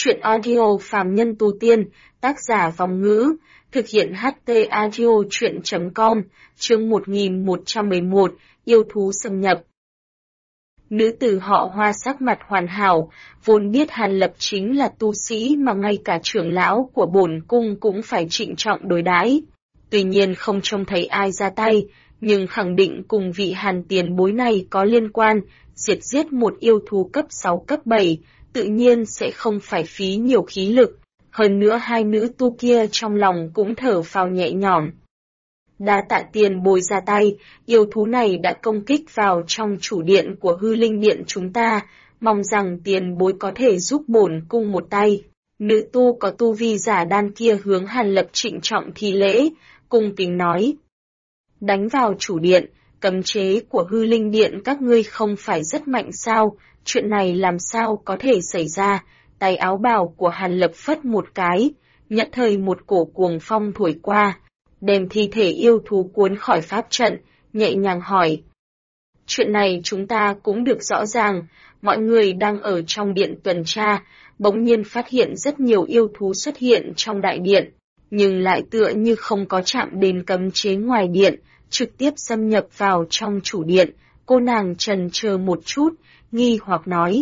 Chuyện audio phàm nhân tu tiên, tác giả Vòng Ngữ, thực hiện HT audio chuyện.com, chương 1111, yêu thú xâm nhập. Nữ tử họ Hoa sắc mặt hoàn hảo, vốn biết Hàn Lập chính là tu sĩ mà ngay cả trưởng lão của bổn cung cũng phải trịnh trọng đối đãi. Tuy nhiên không trông thấy ai ra tay, nhưng khẳng định cùng vị Hàn tiền bối này có liên quan, diệt giết một yêu thú cấp 6 cấp 7, tự nhiên sẽ không phải phí nhiều khí lực. Hơn nữa hai nữ tu kia trong lòng cũng thở phào nhẹ nhõm. Đa tạ tiền bối ra tay, yêu thú này đã công kích vào trong chủ điện của hư linh điện chúng ta, mong rằng tiền bối có thể giúp bổn cung một tay. Nữ tu có tu vi giả đan kia hướng Hàn Lập trịnh trọng thi lễ, cung kính nói. Đánh vào chủ điện, cấm chế của hư linh điện các ngươi không phải rất mạnh sao, chuyện này làm sao có thể xảy ra, tay áo bào của Hàn Lập phất một cái, nhất thời một cổ cuồng phong thổi qua, đem thi thể yêu thú cuốn khỏi pháp trận, nhẹ nhàng hỏi. Chuyện này chúng ta cũng được rõ ràng, mọi người đang ở trong điện tuần tra, bỗng nhiên phát hiện rất nhiều yêu thú xuất hiện trong đại điện, nhưng lại tựa như không có chạm đến cấm chế ngoài điện, trực tiếp xâm nhập vào trong chủ điện. Cô nàng trần chờ một chút, nghi hoặc nói.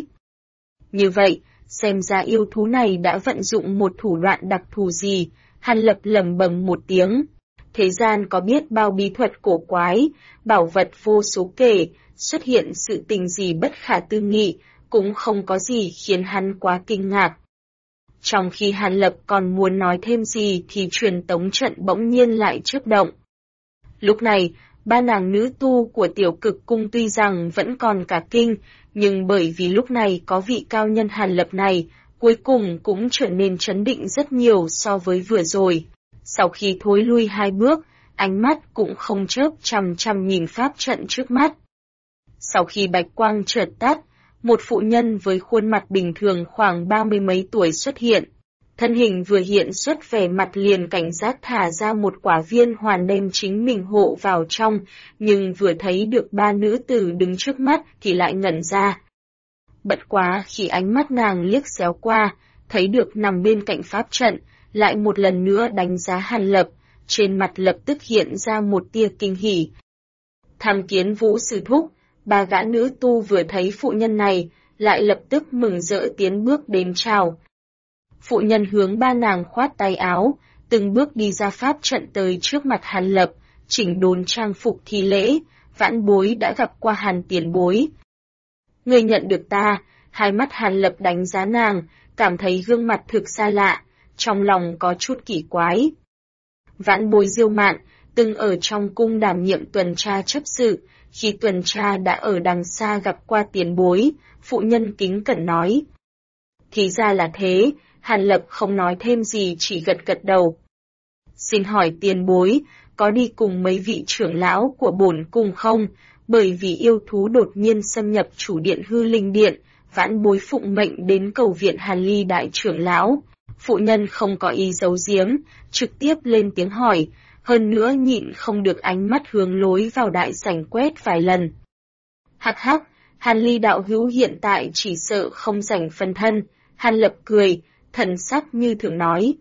Như vậy, xem ra yêu thú này đã vận dụng một thủ đoạn đặc thù gì, Hàn Lập lẩm bẩm một tiếng. Thế gian có biết bao bí thuật cổ quái, bảo vật vô số kể, xuất hiện sự tình gì bất khả tư nghị, cũng không có gì khiến hắn quá kinh ngạc. Trong khi Hàn Lập còn muốn nói thêm gì thì truyền tống trận bỗng nhiên lại chớp động. Lúc này, ba nàng nữ tu của Tiểu Cực Cung tuy rằng vẫn còn cả kinh, nhưng bởi vì lúc này có vị cao nhân Hàn Lập này, cuối cùng cũng trở nên trấn định rất nhiều so với vừa rồi. Sau khi thối lui 2 bước, ánh mắt cũng không chớp chằm chằm nhìn pháp trận trước mắt. Sau khi bạch quang chợt tắt, một phụ nhân với khuôn mặt bình thường khoảng 30 mấy tuổi xuất hiện. Thân hình vừa hiện xuất vẻ mặt liền cảnh giác thả ra một quả viên hoàn đem chính mình hộ vào trong, nhưng vừa thấy được ba nữ tử đứng trước mắt thì lại ngẩn ra. Bất quá khi ánh mắt nàng liếc xéo qua, thấy được nằm bên cạnh pháp trận, lại một lần nữa đánh giá Hàn Lập, trên mặt lập tức hiện ra một tia kinh hỉ. Tham Kiến Vũ sư thúc, ba gã nữ tu vừa thấy phụ nhân này, lại lập tức mừng rỡ tiến bước đến chào. Phụ nhân hướng ba nàng khoát tay áo, từng bước đi ra pháp trận tới trước mặt Hàn Lập, chỉnh đốn trang phục thi lễ, vãn bối đã gặp qua Hàn tiền bối. Người nhận được ta, hai mắt Hàn Lập đánh giá nàng, cảm thấy gương mặt thực xa lạ, trong lòng có chút kỳ quái. Vãn bối Diêu Mạn, từng ở trong cung đảm nhiệm tuần tra chấp sự, khi tuần tra đã ở đằng xa gặp qua tiền bối, phụ nhân kính cẩn nói. Thì ra là thế, Hàn Lập không nói thêm gì chỉ gật gật đầu. Xin hỏi tiền bối, có đi cùng mấy vị trưởng lão của bổn cung không? Bởi vì yêu thú đột nhiên xâm nhập chủ điện hư linh điện, vãn bối phụng mệnh đến cầu viện Hàn Ly đại trưởng lão. Phụ nhân không có ý giấu giếm, trực tiếp lên tiếng hỏi, hơn nữa nhịn không được ánh mắt hướng lối vào đại sảnh quét vài lần. Hắc hắc, Hàn Ly đạo hữu hiện tại chỉ sợ không rảnh phân thân. Hàn Lập cười, thần sắc như thường nói.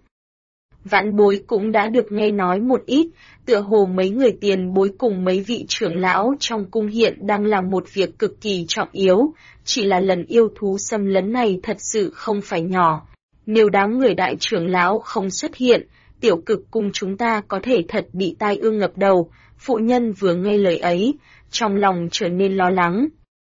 Vãn bối cũng đã được nghe nói một ít, tựa hồ mấy người tiền bối cùng mấy vị trưởng lão trong cung hiện đang làm một việc cực kỳ trọng yếu, chỉ là lần yêu thú xâm lấn này thật sự không phải nhỏ. Nếu đám người đại trưởng lão không xuất hiện, Tiểu Cực Cung chúng ta có thể thật bị tai ương ngập đầu. Phụ nhân vừa nghe lời ấy, trong lòng trở nên lo lắng.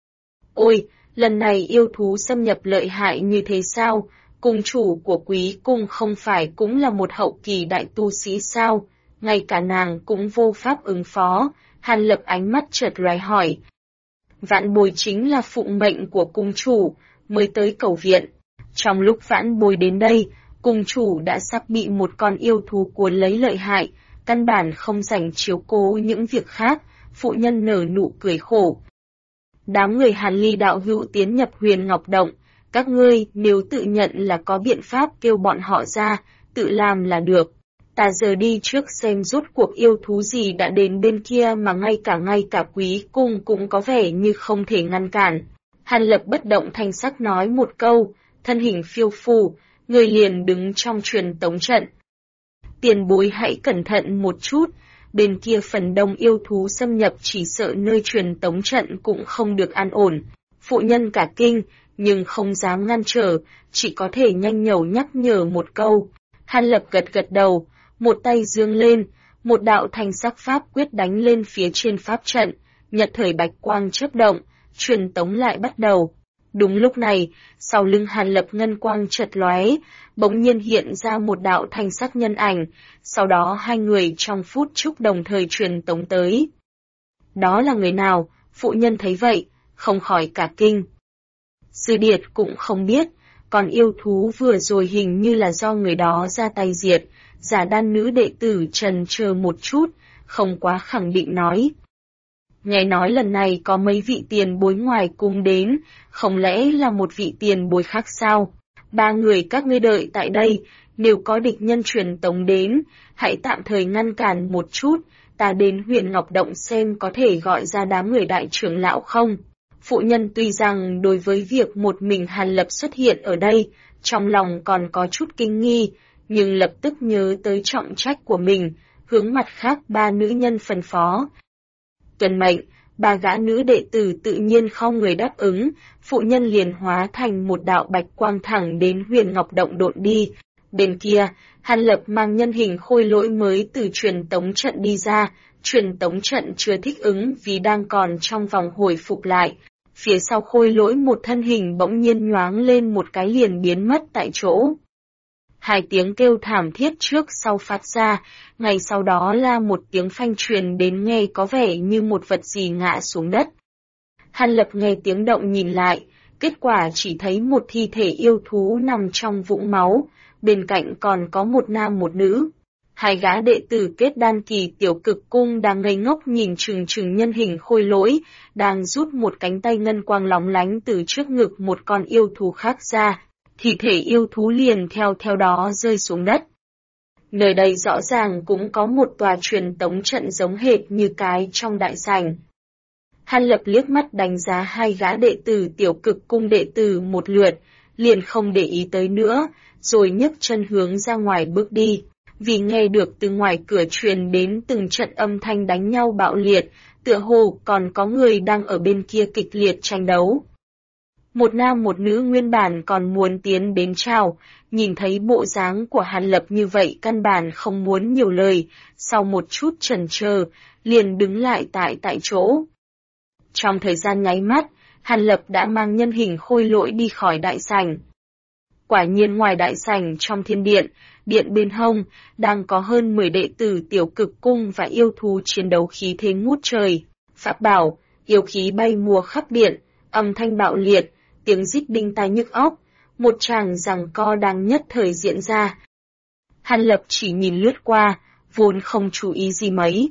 Ôi, lần này yêu thú xâm nhập lợi hại như thế sao? Cung chủ của quý cung không phải cũng là một hậu kỳ đại tu sĩ sao? Ngay cả nàng cũng vô pháp ứng phó. Hàn Lập ánh mắt chợt lóe hỏi. Vãn bối chính là phụng mệnh của cung chủ, mới tới cầu viện. Trong lúc vãn bối đến đây, cung chủ đã sắp bị một con yêu thú cuốn lấy lợi hại, căn bản không rảnh chiếu cố những việc khác. Phụ nhân nở nụ cười khổ. Đám người Hàn Ly đạo hữu tiến nhập Huyền Ngọc Động, các ngươi nếu tự nhận là có biện pháp kêu bọn họ ra, tự làm là được. Ta giờ đi trước xem rốt cuộc yêu thú gì đã đến bên kia mà ngay cả quý cung cũng có vẻ như không thể ngăn cản. Hàn Lập bất động thanh sắc nói một câu, thân hình phiêu phù, người liền đứng trong truyền tống trận. Tiền bối hãy cẩn thận một chút, bên kia phần đông yêu thú xâm nhập chỉ sợ nơi truyền tống trận cũng không được an ổn. Phụ nhân cả kinh, nhưng không dám ngăn trở, chỉ có thể nhanh nhẩu nhắc nhở một câu. Hàn Lập gật gật đầu, một tay giương lên, một đạo thanh sắc pháp quyết đánh lên phía trên pháp trận, nhật thời bạch quang chớp động, truyền tống lại bắt đầu. Đúng lúc này, sau lưng Hàn Lập ngân quang chợt lóe, bỗng nhiên hiện ra một đạo thanh sắc nhân ảnh, sau đó hai người trong phút chốc đồng thời truyền tống tới. Đó là người nào? Phụ nhân thấy vậy, không khỏi cả kinh. Sư điệt cũng không biết, còn yêu thú vừa rồi hình như là do người đó ra tay diệt. Giả đan nữ đệ tử trần chờ một chút, không quá khẳng định nói. Nghe nói lần này có mấy vị tiền bối ngoài cùng đến, không lẽ là một vị tiền bối khác sao? Ba người các ngươi đợi tại đây, nếu có địch nhân truyền tống đến, hãy tạm thời ngăn cản một chút, ta đến Huyền Ngọc Động xem có thể gọi ra đám người đại trưởng lão không. Phụ nhân tuy rằng đối với việc một mình Hàn Lập xuất hiện ở đây, trong lòng còn có chút kinh nghi, nhưng lập tức nhớ tới trọng trách của mình, hướng mặt khác ba nữ nhân phân phó. Tuân mệnh, ba gã nữ đệ tử tự nhiên không người đáp ứng, phụ nhân liền hóa thành một đạo bạch quang thẳng đến Huyền Ngọc Động độn đi. Bên kia, Hàn Lập mang nhân hình khôi lỗi mới từ truyền tống trận đi ra, truyền tống trận chưa thích ứng vì đang còn trong vòng hồi phục lại. Phía sau khôi lỗi một thân hình bỗng nhiên nhoáng lên một cái liền biến mất tại chỗ. Hai tiếng kêu thảm thiết trước sau phát ra, ngay sau đó là một tiếng phanh truyền đến nghe có vẻ như một vật gì ngã xuống đất. Hàn Lập nghe tiếng động nhìn lại, kết quả chỉ thấy một thi thể yêu thú nằm trong vũng máu, bên cạnh còn có một nam một nữ. Hai gã đệ tử kết đan kỳ tiểu cực cung đang ngây ngốc nhìn chừng chừng nhân hình khôi lỗi, đang rút một cánh tay ngân quang lóng lánh từ trước ngực một con yêu thú khác ra. Thi thể yêu thú liền theo đó rơi xuống đất. Nơi đây rõ ràng cũng có một tòa truyền tống trận giống hệt như cái trong đại sảnh. Hàn Lập liếc mắt đánh giá hai gã đệ tử tiểu cực cung đệ tử một lượt, liền không để ý tới nữa, rồi nhấc chân hướng ra ngoài bước đi. Vì nghe được từ ngoài cửa truyền đến từng trận âm thanh đánh nhau bạo liệt, tựa hồ còn có người đang ở bên kia kịch liệt tranh đấu. Một nam một nữ nguyên bản còn muốn tiến đến chào, nhìn thấy bộ dáng của Hàn Lập như vậy căn bản không muốn nhiều lời, sau một chút chần chờ, liền đứng lại tại chỗ. Trong thời gian nháy mắt, Hàn Lập đã mang nhân hình khôi lỗi đi khỏi đại sảnh. Quả nhiên ngoài đại sảnh trong thiên điện, điện bên hông, đang có hơn 10 đệ tử tiểu cực cung và yêu thú chiến đấu khí thế ngút trời. Pháp bảo, yêu khí bay mùa khắp điện, âm thanh bạo liệt, tiếng rít đinh tai nhức óc, một tràng giằng co đang nhất thời diễn ra. Hàn Lập chỉ nhìn lướt qua, vốn không chú ý gì mấy.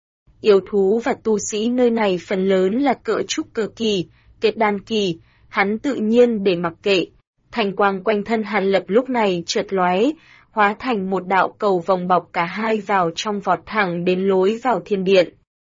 Yêu thú và tu sĩ nơi này phần lớn là cỡ trúc cơ kỳ, kết đan kỳ, hắn tự nhiên để mặc kệ. Thành quang quanh thân Hàn Lập lúc này chợt lóe, hóa thành một đạo cầu vòng bọc cả hai vào trong vọt thẳng đến lối vào thiên điện.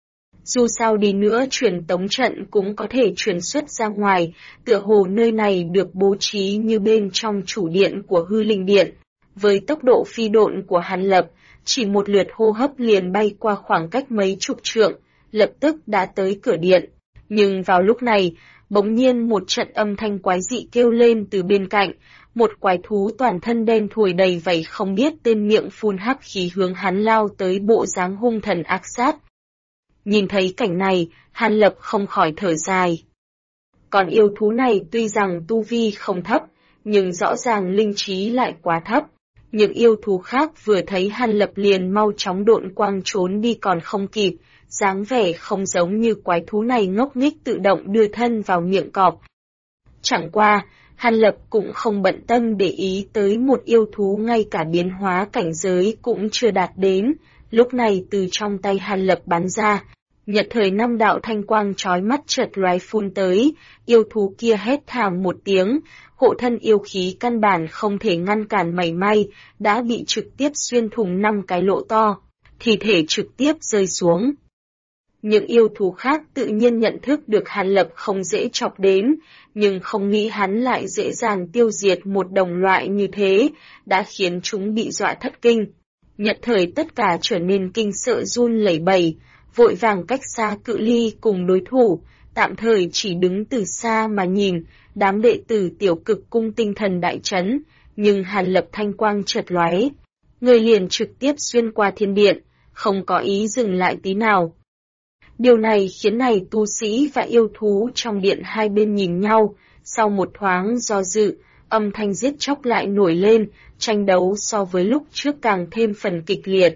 Dù sao đi nữa truyền tống trận cũng có thể truyền xuất ra ngoài, tựa hồ nơi này được bố trí như bên trong chủ điện của hư linh điện. Với tốc độ phi độn của Hàn Lập, chỉ một lượt hô hấp liền bay qua khoảng cách mấy chục trượng, lập tức đã tới cửa điện. Nhưng vào lúc này, bỗng nhiên một trận âm thanh quái dị kêu lên từ bên cạnh, một quái thú toàn thân đen thui đầy vảy không biết tên miệng phun hắc khí hướng hắn lao tới bộ dáng hung thần ác sát. Nhìn thấy cảnh này, Hàn Lập không khỏi thở dài. Còn yêu thú này tuy rằng tu vi không thấp, nhưng rõ ràng linh trí lại quá thấp. Những yêu thú khác vừa thấy Hàn Lập liền mau chóng độn quang trốn đi còn không kịp, dáng vẻ không giống như quái thú này ngốc nghếch tự động đưa thân vào miệng cọp. Chẳng qua, Hàn Lập cũng không bận tâm để ý tới một yêu thú ngay cả biến hóa cảnh giới cũng chưa đạt đến, lúc này từ trong tay Hàn Lập bắn ra. Nhật thời 5 đạo thanh quang chói mắt chợt lóe phun tới, yêu thú kia hét thảm một tiếng, hộ thân yêu khí căn bản không thể ngăn cản mảy may, đã bị trực tiếp xuyên thủng 5 cái lỗ to, thi thể trực tiếp rơi xuống. Những yêu thú khác tự nhiên nhận thức được Hàn Lập không dễ chọc đến, nhưng không nghĩ hắn lại dễ dàng tiêu diệt một đồng loại như thế, đã khiến chúng bị dọa thất kinh. Nhất thời tất cả trở nên kinh sợ run lẩy bẩy, vội vàng cách xa cự ly cùng đối thủ, tạm thời chỉ đứng từ xa mà nhìn. Đám đệ tử Tiểu Cực Cung tinh thần đại chấn, nhưng Hàn Lập thanh quang chợt lóe, người liền trực tiếp xuyên qua thiên điện, không có ý dừng lại tí nào. Điều này khiến này tu sĩ và yêu thú trong điện hai bên nhìn nhau, sau một thoáng do dự, âm thanh giết chóc lại nổi lên, tranh đấu so với lúc trước càng thêm phần kịch liệt.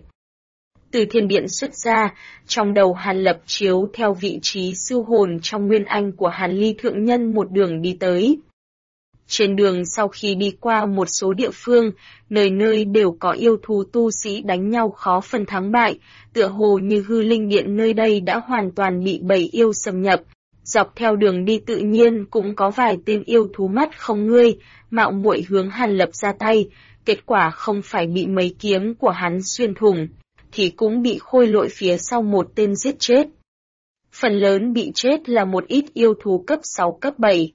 Từ thiên điện xuất ra, trong đầu Hàn Lập chiếu theo vị trí siêu hồn trong nguyên anh của Hàn Ly Thượng Nhân một đường đi tới. Trên đường sau khi đi qua một số địa phương, nơi nơi đều có yêu thú tu sĩ đánh nhau khó phân thắng bại, tựa hồ như hư linh điện nơi đây đã hoàn toàn bị bầy yêu xâm nhập. Dọc theo đường đi tự nhiên cũng có vài tên yêu thú mắt không ngươi, mạo muội hướng Hàn Lập ra tay, kết quả không phải bị mấy kiếm của hắn xuyên thủng, thì cũng bị khôi lỗi phía sau một tên giết chết. Phần lớn bị chết là một ít yêu thú cấp 6 cấp 7.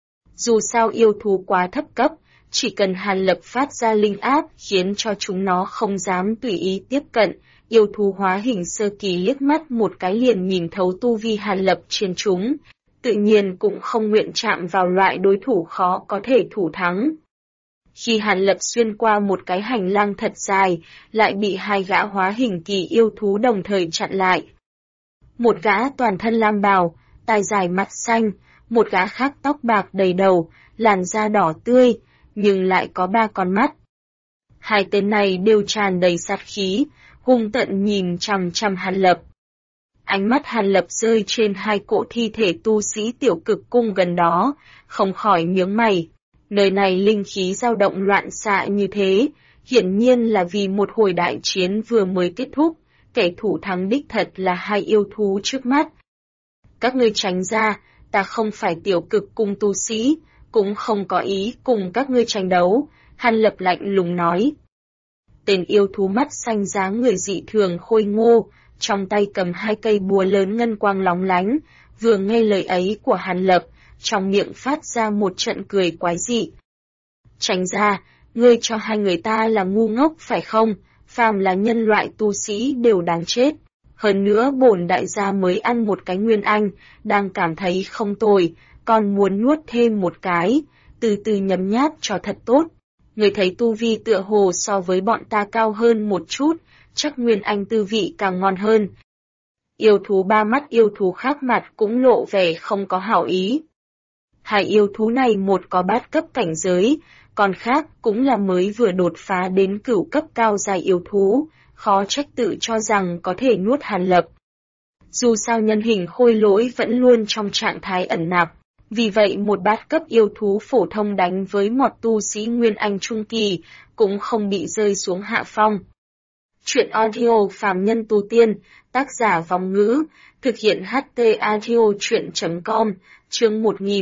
Dù sao yêu thú quá thấp cấp, chỉ cần Hàn Lập phát ra linh áp khiến cho chúng nó không dám tùy ý tiếp cận, yêu thú hóa hình sơ kỳ liếc mắt một cái liền nhìn thấu tu vi Hàn Lập trên chúng, tự nhiên cũng không nguyện chạm vào loại đối thủ khó có thể thủ thắng. Khi Hàn Lập xuyên qua một cái hành lang thật dài, lại bị hai gã hóa hình kỳ yêu thú đồng thời chặn lại. Một gã toàn thân lam bào, tai dài mặt xanh, một gã khác tóc bạc đầy đầu, làn da đỏ tươi, nhưng lại có 3 con mắt. Hai tên này đều tràn đầy sát khí, hung tợn nhìn chằm chằm Hàn Lập. Ánh mắt Hàn Lập rơi trên hai cỗ thi thể tu sĩ Tiểu Cực Cung gần đó, không khỏi nhướng mày. Nơi này linh khí dao động loạn xạ như thế, hiển nhiên là vì một hồi đại chiến vừa mới kết thúc, kẻ thủ thắng đích thật là hai yêu thú trước mắt. Các ngươi tránh ra, ta không phải Tiểu Cực Cung tu sĩ, cũng không có ý cùng các ngươi tranh đấu, Hàn Lập lạnh lùng nói. Tên yêu thú mắt xanh dáng người dị thường khôi ngô, trong tay cầm 2 cây búa lớn ngân quang lóng lánh, vừa nghe lời ấy của Hàn Lập, trong miệng phát ra một trận cười quái dị. Tránh ra, ngươi cho hai người ta là ngu ngốc phải không? Phàm là nhân loại tu sĩ đều đáng chết. Hơn nữa bổn đại gia mới ăn một cái nguyên anh, đang cảm thấy không tồi, còn muốn nuốt thêm một cái, từ từ nhấm nháp cho thật tốt. Người thấy tu vi tựa hồ so với bọn ta cao hơn một chút, chắc nguyên anh tư vị càng ngon hơn. Yêu thú 3 mắt yêu thú khác mặt cũng lộ vẻ không có hảo ý. Hai yêu thú này một có bát cấp cảnh giới, còn khác cũng là mới vừa đột phá đến cửu cấp cao dài yêu thú, khó trách tự cho rằng có thể nuốt Hàn Lập. Dù sao nhân hình khôi lỗi vẫn luôn trong trạng thái ẩn nạp, vì vậy một bát cấp yêu thú phổ thông đánh với một tu sĩ Nguyên Anh Trung Kỳ cũng không bị rơi xuống hạ phong. Chuyện audio phàm nhân tu tiên, tác giả Vong Ngữ, thực hiện HT audio chuyện.com, chương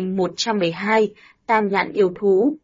1112, Tam Nhãn yêu thú.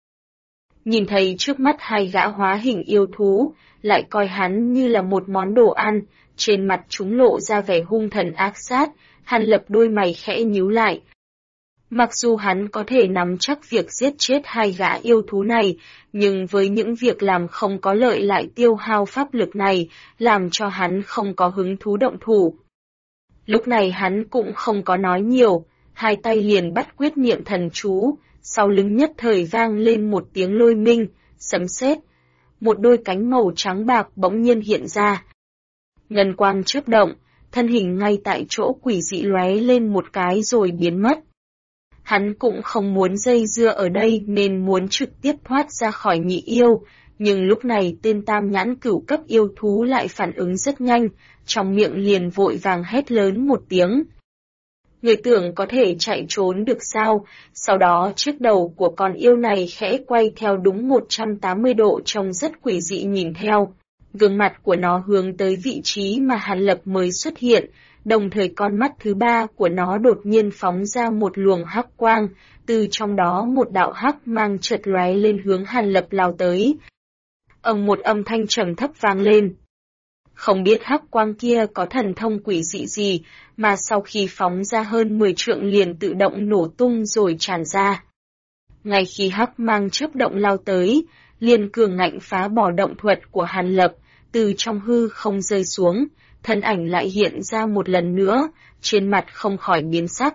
Nhìn thấy trước mắt hai gã hóa hình yêu thú, lại coi hắn như là một món đồ ăn, trên mặt chúng lộ ra vẻ hung thần ác sát, Hàn Lập đôi mày khẽ nhíu lại. Mặc dù hắn có thể nắm chắc việc giết chết hai gã yêu thú này, nhưng với những việc làm không có lợi lại tiêu hao pháp lực này, làm cho hắn không có hứng thú động thủ. Lúc này hắn cũng không có nói nhiều, hai tay liền bắt quyết niệm thần chú, sau lưng nhất thời vang lên một tiếng lôi minh, sấm sét, một đôi cánh màu trắng bạc bỗng nhiên hiện ra. Ngân quang chớp động, thân hình ngay tại chỗ quỷ dị lóe lên một cái rồi biến mất. Hắn cũng không muốn dây dưa ở đây nên muốn trực tiếp thoát ra khỏi nhị yêu, nhưng lúc này tên tam nhãn cửu cấp yêu thú lại phản ứng rất nhanh, trong miệng liền vội vàng hét lớn một tiếng. Người tưởng có thể chạy trốn được sao, sau đó chiếc đầu của con yêu này khẽ quay theo đúng 180 độ trông rất quỷ dị nhìn theo. Gương mặt của nó hướng tới vị trí mà Hàn Lập mới xuất hiện, đồng thời con mắt thứ 3 của nó đột nhiên phóng ra một luồng hắc quang, từ trong đó một đạo hắc mang chợt lóe lên hướng Hàn Lập lao tới. Một âm thanh trầm thấp vang lên. Không biết hắc quang kia có thần thông quỷ dị gì, mà sau khi phóng ra hơn 10 trượng liền tự động nổ tung rồi tràn ra. Ngay khi hắc mang chớp động lao tới, liền cường ngạnh phá bỏ động thuật của Hàn Lập, từ trong hư không rơi xuống, thân ảnh lại hiện ra một lần nữa, trên mặt không khỏi biến sắc.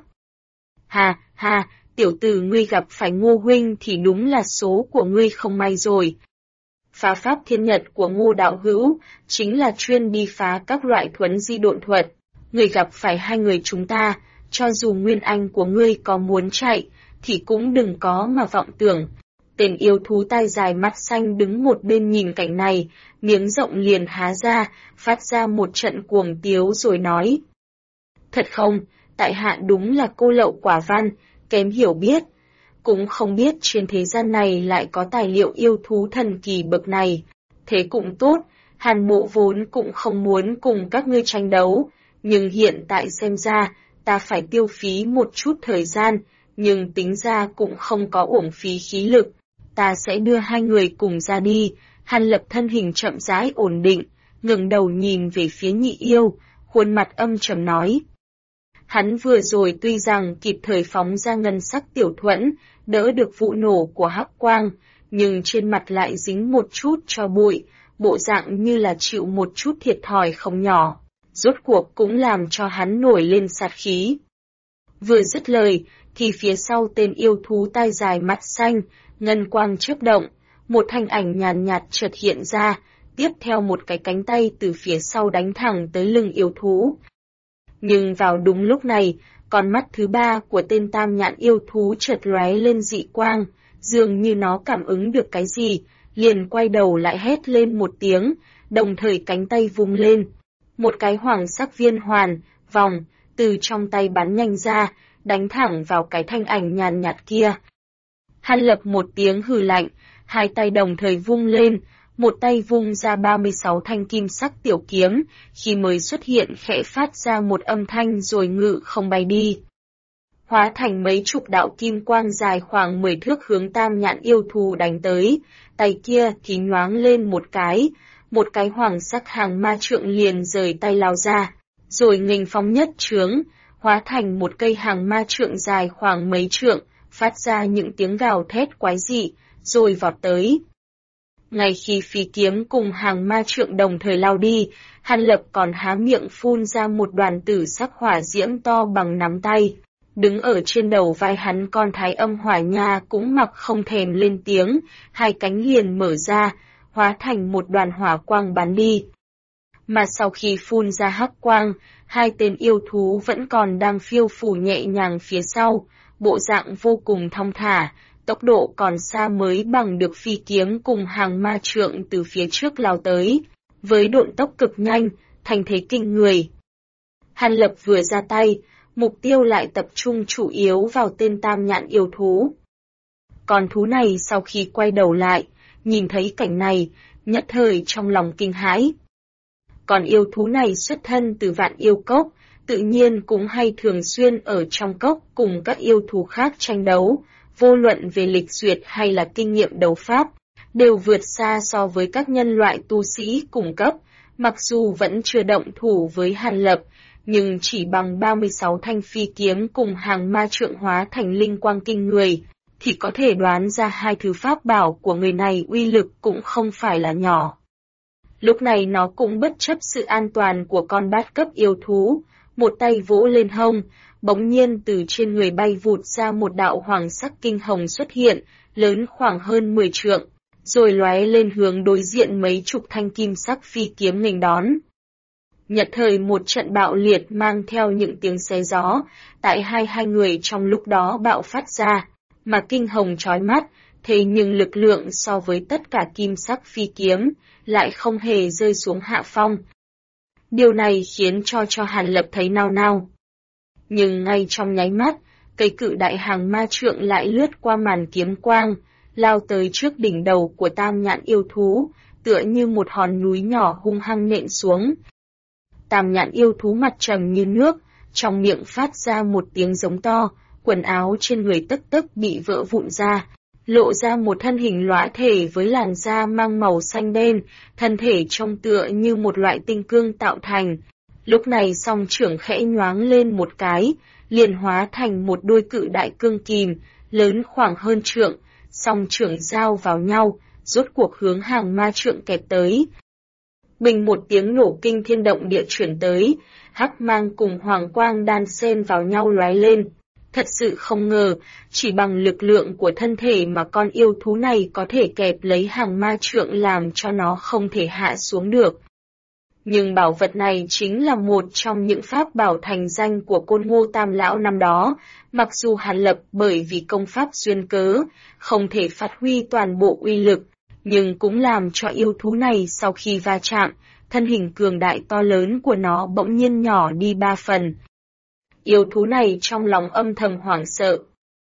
Ha, ha, tiểu tử ngươi gặp phải Ngô huynh thì đúng là số của ngươi không may rồi. Phá pháp thiên nhật của Ngô đạo hữu, chính là chuyên đi phá các loại thuấn di độn thuật. Ngươi gặp phải hai người chúng ta, cho dù nguyên anh của ngươi có muốn chạy, thì cũng đừng có mà vọng tưởng. Tên yêu thú tai dài mắt xanh đứng một bên nhìn cảnh này, miếng rộng liền há ra, phát ra một trận cuồng tiếu rồi nói. Thật không, tại hạ đúng là cô lậu quả văn, kém hiểu biết. Cũng không biết trên thế gian này lại có tài liệu yêu thú thần kỳ bậc này. Thế cũng tốt, Hàn Mộ vốn cũng không muốn cùng các ngươi tranh đấu, nhưng hiện tại xem ra, ta phải tiêu phí một chút thời gian, nhưng tính ra cũng không có uổng phí khí lực. Ta sẽ đưa hai người cùng ra đi. Hàn Lập thân hình chậm rãi ổn định, ngẩng đầu nhìn về phía nhị yêu, khuôn mặt âm trầm nói. Hắn vừa rồi tuy rằng kịp thời phóng ra ngân sắc tiểu thuẫn, đỡ được vụ nổ của hắc quang, nhưng trên mặt lại dính một chút tro bụi, bộ dạng như là chịu một chút thiệt thòi không nhỏ, rốt cuộc cũng làm cho hắn nổi lên sát khí. Vừa dứt lời, thì phía sau tên yêu thú tai dài mắt xanh, ngân quang chớp động, một thanh ảnh nhàn nhạt chợt hiện ra, tiếp theo một cái cánh tay từ phía sau đánh thẳng tới lưng yêu thú. Nhưng vào đúng lúc này, con mắt thứ ba của tên tam nhãn yêu thú chợt lóe lên dị quang, dường như nó cảm ứng được cái gì, liền quay đầu lại hét lên một tiếng, đồng thời cánh tay vung lên. Một cái hoàng sắc viên hoàn, vòng, từ trong tay bắn nhanh ra, đánh thẳng vào cái thanh ảnh nhàn nhạt kia. Hàn Lập một tiếng hừ lạnh, hai tay đồng thời vung lên, một tay vung ra 36 thanh kim sắc tiểu kiếm, khi mới xuất hiện khẽ phát ra một âm thanh rồi ngự không bay đi. Hóa thành mấy chục đạo kim quang dài khoảng 10 thước hướng tam nhãn yêu thú đánh tới, tay kia thì nhoáng lên một cái hoàng sắc hàng ma trượng liền rời tay lao ra, rồi nghênh phóng nhất chướng, hóa thành một cây hàng ma trượng dài khoảng mấy trượng, phát ra những tiếng gào thét quái dị, rồi vọt tới. Ngay khi phi kiếm cùng hàng ma trượng đồng thời lao đi, Hàn Lập còn há miệng phun ra một đoàn tử sắc hỏa diễm to bằng nắm tay. Đứng ở trên đầu vai hắn con thái âm hỏa nha cũng mặc không thèm lên tiếng, hai cánh liền mở ra, hóa thành một đoàn hỏa quang bắn đi. Mà sau khi phun ra hắc quang, hai tên yêu thú vẫn còn đang phiêu phù nhẹ nhàng phía sau, bộ dạng vô cùng thong thả, tốc độ còn xa mới bằng được phi kiếm cùng hàng ma trượng từ phía trước lao tới, với độn tốc cực nhanh, thành thế kinh người. Hàn Lập vừa ra tay, mục tiêu lại tập trung chủ yếu vào tên tam nhãn yêu thú. Con thú này sau khi quay đầu lại, nhìn thấy cảnh này, nhất thời trong lòng kinh hãi. Còn yêu thú này xuất thân từ Vạn Yêu Cốc, tự nhiên cũng hay thường xuyên ở trong cốc cùng các yêu thú khác tranh đấu, vô luận về lịch duyệt hay là kinh nghiệm đấu pháp, đều vượt xa so với các nhân loại tu sĩ cùng cấp, mặc dù vẫn chưa động thủ với Hàn Lập, nhưng chỉ bằng 36 thanh phi kiếm cùng hàng ma trượng hóa thành linh quang kinh người, thì có thể đoán ra hai thứ pháp bảo của người này uy lực cũng không phải là nhỏ. Lúc này nó cũng bất chấp sự an toàn của con bát cấp yêu thú, một tay vỗ lên hông, bỗng nhiên từ trên người bay vụt ra một đạo hoàng sắc kinh hồng xuất hiện, lớn khoảng hơn 10 trượng, rồi lóe lên hướng đối diện mấy chục thanh kim sắc phi kiếm nghênh đón. Nhất thời một trận bạo liệt mang theo những tiếng xé gió, tại hai người trong lúc đó bạo phát ra, mà kinh hồng chói mắt, thế nhưng lực lượng so với tất cả kim sắc phi kiếm, lại không hề rơi xuống hạ phong. Điều này khiến cho Hàn Lập thấy nao nao. Nhưng ngay trong nháy mắt, cây cự đại hàng ma trượng lại lướt qua màn kiếm quang, lao tới trước đỉnh đầu của tam nhãn yêu thú, tựa như một hòn núi nhỏ hung hăng nện xuống. Tam nhãn yêu thú mặt trầm như nước, trong miệng phát ra một tiếng giống to, quần áo trên người tức tức bị vỡ vụn ra, lộ ra một thân hình lõa thể với làn da mang màu xanh đen, thân thể trông tựa như một loại tinh cương tạo thành. Lúc này song trưởng khẽ nhoáng lên một cái, liền hóa thành một đôi cự đại cương kìm, lớn khoảng hơn trượng, song trưởng giao vào nhau, rốt cuộc hướng hàng ma trượng kẹp tới. Bình một tiếng nổ kinh thiên động địa chuyển tới, hắc mang cùng hoàng quang đan xen vào nhau lóe lên. Thật sự không ngờ, chỉ bằng lực lượng của thân thể mà con yêu thú này có thể kẹp lấy hàng ma trượng làm cho nó không thể hạ xuống được. Nhưng bảo vật này chính là một trong những pháp bảo thành danh của Côn Ngô Tam Lão năm đó, mặc dù Hàn Lập bởi vì công pháp duyên cớ, không thể phát huy toàn bộ uy lực, nhưng cũng làm cho yêu thú này sau khi va chạm, thân hình cường đại to lớn của nó bỗng nhiên nhỏ đi 3 phần. Yêu thú này trong lòng âm thầm hoảng sợ.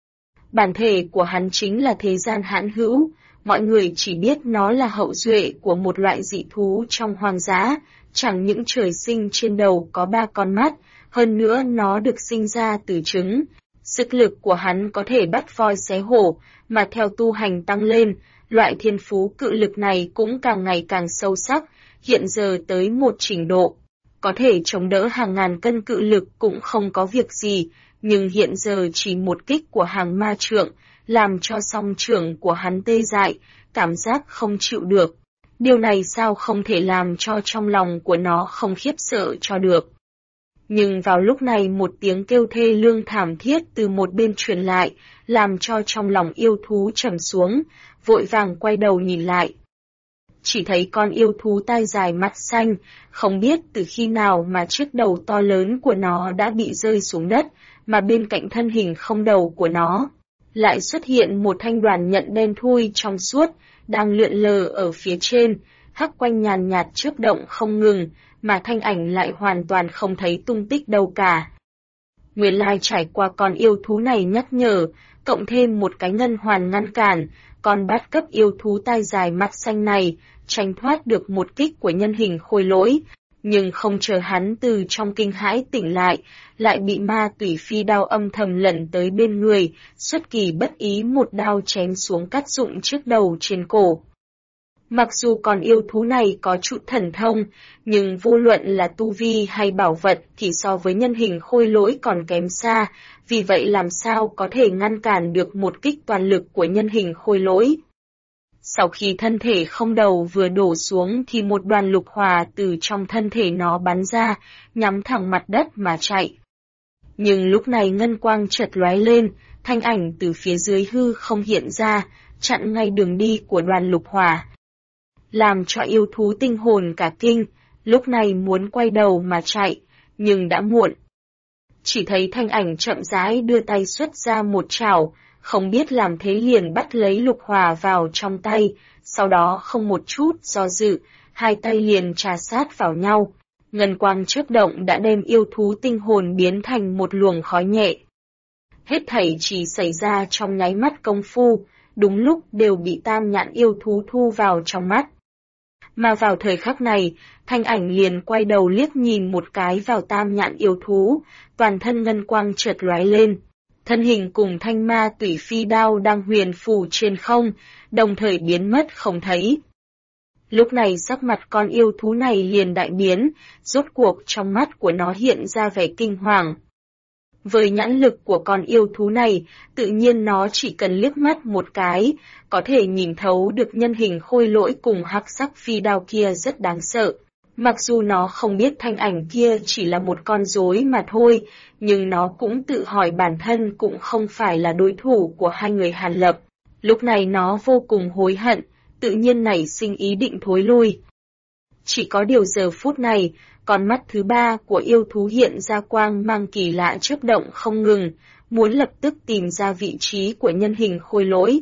Bản thể của hắn chính là thế gian hãn hữu, mọi người chỉ biết nó là hậu duệ của một loại dị thú trong hoang dã, chẳng những trời sinh trên đầu có 3 con mắt, hơn nữa nó được sinh ra từ trứng. Sức lực của hắn có thể bắt voi xé hổ, mà theo tu hành tăng lên, loại thiên phú cự lực này cũng càng ngày càng sâu sắc, hiện giờ tới một trình độ. Có thể chống đỡ hàng ngàn cân cự lực cũng không có việc gì, nhưng hiện giờ chỉ một kích của hàng ma trượng, làm cho song trưởng của hắn tê dại, cảm giác không chịu được. Điều này sao không thể làm cho trong lòng của nó không khiếp sợ cho được. Nhưng vào lúc này một tiếng kêu thê lương thảm thiết từ một bên truyền lại, làm cho trong lòng yêu thú trầm xuống, vội vàng quay đầu nhìn lại. Chỉ thấy con yêu thú tai dài mắt xanh, không biết từ khi nào mà chiếc đầu to lớn của nó đã bị rơi xuống đất, mà bên cạnh thân hình không đầu của nó lại xuất hiện một thanh đoàn nhận đen thui trong suốt, đang lượn lờ ở phía trên, hắc quanh nhàn nhạt chớp động không ngừng, mà thanh ảnh lại hoàn toàn không thấy tung tích đâu cả. Nguyên lai trải qua con yêu thú này nhắc nhở, cộng thêm một cái ngân hoàn ngăn cản, con bát cấp yêu thú tai dài mắt xanh này tránh thoát được một kích của nhân hình khôi lỗi, nhưng không chờ hắn từ trong kinh hãi tỉnh lại bị ma tủy phi đao âm thầm lẩn tới bên người, xuất kỳ bất ý một đao chém xuống cắt rụng chiếc đầu trên cổ. Mặc dù con yêu thú này có chút thần thông, nhưng vô luận là tu vi hay bảo vật thì so với nhân hình khôi lỗi còn kém xa, vì vậy làm sao có thể ngăn cản được một kích toàn lực của nhân hình khôi lỗi. Sau khi thân thể không đầu vừa đổ xuống thì một đoàn lục hỏa từ trong thân thể nó bắn ra, nhắm thẳng mặt đất mà chạy. Nhưng lúc này ngân quang chợt lóe lên, thanh ảnh từ phía dưới hư không hiện ra, chặn ngay đường đi của đoàn lục hỏa. Làm cho yêu thú tinh hồn cả kinh, lúc này muốn quay đầu mà chạy, nhưng đã muộn. Chỉ thấy thanh ảnh chậm rãi đưa tay xuất ra một chảo, không biết làm thế liền bắt lấy lục hỏa vào trong tay, sau đó không một chút do dự, hai tay liền trà sát vào nhau. Ngân quang chớp động đã đem yêu thú tinh hồn biến thành một luồng khói nhẹ. Hết thảy chỉ xảy ra trong nháy mắt công phu, đúng lúc đều bị tam nhãn yêu thú thu vào trong mắt. Mà vào thời khắc này, thanh ảnh liền quay đầu liếc nhìn một cái vào tam nhãn yêu thú, toàn thân ngân quang chợt lóe lên. Thân hình cùng thanh ma tủy phi đao đang huyền phù trên không, đồng thời biến mất không thấy. Lúc này sắc mặt con yêu thú này liền đại biến, rốt cuộc trong mắt của nó hiện ra vẻ kinh hoàng. Với nhãn lực của con yêu thú này, tự nhiên nó chỉ cần liếc mắt một cái, có thể nhìn thấu được nhân hình khôi lỗi cùng hắc sắc phi đao kia rất đáng sợ. Mặc dù nó không biết thanh ảnh kia chỉ là một con rối mà thôi, nhưng nó cũng tự hỏi bản thân cũng không phải là đối thủ của hai người Hàn Lập. Lúc này nó vô cùng hối hận, tự nhiên nảy sinh ý định thối lui. Chỉ có điều giờ phút này, con mắt thứ ba của yêu thú hiện ra quang mang kỳ lạ chớp động không ngừng, muốn lập tức tìm ra vị trí của nhân hình khôi lỗi.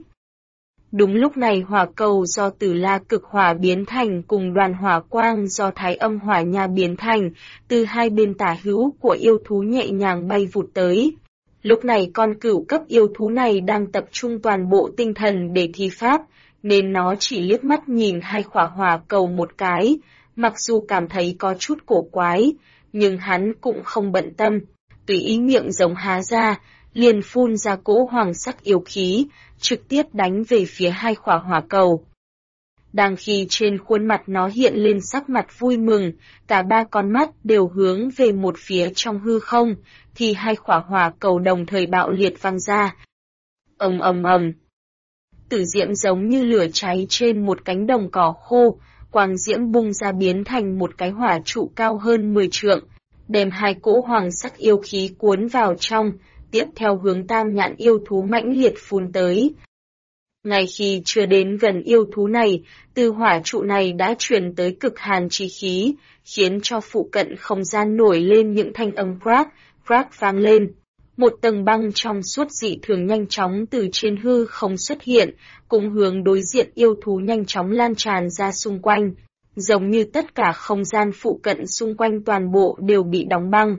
Đúng lúc này hỏa cầu do Tử La cực hỏa biến thành cùng đoàn hỏa quang do Thái Âm hỏa nha biến thành, từ hai bên tả hữu của yêu thú nhẹ nhàng bay vụt tới. Lúc này con cửu cấp yêu thú này đang tập trung toàn bộ tinh thần để thi pháp, nên nó chỉ liếc mắt nhìn hai khỏa hỏa cầu một cái, mặc dù cảm thấy có chút cổ quái, nhưng hắn cũng không bận tâm, tùy ý miệng rồng há ra, liền phun ra cỗ hoàng sắc yêu khí, trực tiếp đánh về phía hai khỏa hỏa cầu. Đang khi trên khuôn mặt nó hiện lên sắc mặt vui mừng, cả ba con mắt đều hướng về một phía trong hư không, thì hai khỏa hỏa cầu đồng thời bạo liệt văng ra. Ầm ầm ầm. Tử diễm giống như lửa cháy trên một cánh đồng cỏ khô, quang diễm bung ra biến thành một cái hỏa trụ cao hơn 10 trượng, đem hai cỗ hoàng sắc yêu khí cuốn vào trong, tiếp theo hướng tam nhãn yêu thú mãnh liệt phun tới. Ngay khi chưa đến gần yêu thú này, từ hỏa trụ này đã truyền tới cực hàn chi khí, khiến cho phụ cận không gian nổi lên những thanh âm crack vang lên. Một tầng băng trong suốt dị thường nhanh chóng từ trên hư không xuất hiện, cũng hướng đối diện yêu thú nhanh chóng lan tràn ra xung quanh, giống như tất cả không gian phụ cận xung quanh toàn bộ đều bị đóng băng.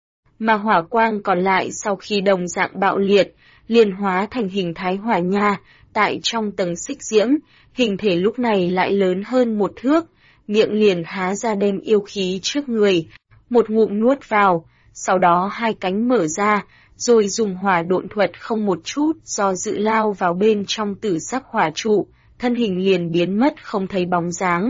Mà hỏa quang còn lại sau khi đồng dạng bạo liệt, liền hóa thành hình thái hỏa nha, tại trong tầng xích diễm, hình thể lúc này lại lớn hơn 1 thước, miệng liền há ra đem yêu khí trước người, một ngụm nuốt vào, sau đó hai cánh mở ra, rồi dùng hỏa độn thuật không một chút do dự lao vào bên trong tử sắc hỏa trụ, thân hình liền biến mất không thấy bóng dáng.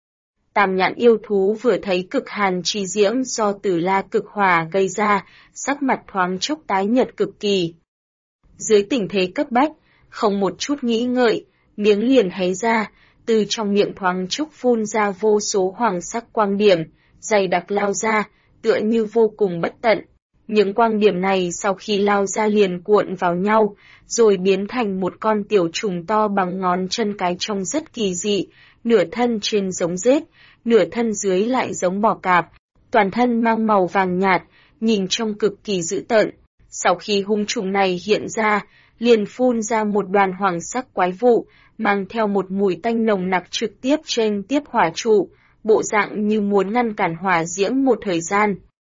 Tam nhãn yêu thú vừa thấy cực hàn chi diễm do tử la cực hỏa gây ra, sắc mặt thoáng chốc tái nhợt cực kỳ. Dưới tình thế cấp bách, không một chút nghĩ ngợi, miếng liền hé ra, từ trong miệng thoáng chốc phun ra vô số hoàng sắc quang điểm, dày đặc lao ra, tựa như vô cùng bất tận. Những quang điểm này sau khi lao ra liền cuộn vào nhau, rồi biến thành một con tiểu trùng to bằng ngón chân cái trông rất kỳ dị, nửa thân trên giống rết, nửa thân dưới lại giống bò cạp, toàn thân mang màu vàng nhạt, nhìn trông cực kỳ dữ tợn. Sau khi hung trùng này hiện ra, liền phun ra một đoàn hoàng sắc quái vụ, mang theo một mùi tanh nồng nặc trực tiếp trên tiếp hỏa trụ, bộ dạng như muốn ngăn cản hỏa diễm một thời gian.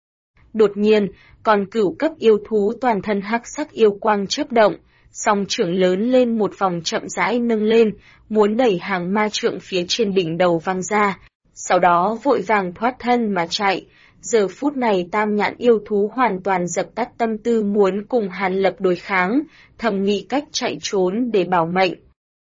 Đột nhiên, con cửu cấp yêu thú toàn thân hắc sắc yêu quang chớp động, song trưởng lớn lên một vòng chậm rãi nâng lên, muốn đẩy hàng ma trượng phía trên đỉnh đầu văng ra, sau đó vội vàng thoát thân mà chạy. Giờ phút này tam nhãn yêu thú hoàn toàn dập tắt tâm tư muốn cùng Hàn Lập đối kháng, thầm nghĩ cách chạy trốn để bảo mệnh.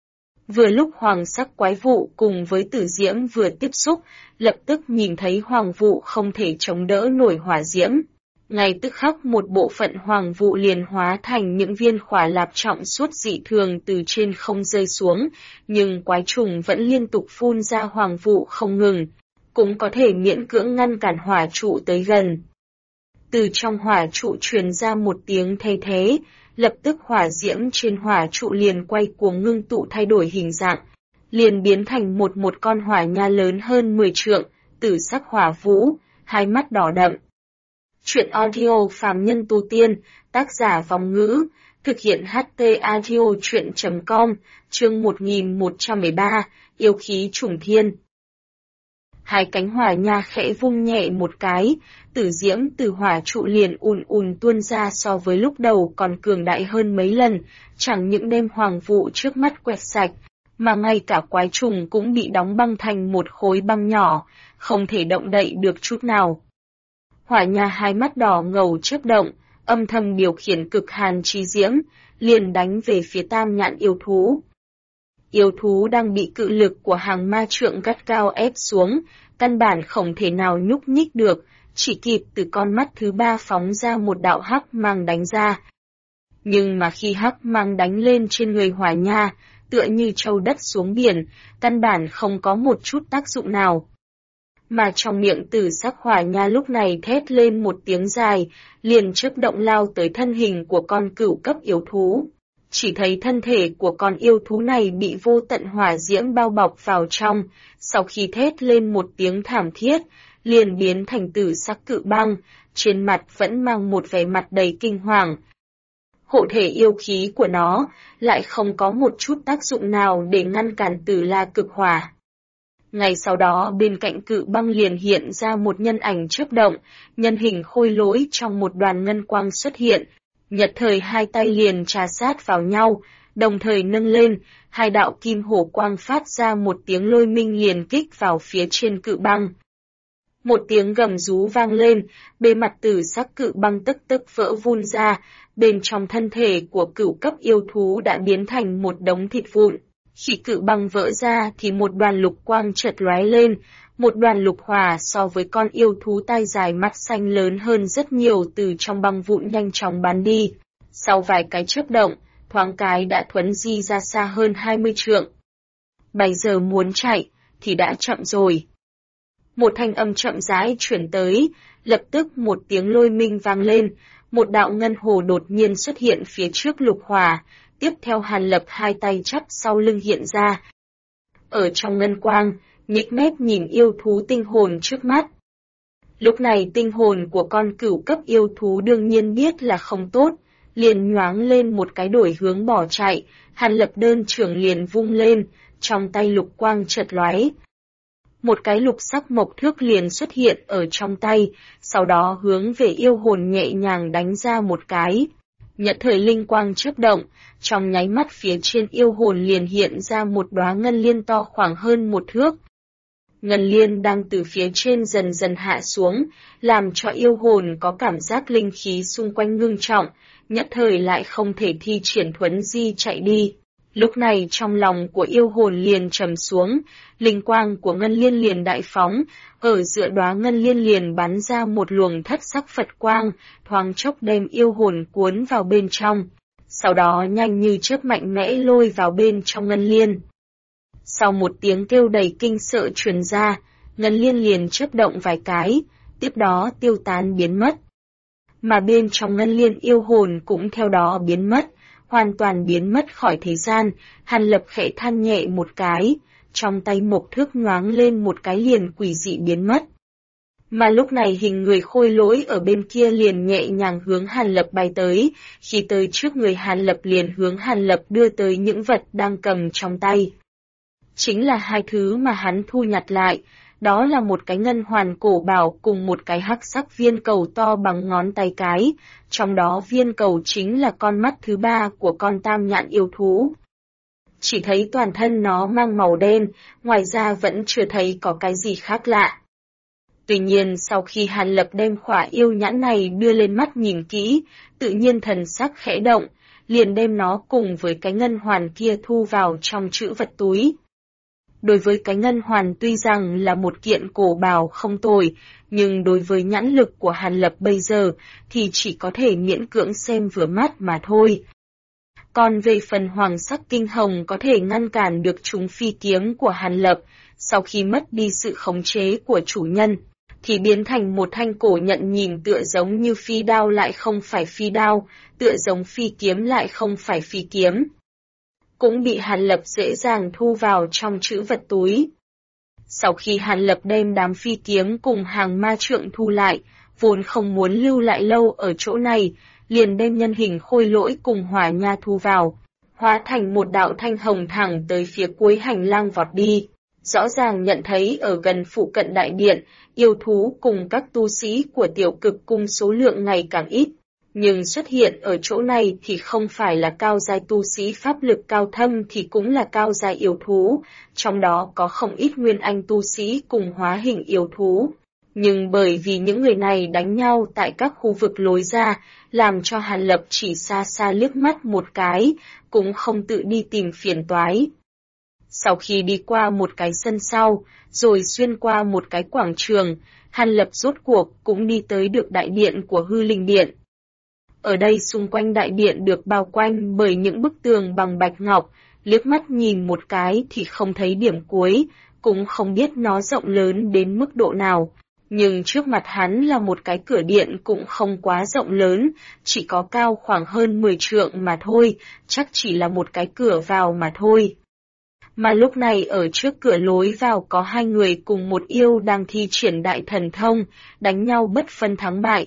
Vừa lúc hoàng sắc quái vụ cùng với tử diễm vừa tiếp xúc, lập tức nhìn thấy hoàng vụ không thể chống đỡ nổi hỏa diễm. Ngay tức khắc một bộ phận hoàng vụ liền hóa thành những viên khỏa lạp trọng suốt dị thường từ trên không rơi xuống, nhưng quái trùng vẫn liên tục phun ra hoàng vụ không ngừng, cũng có thể miễn cưỡng ngăn cản hỏa trụ tới gần. Từ trong hỏa trụ truyền ra một tiếng thay thế, lập tức hỏa diễm trên hỏa trụ liền quay cuồng ngưng tụ thay đổi hình dạng, liền biến thành một con hỏa nha lớn hơn 10 trượng, tử sắc hỏa vũ, hai mắt đỏ đậm. Chuyện audio phàm nhân tu tiên, tác giả Vong Ngữ, thực hiện HT audio chuyện.com, chương 1113, yêu khí trùng thiên. Hai cánh hỏa nha khẽ vung nhẹ một cái, tử diễm từ hỏa trụ liền ùn tuôn ra so với lúc đầu còn cường đại hơn mấy lần, chẳng những đem hoàng vụ trước mắt quẹt sạch, mà ngay cả quái trùng cũng bị đóng băng thành một khối băng nhỏ, không thể động đậy được chút nào. Hỏa nha hai mắt đỏ ngầu chớp động, âm thầm điều khiển cực hàn chi diễm, liền đánh về phía tam nhãn yêu thú. Yêu thú đang bị cự lực của hàng ma trượng gắt cao ép xuống, căn bản không thể nào nhúc nhích được, chỉ kịp từ con mắt thứ ba phóng ra một đạo hắc mang đánh ra. Nhưng mà khi hắc mang đánh lên trên người hỏa nha, tựa như trâu đất xuống biển, căn bản không có một chút tác dụng nào. Mà trong miệng tử sắc hỏa nha lúc này thét lên một tiếng dài, liền chớp động lao tới thân hình của con cửu cấp yêu thú. Chỉ thấy thân thể của con yêu thú này bị vô tận hỏa diễm bao bọc vào trong, sau khi thét lên một tiếng thảm thiết, liền biến thành tử sắc cự băng, trên mặt vẫn mang một vẻ mặt đầy kinh hoàng. Hộ thể yêu khí của nó lại không có một chút tác dụng nào để ngăn cản tử la cực hỏa. Ngay sau đó bên cạnh cự băng liền hiện ra một nhân ảnh chớp động, nhân hình khôi lỗi trong một đoàn ngân quang xuất hiện. Nhật thời hai tay liền trà sát vào nhau, đồng thời nâng lên, hai đạo kim hổ quang phát ra một tiếng lôi minh liền kích vào phía trên cự băng. Một tiếng gầm rú vang lên, bề mặt tử sắc cự băng tức tức vỡ vun ra, bên trong thân thể của cửu cấp yêu thú đã biến thành một đống thịt vụn. Khi cự băng vỡ ra thì một đoàn lục quang chợt lóe lên, một đoàn lục hỏa so với con yêu thú tai dài mắt xanh lớn hơn rất nhiều từ trong băng vụn nhanh chóng bắn đi. Sau vài cái chớp động, thoáng cái đã thuấn di ra xa hơn 20 trượng. Bây giờ muốn chạy, thì đã chậm rồi. Một thanh âm chậm rãi chuyển tới, lập tức một tiếng lôi minh vang lên, một đạo ngân hồ đột nhiên xuất hiện phía trước lục hỏa, tiếp theo Hàn Lập hai tay chắp sau lưng hiện ra. Ở trong ngân quang, nhếch mép nhìn yêu thú tinh hồn trước mắt. Lúc này tinh hồn của con cửu cấp yêu thú đương nhiên biết là không tốt, liền nhoáng lên một cái đổi hướng bỏ chạy, Hàn Lập đơn trưởng liền vung lên, trong tay lục quang chợt lóe. Một cái lục sắc mộc thước liền xuất hiện ở trong tay, sau đó hướng về yêu hồn nhẹ nhàng đánh ra một cái. Nhất thời linh quang chớp động, trong nháy mắt phía trên yêu hồn liền hiện ra một đóa ngân liên to khoảng hơn một thước. Ngân liên đang từ phía trên dần dần hạ xuống, làm cho yêu hồn có cảm giác linh khí xung quanh ngưng trọng, nhất thời lại không thể thi triển thuấn di chạy đi. Lúc này trong lòng của yêu hồn liền trầm xuống, linh quang của ngân liên liền đại phóng, ở giữa đóa ngân liên liền bắn ra một luồng thất sắc Phật quang, thoáng chốc đem yêu hồn cuốn vào bên trong, sau đó nhanh như chớp mạnh mẽ lôi vào bên trong ngân liên. Sau một tiếng kêu đầy kinh sợ truyền ra, ngân liên liền chớp động vài cái, tiếp đó tiêu tán biến mất. Mà bên trong ngân liên yêu hồn cũng theo đó biến mất, hoàn toàn biến mất khỏi thế gian. Hàn Lập khẽ than nhẹ một cái, trong tay mộc thước nhoáng lên một cái liền quỷ dị biến mất. Mà lúc này hình người khôi lỗi ở bên kia liền nhẹ nhàng hướng Hàn Lập bay tới, khi tới trước người Hàn Lập liền hướng Hàn Lập đưa tới những vật đang cầm trong tay. Chính là hai thứ mà hắn thu nhặt lại, đó là một cái ngân hoàn cổ bảo cùng một cái hắc sắc viên cầu to bằng ngón tay cái, trong đó viên cầu chính là con mắt thứ ba của con tam nhãn yêu thú. Chỉ thấy toàn thân nó mang màu đen, ngoài ra vẫn chưa thấy có cái gì khác lạ. Tuy nhiên sau khi Hàn Lập đem khỏa yêu nhãn này đưa lên mắt nhìn kỹ, tự nhiên thần sắc khẽ động, liền đem nó cùng với cái ngân hoàn kia thu vào trong trữ vật túi. Đối với cái ngân hoàn tuy rằng là một kiện cổ bào không tồi, nhưng đối với nhãn lực của Hàn Lập bây giờ thì chỉ có thể miễn cưỡng xem vừa mắt mà thôi. Còn về phần hoàng sắc kinh hồng có thể ngăn cản được chúng phi kiếm của Hàn Lập, sau khi mất đi sự khống chế của chủ nhân, thì biến thành một thanh cổ nhận nhìn tựa giống như phi đao lại không phải phi đao, tựa giống phi kiếm lại không phải phi kiếm. Cũng bị Hàn Lập dễ dàng thu vào trong trữ vật túi. Sau khi Hàn Lập đem đám phi kiếm cùng hàng ma trượng thu lại, vốn không muốn lưu lại lâu ở chỗ này, liền đem nhân hình khôi lỗi cùng hỏa nha thu vào, hóa thành một đạo thanh hồng thẳng tới phía cuối hành lang vọt đi. Rõ ràng nhận thấy ở gần phụ cận đại điện, yêu thú cùng các tu sĩ của tiểu cực cung số lượng ngày càng ít. Nhưng xuất hiện ở chỗ này thì không phải là cao giai tu sĩ pháp lực cao thâm thì cũng là cao giai yêu thú, trong đó có không ít nguyên anh tu sĩ cùng hóa hình yêu thú. Nhưng bởi vì những người này đánh nhau tại các khu vực lối ra, làm cho Hàn Lập chỉ xa xa liếc mắt một cái, cũng không tự đi tìm phiền toái. Sau khi đi qua một cái sân sau, rồi xuyên qua một cái quảng trường, Hàn Lập rốt cuộc cũng đi tới được đại điện của Hư Linh Điện. Ở đây xung quanh đại điện được bao quanh bởi những bức tường bằng bạch ngọc, liếc mắt nhìn một cái thì không thấy điểm cuối, cũng không biết nó rộng lớn đến mức độ nào. Nhưng trước mặt hắn là một cái cửa điện cũng không quá rộng lớn, chỉ có cao khoảng hơn 10 trượng mà thôi, chắc chỉ là một cái cửa vào mà thôi. Mà lúc này ở trước cửa lối vào có hai người cùng một yêu đang thi triển đại thần thông, đánh nhau bất phân thắng bại.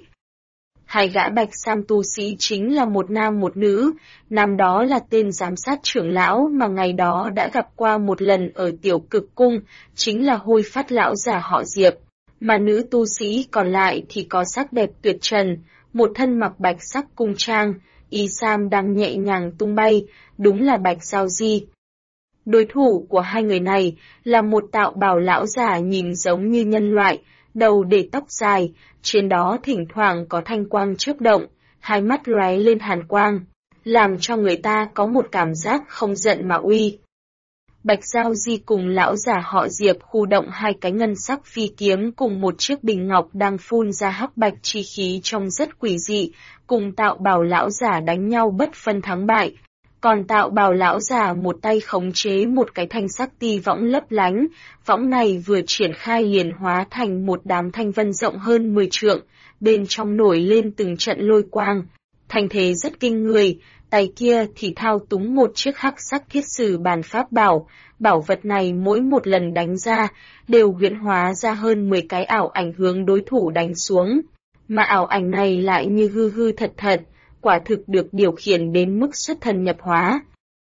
Hai gã bạch sam tu sĩ chính là một nam một nữ, nam đó là tên giám sát trưởng lão mà ngày đó đã gặp qua một lần ở tiểu cực cung, chính là Hôi Phát lão giả họ Diệp. Mà nữ tu sĩ còn lại thì có sắc đẹp tuyệt trần, một thân mặc bạch sắc cung trang, y sam đang nhẹ nhàng tung bay, đúng là Bạch Giao Di. Đối thủ của hai người này là một tạo bào lão giả nhìn giống như nhân loại, đầu để tóc dài, trên đó thỉnh thoảng có thanh quang chớp động, hai mắt lóe lên hàn quang, làm cho người ta có một cảm giác không giận mà uy. Bạch Giao Di cùng lão giả họ Diệp khu động hai cái ngân sắc phi kiếm cùng một chiếc bình ngọc đang phun ra hắc bạch chi khí trông rất quỷ dị, cùng Tạo Bảo lão giả đánh nhau bất phân thắng bại. Còn Tạo Bảo lão giả một tay khống chế một cái thanh sắc ti võng lấp lánh, võng này vừa triển khai liền hóa thành một đám thanh vân rộng hơn 10 trượng, bên trong nổi lên từng trận lôi quang. Thành thế rất kinh người, tay kia thì thao túng một chiếc hắc sắc thiết sử bàn pháp bảo, bảo vật này mỗi một lần đánh ra, đều huyễn hóa ra hơn 10 cái ảo ảnh hướng đối thủ đánh xuống. Mà ảo ảnh này lại như hư hư thật thật, quả thực được điều khiển đến mức xuất thần nhập hóa.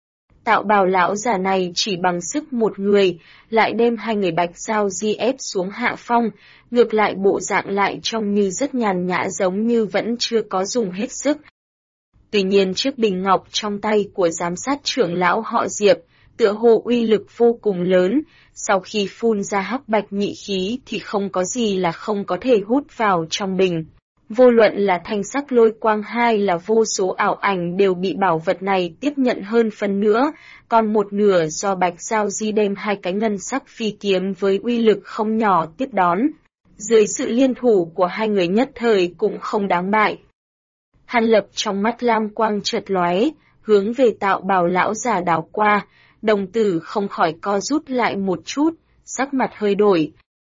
Tạo Bảo lão giả này chỉ bằng sức một người, lại đem hai người Bạch Giao Di ép xuống hạ phong, ngược lại bộ dạng lại trông như rất nhàn nhã giống như vẫn chưa có dùng hết sức. Tuy nhiên chiếc bình ngọc trong tay của giám sát trưởng lão họ Diệp, tựa hồ uy lực vô cùng lớn, sau khi phun ra hắc bạch nhị khí thì không có gì là không có thể hút vào trong bình. Vô luận là thanh sắc lôi quang hay là vô số ảo ảnh đều bị bảo vật này tiếp nhận hơn phần nữa, còn một nửa do Bạch Giao Di đem hai cái ngân sắc phi kiếm với uy lực không nhỏ tiếp đón. Dưới sự liên thủ của hai người nhất thời cũng không đáng bại. Hàn Lập trong mắt lam quang chợt lóe, hướng về Tạo Bảo lão giả đảo qua, đồng tử không khỏi co rút lại một chút, sắc mặt hơi đổi.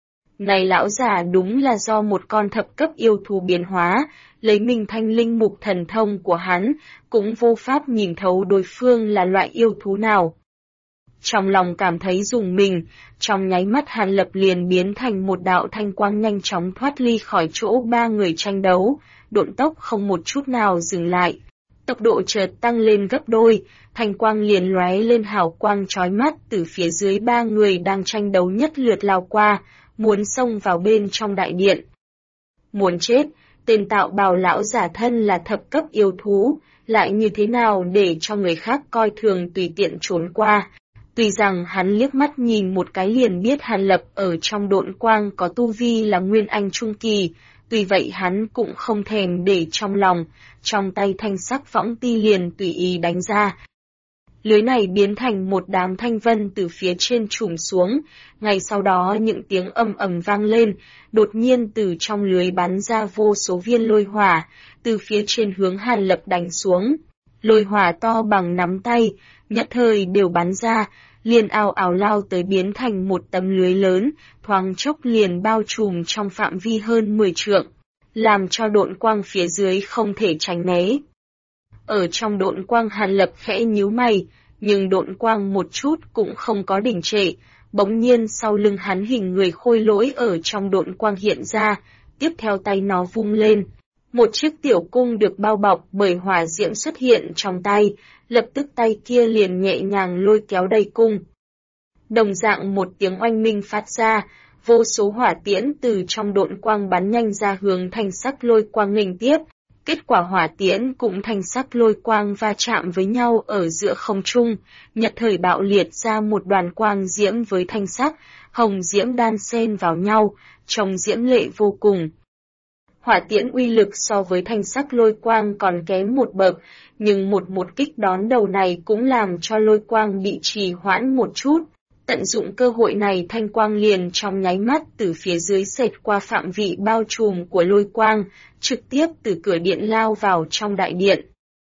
Này lão giả đúng là do một con thập cấp yêu thú biến hóa, lấy Minh Thanh linh mục thần thông của hắn, cũng vô pháp nhìn thấu đối phương là loại yêu thú nào. Trong lòng cảm thấy rùng mình, trong nháy mắt Hàn Lập liền biến thành một đạo thanh quang nhanh chóng thoát ly khỏi chỗ ba người tranh đấu, độn tốc không một chút nào dừng lại. Tốc độ chợt tăng lên gấp đôi, thanh quang liền lóe lên hào quang chói mắt từ phía dưới ba người đang tranh đấu nhất lượt lao qua, muốn xông vào bên trong đại điện. Muốn chết, tên Tạo Bảo lão giả thân là thập cấp yêu thú, lại như thế nào để cho người khác coi thường tùy tiện trốn qua. Tuy rằng hắn liếc mắt nhìn một cái liền biết Hàn Lập ở trong độn quang có tu vi là Nguyên Anh Trung Kỳ, tuy vậy hắn cũng không thèm để trong lòng, trong tay thanh sắc võng ti liền tùy ý đánh ra. Lưới này biến thành một đám thanh vân từ phía trên trùm xuống, ngay sau đó những tiếng ầm ầm vang lên, đột nhiên từ trong lưới bắn ra vô số viên lôi hỏa, từ phía trên hướng Hàn Lập đánh xuống. Lôi hỏa to bằng nắm tay, nhất thời đều bắn ra, liền ào ào lao tới biến thành một tấm lưới lớn, thoáng chốc liền bao trùm trong phạm vi hơn 10 trượng, làm cho độn quang phía dưới không thể tránh né. Ở trong độn quang Hàn Lập khẽ nhíu mày, nhưng độn quang một chút cũng không có đình trệ, bỗng nhiên sau lưng hắn hình người khôi lỗi ở trong độn quang hiện ra, tiếp theo tay nó vung lên. Một chiếc tiểu cung được bao bọc bởi hỏa diễm xuất hiện trong tay, lập tức tay kia liền nhẹ nhàng lôi kéo đầy cung. Đồng dạng một tiếng oanh minh phát ra, vô số hỏa tiễn từ trong độn quang bắn nhanh ra hướng thanh sắc lôi quang nghênh tiếp. Kết quả hỏa tiễn cũng thanh sắc lôi quang va chạm với nhau ở giữa không trung, nhất thời bạo liệt ra một đoàn quang diễm với thanh sắc, hồng diễm đan xen vào nhau, trông diễm lệ vô cùng. Hỏa tiễn uy lực so với thanh sắc lôi quang còn kém một bậc, nhưng một kích đón đầu này cũng làm cho lôi quang bị trì hoãn một chút. Tận dụng cơ hội này thanh quang liền trong nháy mắt từ phía dưới xẹt qua phạm vị bao trùm của lôi quang, trực tiếp từ cửa điện lao vào trong đại điện.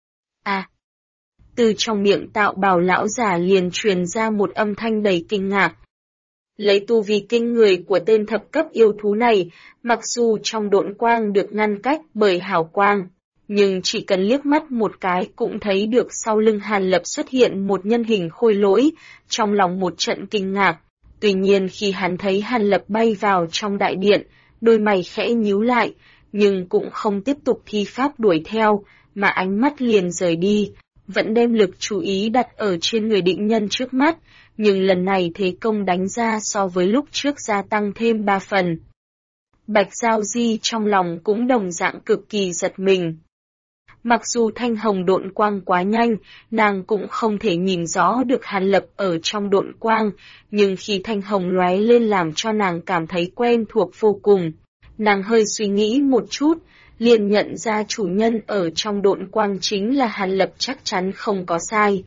Từ trong miệng Tạo Bảo lão giả liền truyền ra một âm thanh đầy kinh ngạc. Lấy tu vi kinh người của tên thập cấp yêu thú này, mặc dù trong độn quang được ngăn cách bởi hào quang, nhưng chỉ cần liếc mắt một cái cũng thấy được sau lưng Hàn Lập xuất hiện một nhân hình khôi lỗi, trong lòng một trận kinh ngạc. Tuy nhiên khi hắn thấy Hàn Lập bay vào trong đại điện, đôi mày khẽ nhíu lại, nhưng cũng không tiếp tục thi pháp đuổi theo, mà ánh mắt liền rời đi, vẫn đem lực chú ý đặt ở trên người định nhân trước mắt, nhưng lần này thế công đánh ra so với lúc trước gia tăng thêm 3 phần. Bạch Giao Di trong lòng cũng đồng dạng cực kỳ giật mình. Mặc dù thanh hồng độn quang quá nhanh, nàng cũng không thể nhìn rõ được Hàn Lập ở trong độn quang, nhưng khi thanh hồng lóe lên làm cho nàng cảm thấy quen thuộc vô cùng. Nàng hơi suy nghĩ một chút, liền nhận ra chủ nhân ở trong độn quang chính là Hàn Lập, chắc chắn không có sai.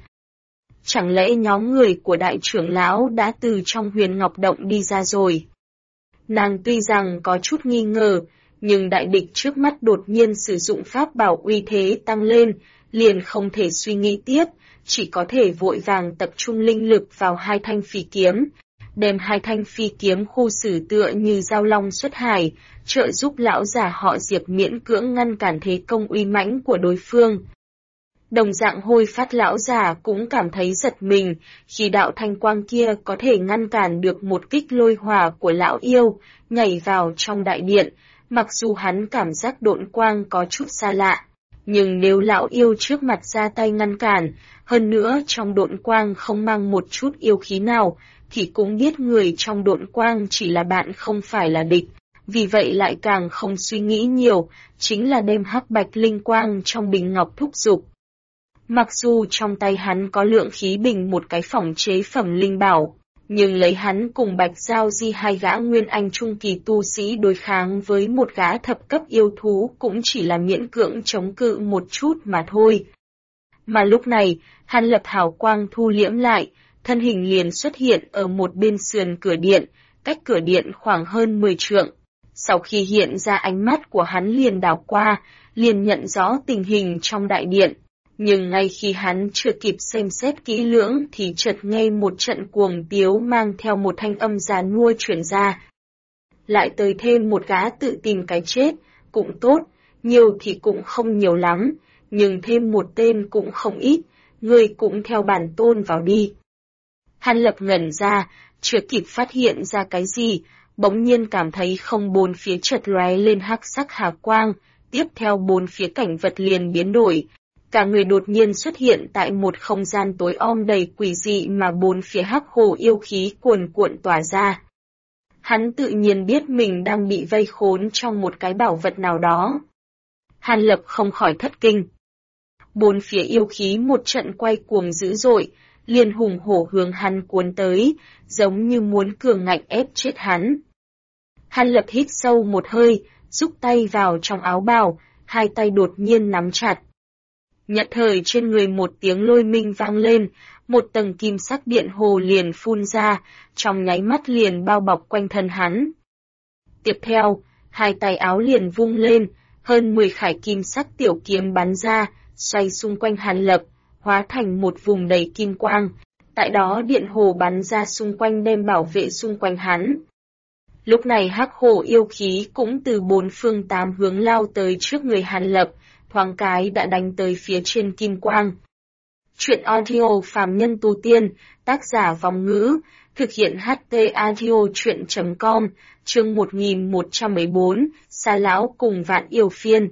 Chẳng lẽ nhóm người của đại trưởng lão đã từ trong Huyền Ngọc Động đi ra rồi? Nàng tuy rằng có chút nghi ngờ, nhưng đại địch trước mắt đột nhiên sử dụng pháp bảo uy thế tăng lên, liền không thể suy nghĩ tiếp, chỉ có thể vội vàng tập trung linh lực vào hai thanh phi kiếm, đem hai thanh phi kiếm khu xử tựa như giao long xuất hải, trợ giúp lão giả họ Diệp miễn cưỡng ngăn cản thế công uy mãnh của đối phương. Đồng dạng Hôi Phát lão giả cũng cảm thấy giật mình, khi đạo thanh quang kia có thể ngăn cản được một kích lôi hỏa của lão yêu, nhảy vào trong đại điện, mặc dù hắn cảm giác độn quang có chút xa lạ. Nhưng nếu lão yêu trước mặt ra tay ngăn cản, hơn nữa trong độn quang không mang một chút yêu khí nào, thì cũng biết người trong độn quang chỉ là bạn không phải là địch. Vì vậy lại càng không suy nghĩ nhiều, chính là đem hắc bạch linh quang trong bình ngọc thúc giục. Mặc dù trong tay hắn có lượng khí bình một cái phỏng chế phẩm linh bảo, nhưng lấy hắn cùng Bạch Giao Di hai gã nguyên anh trung kỳ tu sĩ đối kháng với một gã thập cấp yêu thú cũng chỉ là miễn cưỡng chống cự một chút mà thôi. Mà lúc này, Hàn Lập hào quang thu liễm lại, thân hình liền xuất hiện ở một bên sườn cửa điện, cách cửa điện khoảng hơn 10 trượng. Sau khi hiện ra ánh mắt của hắn liền đảo qua, liền nhận rõ tình hình trong đại điện. Nhưng ngay khi hắn chưa kịp xem xét kỹ lưỡng thì chợt nghe một trận cuồng tiếu mang theo một thanh âm giàn nua truyền ra. Lại tới thêm một gã tự tìm cái chết, cũng tốt, nhiều thì cũng không nhiều lắm, nhưng thêm một tên cũng không ít, ngươi cũng theo bản tôn vào đi. Hàn Lập ngẩn ra, chưa kịp phát hiện ra cái gì, bỗng nhiên cảm thấy không bốn phía chợt lóe lên hắc sắc hà quang, tiếp theo bốn phía cảnh vật liền biến đổi. Cả người đột nhiên xuất hiện tại một không gian tối om đầy quỷ dị mà bốn phía hắc hồ yêu khí cuồn cuộn tỏa ra. Hắn tự nhiên biết mình đang bị vây khốn trong một cái bảo vật nào đó. Hàn Lập không khỏi thất kinh. Bốn phía yêu khí một trận quay cuồng dữ dội, liền hùng hổ hướng hắn cuốn tới, giống như muốn cường ngạnh ép chết hắn. Hàn Lập hít sâu một hơi, rút tay vào trong áo bào, hai tay đột nhiên nắm chặt. Nhất thời trên người một tiếng lôi minh vang lên, một tầng kim sắc điện hồ liền phun ra, trong nháy mắt liền bao bọc quanh thân hắn. Tiếp theo, hai tay áo liền vung lên, hơn 10 khải kim sắc tiểu kiếm bắn ra, xoay xung quanh Hàn Lập, hóa thành một vùng đầy kim quang. Tại đó điện hồ bắn ra xung quanh đem bảo vệ xung quanh hắn. Lúc này hắc hồ yêu khí cũng từ bốn phương tám hướng lao tới trước người Hàn Lập, thoáng cái đã đánh tới phía trên kim quang. Chuyện audio phàm nhân tu tiên, tác giả Vong Ngữ, thực hiện HT audio chuyện.com, chương 1114, Sa Lão cùng Vạn Yêu Phiên.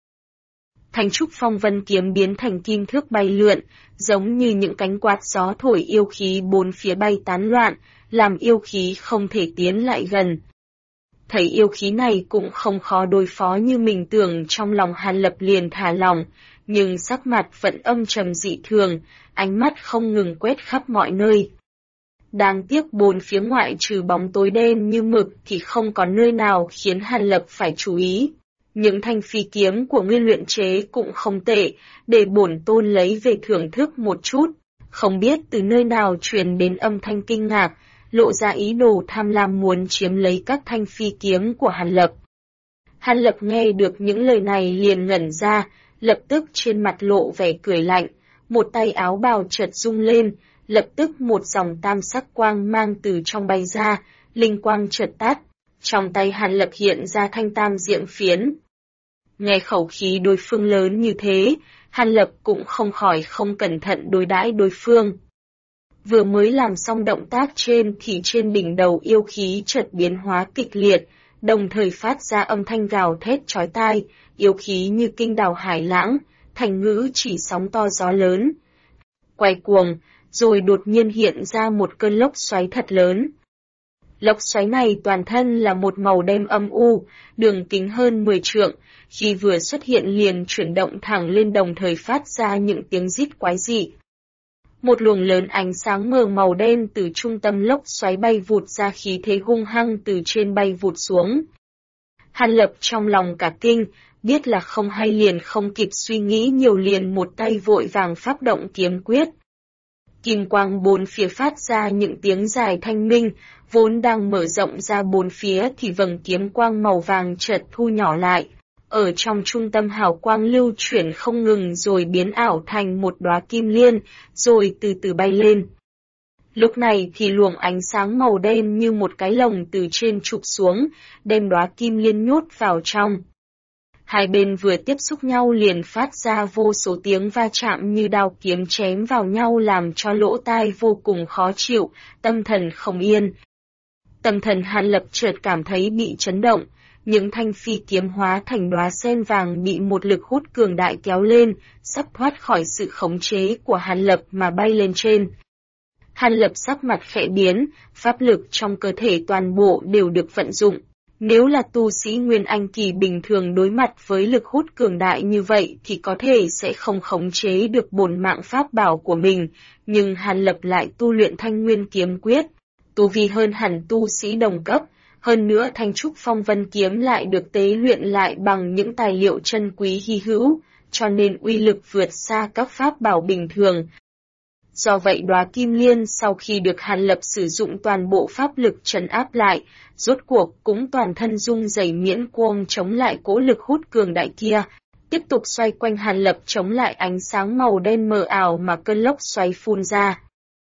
Thành trúc phong vân kiếm biến thành kim thước bay lượn, giống như những cánh quạt gió thổi yêu khí bốn phía bay tán loạn, làm yêu khí không thể tiến lại gần. Thấy yêu khí này cũng không khó đối phó như mình tưởng, trong lòng Hàn Lập liền thả lòng, nhưng sắc mặt vẫn âm trầm dị thường, ánh mắt không ngừng quét khắp mọi nơi. Đáng tiếc bốn phía ngoại trừ bóng tối đen như mực thì không có nơi nào khiến Hàn Lập phải chú ý. Những thanh phi kiếm của ngươi luyện chế cũng không tệ, để bổn tôn lấy về thưởng thức một chút. Không biết từ nơi nào truyền đến âm thanh kinh ngạc, lộ ra ý đồ tham lam muốn chiếm lấy các thanh phi kiếm của Hàn Lập. Hàn Lập nghe được những lời này liền ngẩn ra, lập tức trên mặt lộ vẻ cười lạnh, một tay áo bào chợt rung lên, lập tức một dòng tam sắc quang mang từ trong bay ra, linh quang chợt tắt, trong tay Hàn Lập hiện ra thanh tam diệm phiến. Nghe khẩu khí đối phương lớn như thế, Hàn Lập cũng không khỏi không cẩn thận đối đãi đối phương. Vừa mới làm xong động tác trên thì trên đỉnh đầu yêu khí chợt biến hóa kịch liệt, đồng thời phát ra âm thanh gào thét chói tai, yêu khí như kinh đào hải lãng, thành ngữ chỉ sóng to gió lớn. Quay cuồng, rồi đột nhiên hiện ra một cơn lốc xoáy thật lớn. Lốc xoáy này toàn thân là một màu đen âm u, đường kính hơn 10 trượng, khi vừa xuất hiện liền chuyển động thẳng lên đồng thời phát ra những tiếng rít quái dị. Một luồng lớn ánh sáng mờ màu đen từ trung tâm lốc xoáy bay vụt ra, khí thế hung hăng từ trên bay vụt xuống. Hàn Lập trong lòng cả kinh, biết là không hay liền không kịp suy nghĩ nhiều, liền một tay vội vàng phát động kiếm quyết. Kim quang bốn phía phát ra những tiếng dài thanh minh, vốn đang mở rộng ra bốn phía thì vầng kiếm quang màu vàng chợt thu nhỏ lại. Ở trong trung tâm hào quang lưu chuyển không ngừng rồi biến ảo thành một đóa kim liên, rồi từ từ bay lên. Lúc này thì luồng ánh sáng màu đen như một cái lồng từ trên chụp xuống, đem đóa kim liên nhốt vào trong. Hai bên vừa tiếp xúc nhau liền phát ra vô số tiếng va chạm như đao kiếm chém vào nhau, làm cho lỗ tai vô cùng khó chịu, tâm thần không yên. Tâm thần Hàn Lập chợt cảm thấy bị chấn động, những thanh phi kiếm hóa thành đóa sen vàng bị một lực hút cường đại kéo lên, sắp thoát khỏi sự khống chế của Hàn Lập mà bay lên trên. Hàn Lập sắc mặt khẽ biến, pháp lực trong cơ thể toàn bộ đều được vận dụng. Nếu là tu sĩ Nguyên Anh kỳ bình thường đối mặt với lực hút cường đại như vậy thì có thể sẽ không khống chế được bổn mạng pháp bảo của mình, nhưng Hàn Lập lại tu luyện Thanh Nguyên kiếm quyết, tu vi hơn hẳn tu sĩ đồng cấp, hơn nữa Thanh Trúc Phong Vân kiếm lại được tế luyện lại bằng những tài liệu chân quý hy hữu, cho nên uy lực vượt xa các pháp bảo bình thường. Do vậy đóa kim liên sau khi được Hàn Lập sử dụng toàn bộ pháp lực trấn áp lại, rốt cuộc cũng toàn thân rung rẩy miễn cưỡng chống lại cỗ lực hút cường đại kia, tiếp tục xoay quanh Hàn Lập chống lại ánh sáng màu đen mờ ảo mà cơn lốc xoáy phun ra.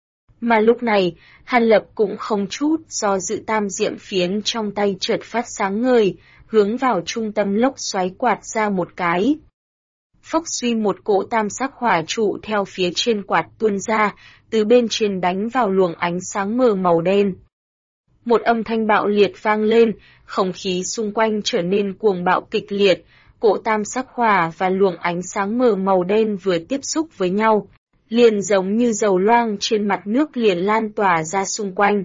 Mà lúc này, Hàn Lập cũng không chút do dự, tam diệm phiến trong tay chợt phát sáng ngời, hướng vào trung tâm lốc xoáy quạt ra một cái. Phốc suy, một cỗ tam sắc hỏa trụ theo phía trên quạt tuôn ra, từ bên trên đánh vào luồng ánh sáng mờ màu đen. Một âm thanh bạo liệt vang lên, không khí xung quanh trở nên cuồng bạo kịch liệt, cỗ tam sắc hỏa và luồng ánh sáng mờ màu đen vừa tiếp xúc với nhau, liền giống như dầu loang trên mặt nước liền lan tỏa ra xung quanh.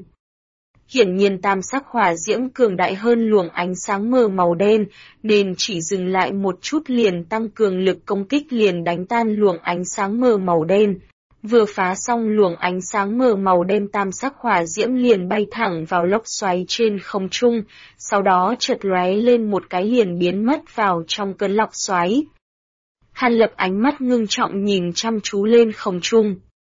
Hiển nhiên tam sắc hỏa diễm cường đại hơn luồng ánh sáng mờ màu đen, nên chỉ dừng lại một chút liền tăng cường lực công kích, liền đánh tan luồng ánh sáng mờ màu đen. Vừa phá xong luồng ánh sáng mờ màu đen, tam sắc hỏa diễm liền bay thẳng vào lốc xoáy trên không trung, sau đó chợt lóe lên một cái liền biến mất vào trong cơn lốc xoáy. Hàn Lập ánh mắt ngưng trọng nhìn chăm chú lên không trung.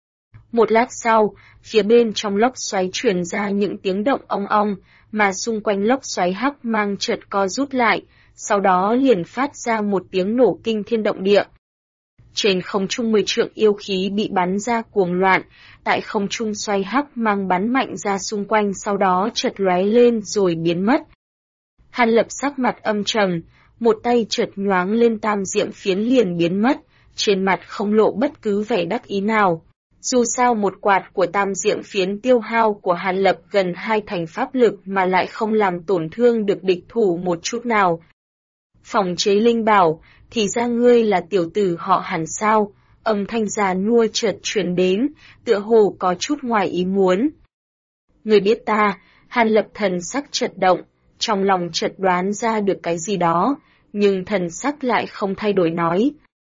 Một lát sau, phía bên trong lốc xoáy truyền ra những tiếng động ong ong, mà xung quanh lốc xoáy hắc mang chợt co rút lại, sau đó liền phát ra một tiếng nổ kinh thiên động địa. Trên không trung 10 trượng yêu khí bị bắn ra cuồng loạn, tại không trung xoay hắc mang bắn mạnh ra xung quanh, sau đó chợt lóe lên rồi biến mất. Hàn Lập sắc mặt âm trầm, một tay chợt nhoáng lên, tam diệm phiến liền biến mất, trên mặt không lộ bất cứ vẻ đắc ý nào. Dù sao một quạt của tam diệm phiến tiêu hao của Hàn Lập gần 2 thành pháp lực mà lại không làm tổn thương được địch thủ một chút nào. Phòng chế linh bảo, thì ra ngươi là tiểu tử họ Hàn sao? Âm thanh già nua chợt truyền đến, tựa hồ có chút ngoài ý muốn. Ngươi biết ta? Hàn Lập thần sắc chợt động, trong lòng chợt đoán ra được cái gì đó, nhưng thần sắc lại không thay đổi nói.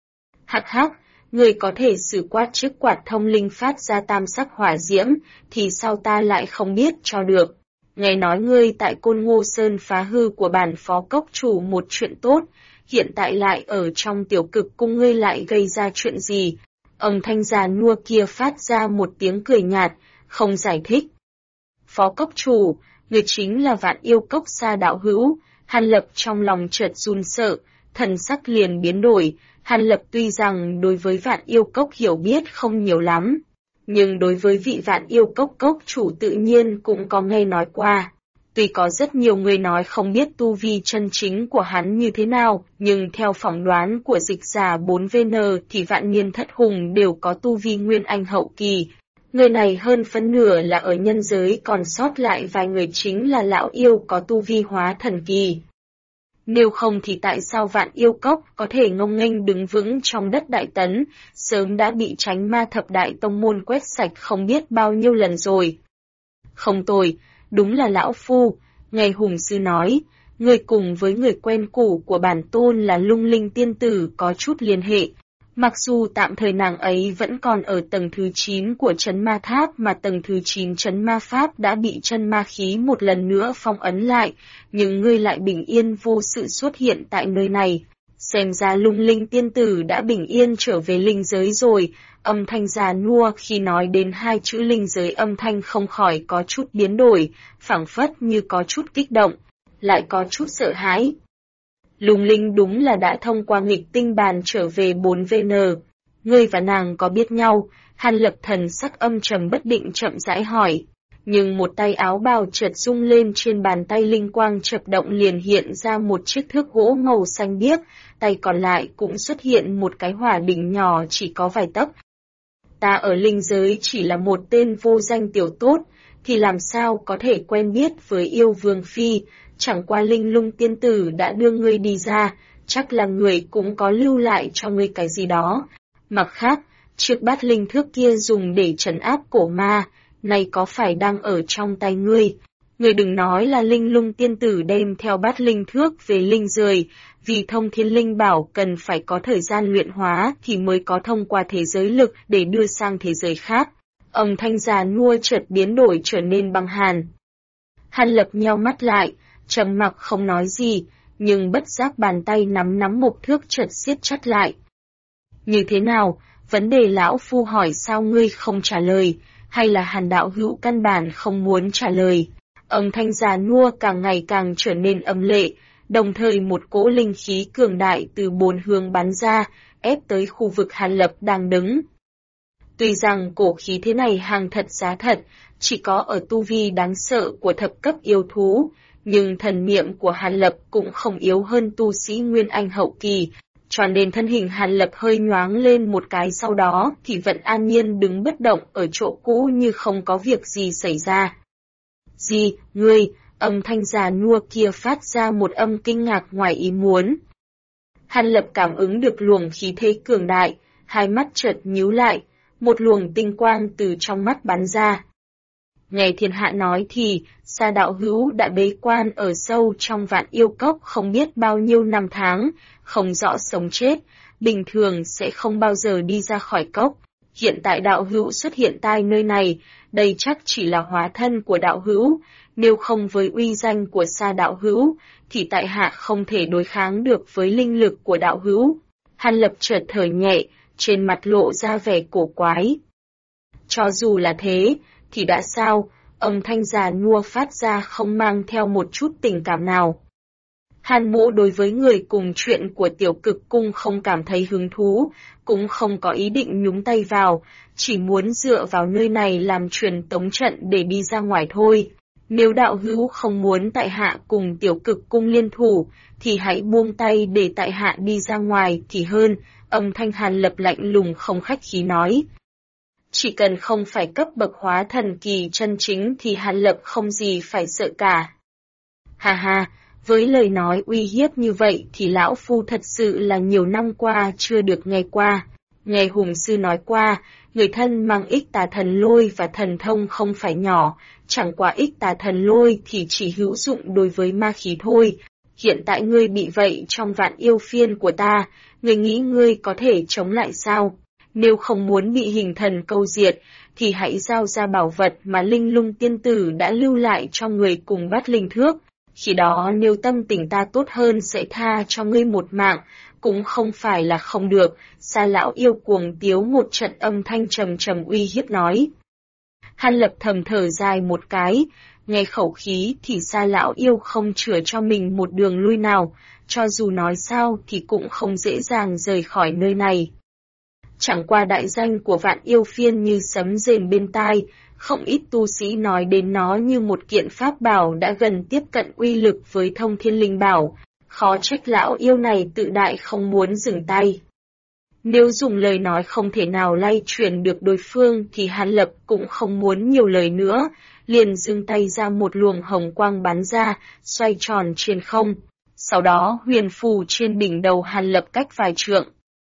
Hắc hắc, ngươi có thể sử quát chiếc quạt thông linh phát ra tam sắc hỏa diễm, thì sao ta lại không biết cho được. Nghe nói ngươi tại Côn Ngô Sơn phá hư của bản phó cốc chủ một chuyện tốt, hiện tại lại ở trong tiểu cực cung, ngươi lại gây ra chuyện gì? Âm thanh già nua kia phát ra một tiếng cười nhạt, không giải thích. Phó cốc chủ, người chính là Vạn Yêu Cốc Sa đạo hữu. Hàn Lập trong lòng chợt run sợ, thần sắc liền biến đổi. Hàn Lập tuy rằng đối với Vạn Yêu Cốc hiểu biết không nhiều lắm, nhưng đối với vị Vạn Yêu Cốc cốc chủ tự nhiên cũng có nghe nói qua. Tuy có rất nhiều người nói không biết tu vi chân chính của hắn như thế nào, nhưng theo phỏng đoán của dịch giả 4VN thì Vạn Niên Thất Hùng đều có tu vi Nguyên Anh hậu kỳ. Người này hơn phân nửa là ở nhân giới, còn sót lại vài người chính là lão yêu có tu vi hóa thần kỳ. Nếu không thì tại sao Vạn Yêu Cốc có thể ngông nghênh đứng vững trong đất Đại Tấn, sớm đã bị Chánh Ma Thập Đại Tông môn quét sạch không biết bao nhiêu lần rồi. Không tồi, Đúng là lão phu, nghe Hùng sư nói, người cùng với người quen cũ của bản tôn là Lung Linh tiên tử có chút liên hệ. Mặc dù tạm thời nàng ấy vẫn còn ở tầng thứ 9 của Trấn Ma Tháp mà tầng thứ 9 Trấn Ma Pháp đã bị chân ma khí một lần nữa phong ấn lại, nhưng ngươi lại bình yên vô sự xuất hiện tại nơi này. Xem ra Lung Linh tiên tử đã bình yên trở về linh giới rồi. Âm thanh già nua khi nói đến hai chữ linh giới, âm thanh không khỏi có chút biến đổi, phảng phất như có chút kích động, lại có chút sợ hãi. Lung Linh đúng là đã thông qua nghịch tinh bàn trở về 4VN. Ngươi và nàng có biết nhau? Hàn Lập thần sắc âm trầm bất định chậm rãi hỏi. Nhưng một tay áo bào chợt rung lên, trên bàn tay linh quang chập động liền hiện ra một chiếc thước gỗ màu xanh biếc, tay còn lại cũng xuất hiện một cái hỏa đỉnh nhỏ chỉ có vài tấc. Ta ở linh giới chỉ là một tên vô danh tiểu tốt, thì làm sao có thể quen biết với yêu vương phi, chẳng qua Linh Lung tiên tử đã đưa ngươi đi ra, chắc là người cũng có lưu lại cho ngươi cái gì đó. Mặt khác, chiếc bát linh thước kia dùng để trấn áp cổ ma, nay có phải đang ở trong tay ngươi? Ngươi đừng nói là Linh Lung tiên tử đem theo bát linh thước về linh giới, vì thông thiên linh bảo cần phải có thời gian luyện hóa thì mới có thông qua thế giới lực để đưa sang thế giới khác. Âm thanh già nua chợt biến đổi trở nên băng hàn. Hàn Lập nheo mắt lại, trầm mặc không nói gì, nhưng bất giác bàn tay nắm một thước chợt siết chặt lại. Như thế nào? Vấn đề lão phu hỏi sao ngươi không trả lời, hay là Hàn đạo hữu căn bản không muốn trả lời? Âm thanh già nua càng ngày càng trở nên âm lệ, đồng thời một cỗ linh khí cường đại từ bốn hướng bắn ra, ép tới khu vực Hàn Lập đang đứng. Tuy rằng cổ khí thế này hàng thật giá thật, chỉ có ở tu vi đáng sợ của thập cấp yêu thú, nhưng thần niệm của Hàn Lập cũng không yếu hơn tu sĩ Nguyên Anh hậu kỳ, cho nên thân hình Hàn Lập hơi nhoáng lên một cái, sau đó thì vẫn an nhiên đứng bất động ở chỗ cũ như không có việc gì xảy ra. Gì, ngươi? Âm thanh già nua kia phát ra một âm kinh ngạc ngoài ý muốn. Hàn Lập cảm ứng được luồng khí thế cường đại, hai mắt chợt nhíu lại, một luồng tinh quang từ trong mắt bắn ra. Nghe thiên hạ nói thì, Sa đạo hữu đã bế quan ở sâu trong Vạn Yêu Cốc không biết bao nhiêu năm tháng, không rõ sống chết, bình thường sẽ không bao giờ đi ra khỏi cốc. Hiện tại đạo hữu xuất hiện tại nơi này, đây chắc chỉ là hóa thân của đạo hữu, nếu không với uy danh của Sa đạo hữu, thì tại hạ không thể đối kháng được với linh lực của đạo hữu. Hàn Lập chợt thở nhẹ, trên mặt lộ ra vẻ cổ quái. Cho dù là thế, thì đã sao? Âm thanh già nua phát ra không mang theo một chút tình cảm nào. Hàn Mỗ đối với người cùng chuyện của Tiểu Cực Cung không cảm thấy hứng thú, cũng không có ý định nhúng tay vào, chỉ muốn dựa vào nơi này làm truyền tống trận để đi ra ngoài thôi. Nếu đạo hữu không muốn tại hạ cùng Tiểu Cực Cung liên thủ, thì hãy buông tay để tại hạ đi ra ngoài thì hơn. Âm thanh Hàn Lập lạnh lùng không khách khí nói. Chỉ cần không phải cấp bậc hóa thần kỳ chân chính thì Hàn Lập không gì phải sợ cả. Ha ha, với lời nói uy hiếp như vậy thì lão phu thật sự là nhiều năm qua chưa được nghe qua. Nghe Hùng sư nói qua, người thân mang ích tà thần lôi và thần thông không phải nhỏ, chẳng qua ích tà thần lôi thì chỉ hữu dụng đối với ma khí thôi. Hiện tại ngươi bị vậy trong Vạn Yêu Phiên của ta, ngươi nghĩ ngươi có thể chống lại sao? Nếu không muốn bị hình thần câu diệt, thì hãy giao ra bảo vật mà Linh Lung tiên tử đã lưu lại cho người cùng bát linh thước. Khi đó nếu tâm tình ta tốt hơn sẽ tha cho ngươi một mạng, cũng không phải là không được. Sa lão yêu cuồng tiếu một trận, âm thanh trầm trầm uy hiếp nói. Hàn Lập thầm thở dài một cái, nghe khẩu khí thì Sa lão yêu không chừa cho mình một đường lui nào, cho dù nói sao thì cũng không dễ dàng rời khỏi nơi này. Chẳng qua đại danh của Vạn Yêu Phiên như sấm rền bên tai, không ít tu sĩ nói đến nó như một kiện pháp bảo đã gần tiếp cận uy lực với thông thiên linh bảo, khó trách lão yêu này tự đại không muốn dừng tay. Nếu dùng lời nói không thể nào lay chuyển được đối phương thì Hàn Lập cũng không muốn nhiều lời nữa, liền giương tay ra, một luồng hồng quang bắn ra, xoay tròn trên không. Sau đó huyền phù trên đỉnh đầu Hàn Lập cách vài trượng.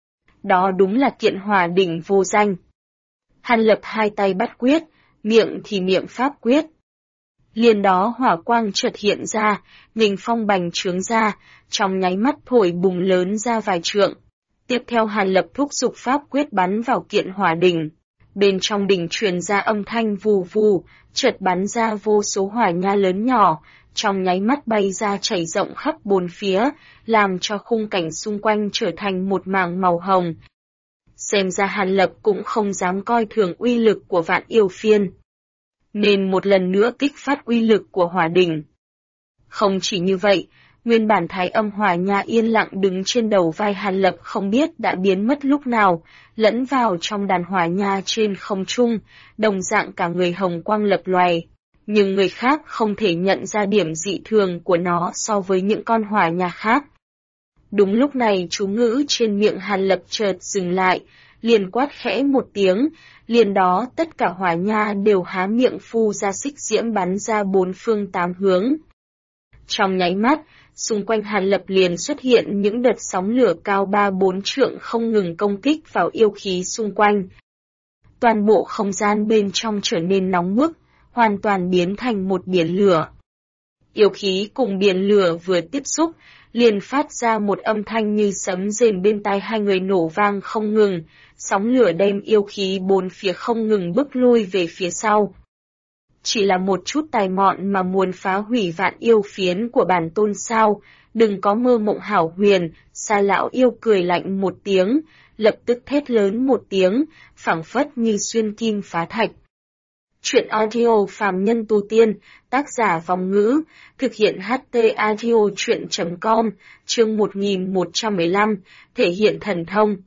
Đó đúng là kiện hỏa đỉnh vô danh. Hàn Lập hai tay bắt quyết, miệng thì niệm pháp quyết. Liền đó hỏa quang chợt hiện ra, nghình phong bành trướng ra, trong nháy mắt thổi bùng lớn ra vài trượng. Tiếp theo Hàn Lập thúc giục pháp quyết bắn vào kiện hỏa đỉnh. Bên trong đỉnh truyền ra âm thanh vù vù, chợt bắn ra vô số hỏa nha lớn nhỏ, trong nháy mắt bay ra chảy rộng khắp bốn phía, làm cho khung cảnh xung quanh trở thành một mảng màu hồng. Xem ra Hàn Lập cũng không dám coi thường uy lực của Vạn Yêu Phiên, nên một lần nữa kích phát uy lực của hỏa đỉnh. Không chỉ như vậy, nguyên bản thái âm hỏa nha yên lặng đứng trên đầu vai Hàn Lập không biết đã biến mất lúc nào, lẫn vào trong đàn hỏa nha trên không trung, đồng dạng cả người hồng quang lập loè. Nhưng người khác không thể nhận ra điểm dị thường của nó so với những con hỏa nha khác. Đúng lúc này chú ngữ trên miệng Hàn Lập chợt dừng lại, liền quát khẽ một tiếng, liền đó tất cả hỏa nha đều há miệng phun ra xích diễm bắn ra bốn phương tám hướng. Trong nháy mắt, xung quanh Hàn Lập liền xuất hiện những đợt sóng lửa cao 3-4 trượng không ngừng công kích vào yêu khí xung quanh. Toàn bộ không gian bên trong trở nên nóng bức, hoàn toàn biến thành một biển lửa. Yêu khí cùng biển lửa vừa tiếp xúc, liền phát ra một âm thanh như sấm rền bên tai hai người nổ vang không ngừng, sóng lửa đem yêu khí bốn phía không ngừng bức lui về phía sau. Chỉ là một chút tài mọn mà muốn phá hủy Vạn Yêu Phiến của bản tôn sao, đừng có mơ mộng hảo huyền. Sa lão yêu cười lạnh một tiếng, lập tức thét lớn một tiếng, phảng phất như xuyên kim phá thạch. Chuyện audio phàm nhân tu tiên, tác giả Vong Ngữ, thực hiện HT audio chuyện.com, chương 1115, thể hiện thần thông.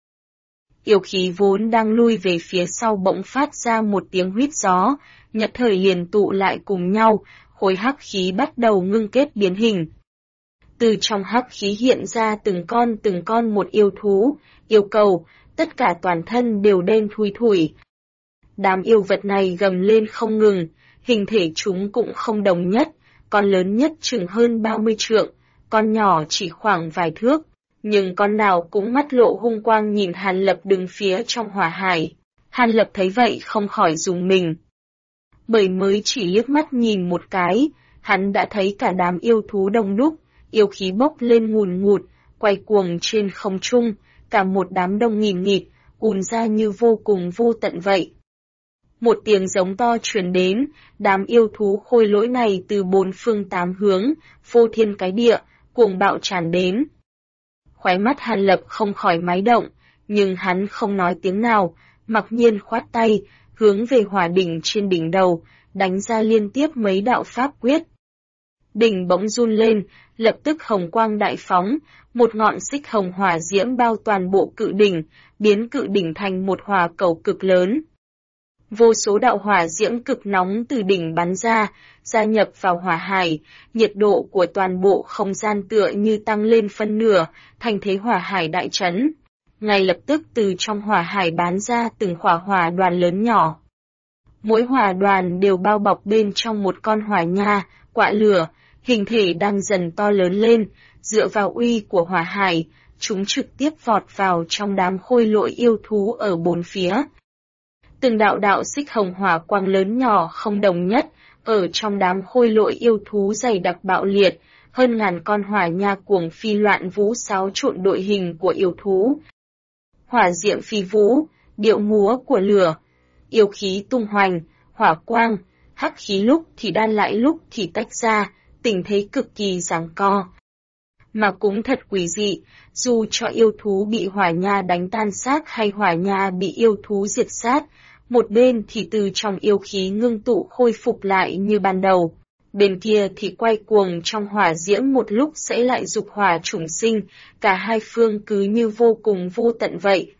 Yêu khí vốn đang lui về phía sau bỗng phát ra một tiếng huýt gió, nhất thời liền tụ lại cùng nhau, khối hắc khí bắt đầu ngưng kết biến hình. Từ trong hắc khí hiện ra từng con một yêu thú, yêu cầu, tất cả toàn thân đều đen thui thủi. Đám yêu vật này gầm lên không ngừng, hình thể chúng cũng không đồng nhất, con lớn nhất chừng hơn 30 trượng, con nhỏ chỉ khoảng vài thước, nhưng con nào cũng mắt lộ hung quang nhìn Hàn Lập đứng phía trong hỏa hải. Hàn Lập thấy vậy không khỏi rùng mình. Bởi mới chỉ liếc mắt nhìn một cái, hắn đã thấy cả đám yêu thú đông đúc, yêu khí bốc lên ngùn ngụt, quay cuồng trên không trung, cả một đám đông nghìn nghịt, ùn ra như vô cùng vô tận vậy. Một tiếng giống to truyền đến, đám yêu thú khôi lỗi này từ bốn phương tám hướng, phô thiên cái địa, cuồng bạo tràn đến. Khóe mắt Hàn Lập không khỏi máy động, nhưng hắn không nói tiếng nào, mặc nhiên khoát tay, hướng về hỏa đỉnh trên đỉnh đầu, đánh ra liên tiếp mấy đạo pháp quyết. Đỉnh bỗng run lên, lập tức hồng quang đại phóng, một ngọn xích hồng hỏa diễm bao toàn bộ cự đỉnh, biến cự đỉnh thành một hỏa cầu cực lớn. Vô số đạo hỏa diễm cực nóng từ đỉnh bắn ra, gia nhập vào hỏa hải, nhiệt độ của toàn bộ không gian tựa như tăng lên phân nửa, thành thế hỏa hải đại trấn. Ngay lập tức từ trong hỏa hải bắn ra từng khỏa hỏa đoàn lớn nhỏ. Mỗi hỏa đoàn đều bao bọc bên trong một con hỏa nha, quạ lửa, hình thể đang dần to lớn lên, dựa vào uy của hỏa hải, chúng trực tiếp vọt vào trong đám khôi lỗi yêu thú ở bốn phía. Từng đạo đạo xích hồng hỏa quang lớn nhỏ không đồng nhất, ở trong đám khôi lỗi yêu thú dày đặc bạo liệt, hơn ngàn con hỏa nha cuồng phi loạn vũ xáo trộn đội hình của yêu thú. Hỏa diệm phi vũ, điệu múa của lửa, yêu khí tung hoành, hỏa quang, hắc khí lúc thì đan lại lúc thì tách ra, tình thế cực kỳ giằng co. Mà cũng thật quỷ dị, dù cho yêu thú bị hỏa nha đánh tan xác hay hỏa nha bị yêu thú diệt sát, một bên thì từ trong yêu khí ngưng tụ khôi phục lại như ban đầu, bên kia thì quay cuồng trong hỏa diễm một lúc sẽ lại dục hỏa chủng sinh, cả hai phương cứ như vô cùng vô tận vậy.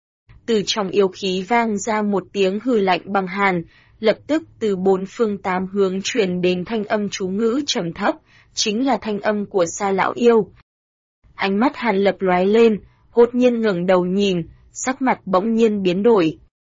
Từ trong yêu khí vang ra một tiếng hừ lạnh băng hàn, lập tức từ bốn phương tám hướng truyền đến thanh âm chú ngữ trầm thấp, chính là thanh âm của Sa lão yêu. Ánh mắt Hàn Lập lóe lên, hốt nhiên ngẩng đầu nhìn, sắc mặt bỗng nhiên biến đổi.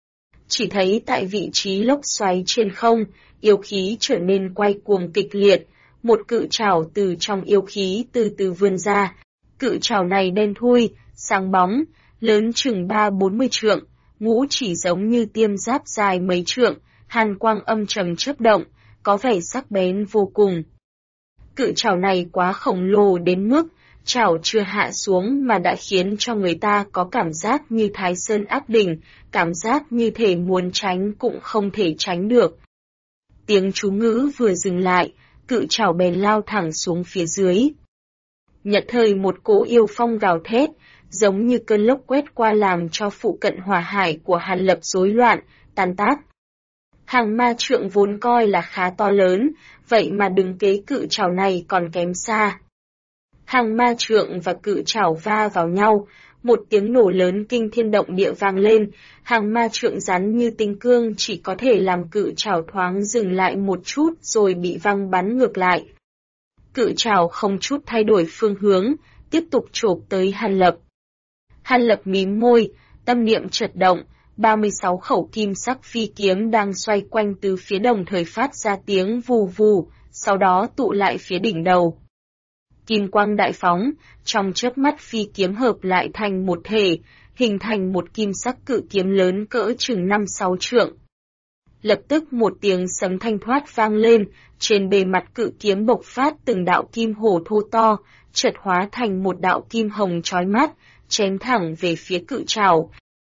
Chỉ thấy tại vị trí lốc xoáy trên không, yêu khí trở nên quay cuồng kịch liệt, một cự trảo từ trong yêu khí từ từ vươn ra. Cự trảo này đen thui, sáng bóng, lớn chừng 30-40 trượng, ngũ chỉ giống như tiêm giáp dài mấy trượng, hàn quang âm trầm chớp động, có vẻ sắc bén vô cùng. Cự trảo này quá khổng lồ đến mức, trảo chưa hạ xuống mà đã khiến cho người ta có cảm giác như Thái Sơn áp đỉnh, cảm giác như thể muốn tránh cũng không thể tránh được. Tiếng chú ngữ vừa dừng lại, cự trảo bèn lao thẳng xuống phía dưới. Nhất thời một cỗ yêu phong gào thét, giống như cơn lốc quét qua làm cho phụ cận hỏa hải của Hàn Lập rối loạn, tan tác. Hàng ma trượng vốn coi là khá to lớn, vậy mà đứng kế cự trảo này còn kém xa. Hàng ma trượng và cự trảo va vào nhau, một tiếng nổ lớn kinh thiên động địa vang lên, hàng ma trượng rắn như tinh cương chỉ có thể làm cự trảo thoáng dừng lại một chút rồi bị văng bắn ngược lại. Cự trảo không chút thay đổi phương hướng, tiếp tục chộp tới Hàn Lập. Hàn Lập mím môi, tâm niệm chợt động, 36 khẩu kim sắc phi kiếm đang xoay quanh từ phía đồng thời phát ra tiếng vù vù, sau đó tụ lại phía đỉnh đầu. Kim quang đại phóng, trong chớp mắt phi kiếm hợp lại thành một thể, hình thành một kim sắc cự kiếm lớn cỡ chừng 5-6 trượng. Lập tức một tiếng sấm thanh thoát vang lên, trên bề mặt cự kiếm bộc phát từng đạo kim hổ thô to, chợt hóa thành một đạo kim hồng chói mắt, chém thẳng về phía cự trảo.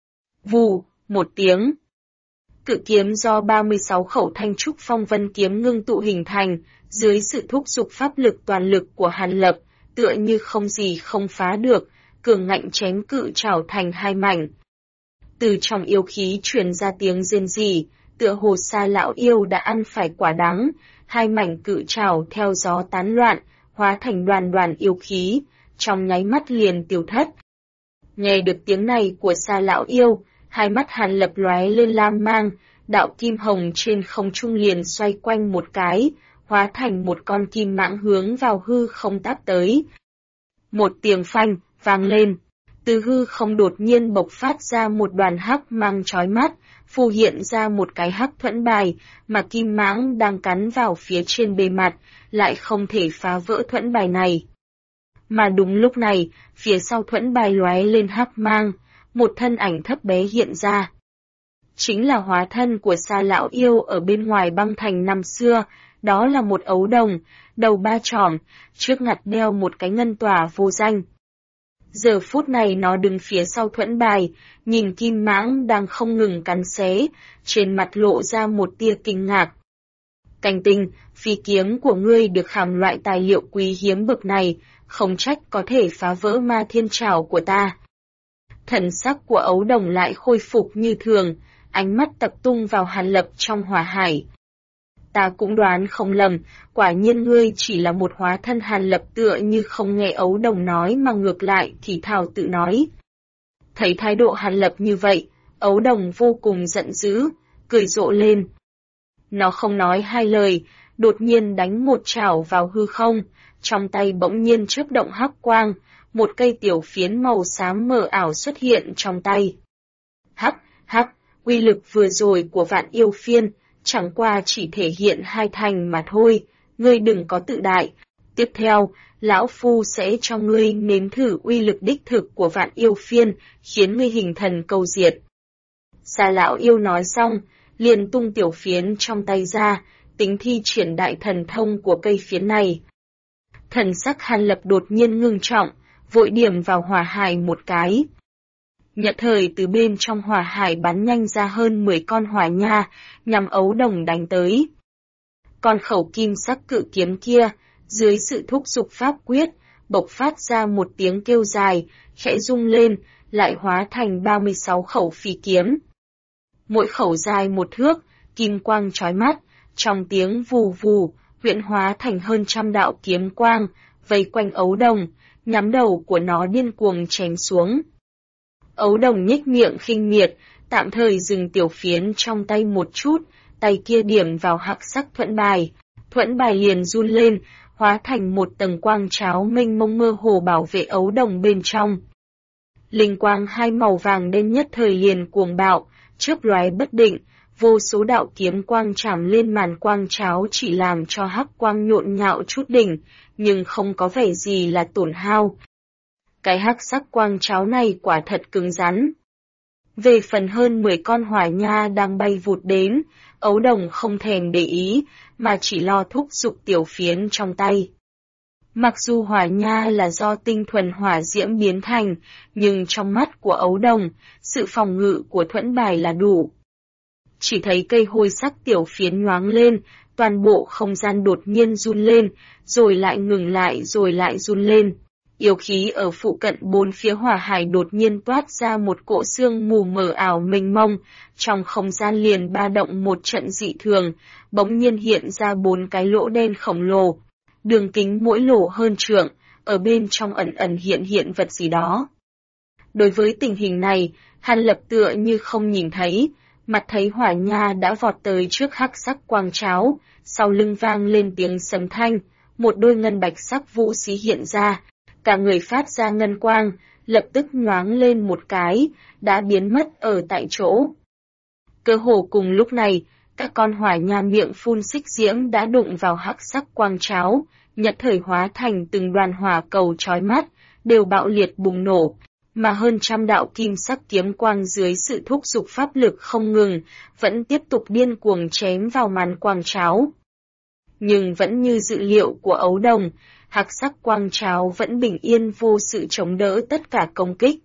Vù, một tiếng. Cự kiếm do 36 khẩu thanh trúc phong vân kiếm ngưng tụ hình thành, dưới sự thúc giục pháp lực toàn lực của Hàn Lập, tựa như không gì không phá được, cường ngạnh chém cự trảo thành hai mảnh. Từ trong yêu khí truyền ra tiếng rên rỉ, tựa hồ Sa lão yêu đã ăn phải quả đắng, hai mảnh cự trảo theo gió tán loạn, hóa thành đoàn đoàn yêu khí, trong nháy mắt liền tiêu thất. Nghe được tiếng này của Sa lão yêu, hai mắt Hàn Lập lóe lên lam mang, đạo kim hồng trên không trung liền xoay quanh một cái, hóa thành một con kim mãng hướng vào hư không táp tới. Một tiếng phanh, vang lên, từ hư không đột nhiên bộc phát ra một đoàn hắc mang chói mắt, phù hiện ra một cái hắc thuẫn bài, mà kim mãng đang cắn vào phía trên bề mặt, lại không thể phá vỡ thuẫn bài này. Mà đúng lúc này, phía sau thuẫn bài lóe lên hắc mang, một thân ảnh thấp bé hiện ra. Chính là hóa thân của Sa lão yêu ở bên ngoài băng thành năm xưa, đó là một ấu đồng, đầu ba trỏm, trước ngặt đeo một cái ngân tỏa vô danh. Giờ phút này nó đứng phía sau thuẫn bài, nhìn kim mãng đang không ngừng cắn xé, trên mặt lộ ra một tia kinh ngạc. Cảnh tình, phi kiếm của ngươi được khảm loại tài liệu quý hiếm bậc này, không trách có thể phá vỡ ma thiên trảo của ta. Thần sắc của ấu đồng lại khôi phục như thường, ánh mắt tập trung vào Hàn Lập trong hỏa hải. Ta cũng đoán không lầm, quả nhiên ngươi chỉ là một hóa thân. Hàn Lập tựa như không nghe ấu đồng nói mà ngược lại thì thào tự nói. Thấy thái độ Hàn Lập như vậy, ấu đồng vô cùng giận dữ, cười rộ lên. Nó không nói hai lời, đột nhiên đánh một chảo vào hư không, trong tay bỗng nhiên chớp động hắc quang, một cây tiểu phiến màu xám mờ ảo xuất hiện trong tay. Hắc, uy lực vừa rồi của Vạn Yêu Phiên, chẳng qua chỉ thể hiện hai thành mà thôi, ngươi đừng có tự đại. Tiếp theo, lão phu sẽ cho ngươi nếm thử uy lực đích thực của Vạn Yêu Phiên, khiến ngươi hình thần câu diệt. Sa lão yêu nói xong, liền tung tiểu phiến trong tay ra, tính thi triển đại thần thông của cây phiến này. Thần sắc Hàn Lập đột nhiên ngưng trọng, vội điểm vào hỏa hải một cái. Nhất thời từ bên trong hỏa hải bắn nhanh ra hơn 10 con hỏa nha, nhằm ấu đồng đánh tới. Con khẩu kim sắc cự kiếm kia, dưới sự thúc giục pháp quyết, bộc phát ra một tiếng kêu dài, khẽ rung lên, lại hóa thành 36 khẩu phi kiếm. Mỗi khẩu dài một thước, kim quang chói mắt, trong tiếng vù vù, huyễn hóa thành hơn trăm đạo kiếm quang, vây quanh ấu đồng, nhắm đầu của nó điên cuồng chém xuống. Ấu đồng nhếch miệng khinh miệt, tạm thời dừng tiểu phiến trong tay một chút, tay kia điểm vào hắc sắc thuẫn bài liền run lên, hóa thành một tầng quang cháo mênh mông mơ hồ bảo vệ ấu đồng bên trong. Linh quang hai màu vàng đen nhất thời liền cuồng bạo, chớp lóe bất định, vô số đạo kiếm quang chạm lên màn quang cháo chỉ làm cho hắc quang nhộn nhạo chút đỉnh, nhưng không có vẻ gì là tổn hao. Cái hắc sắc quang cháo này quả thật cứng rắn. Về phần hơn 10 con hỏa nha đang bay vụt đến, Ấu Đồng không thèm để ý, mà chỉ lo thúc giục tiểu phiến trong tay. Mặc dù hỏa nha là do tinh thuần hỏa diễm biến thành, nhưng trong mắt của Ấu Đồng, sự phòng ngự của thuẫn bài là đủ. Chỉ thấy cây hôi sắc tiểu phiến nhoáng lên, toàn bộ không gian đột nhiên run lên, rồi lại ngừng lại rồi lại run lên. Yêu khí ở phụ cận bốn phía hỏa hải đột nhiên toát ra một cỗ sương mù mờ ảo mênh mông, trong không gian liền ba động một trận dị thường, bỗng nhiên hiện ra 4 cái lỗ đen khổng lồ. Đường kính mỗi lỗ hơn trượng, ở bên trong ẩn ẩn hiện vật gì đó. Đối với tình hình này, Hàn Lập tựa như không nhìn thấy, mặt thấy hỏa nha đã vọt tới trước hắc sắc quang tráo, sau lưng vang lên tiếng sấm thanh, một đôi ngân bạch sắc vũ xí hiện ra, cả người phát ra ngân quang, lập tức nhoáng lên một cái, đã biến mất ở tại chỗ. Cơ hồ cùng lúc này, các con hỏa nha miệng phun xích diễm đã đụng vào hắc sắc quang tráo, nhất thời hóa thành từng đoàn hỏa cầu chói mắt, đều bạo liệt bùng nổ, mà hơn trăm đạo kim sắc kiếm quang dưới sự thúc giục pháp lực không ngừng, vẫn tiếp tục điên cuồng chém vào màn quang tráo. Nhưng vẫn như dự liệu của Ấu Đồng, hắc sắc quang tráo vẫn bình yên vô sự chống đỡ tất cả công kích.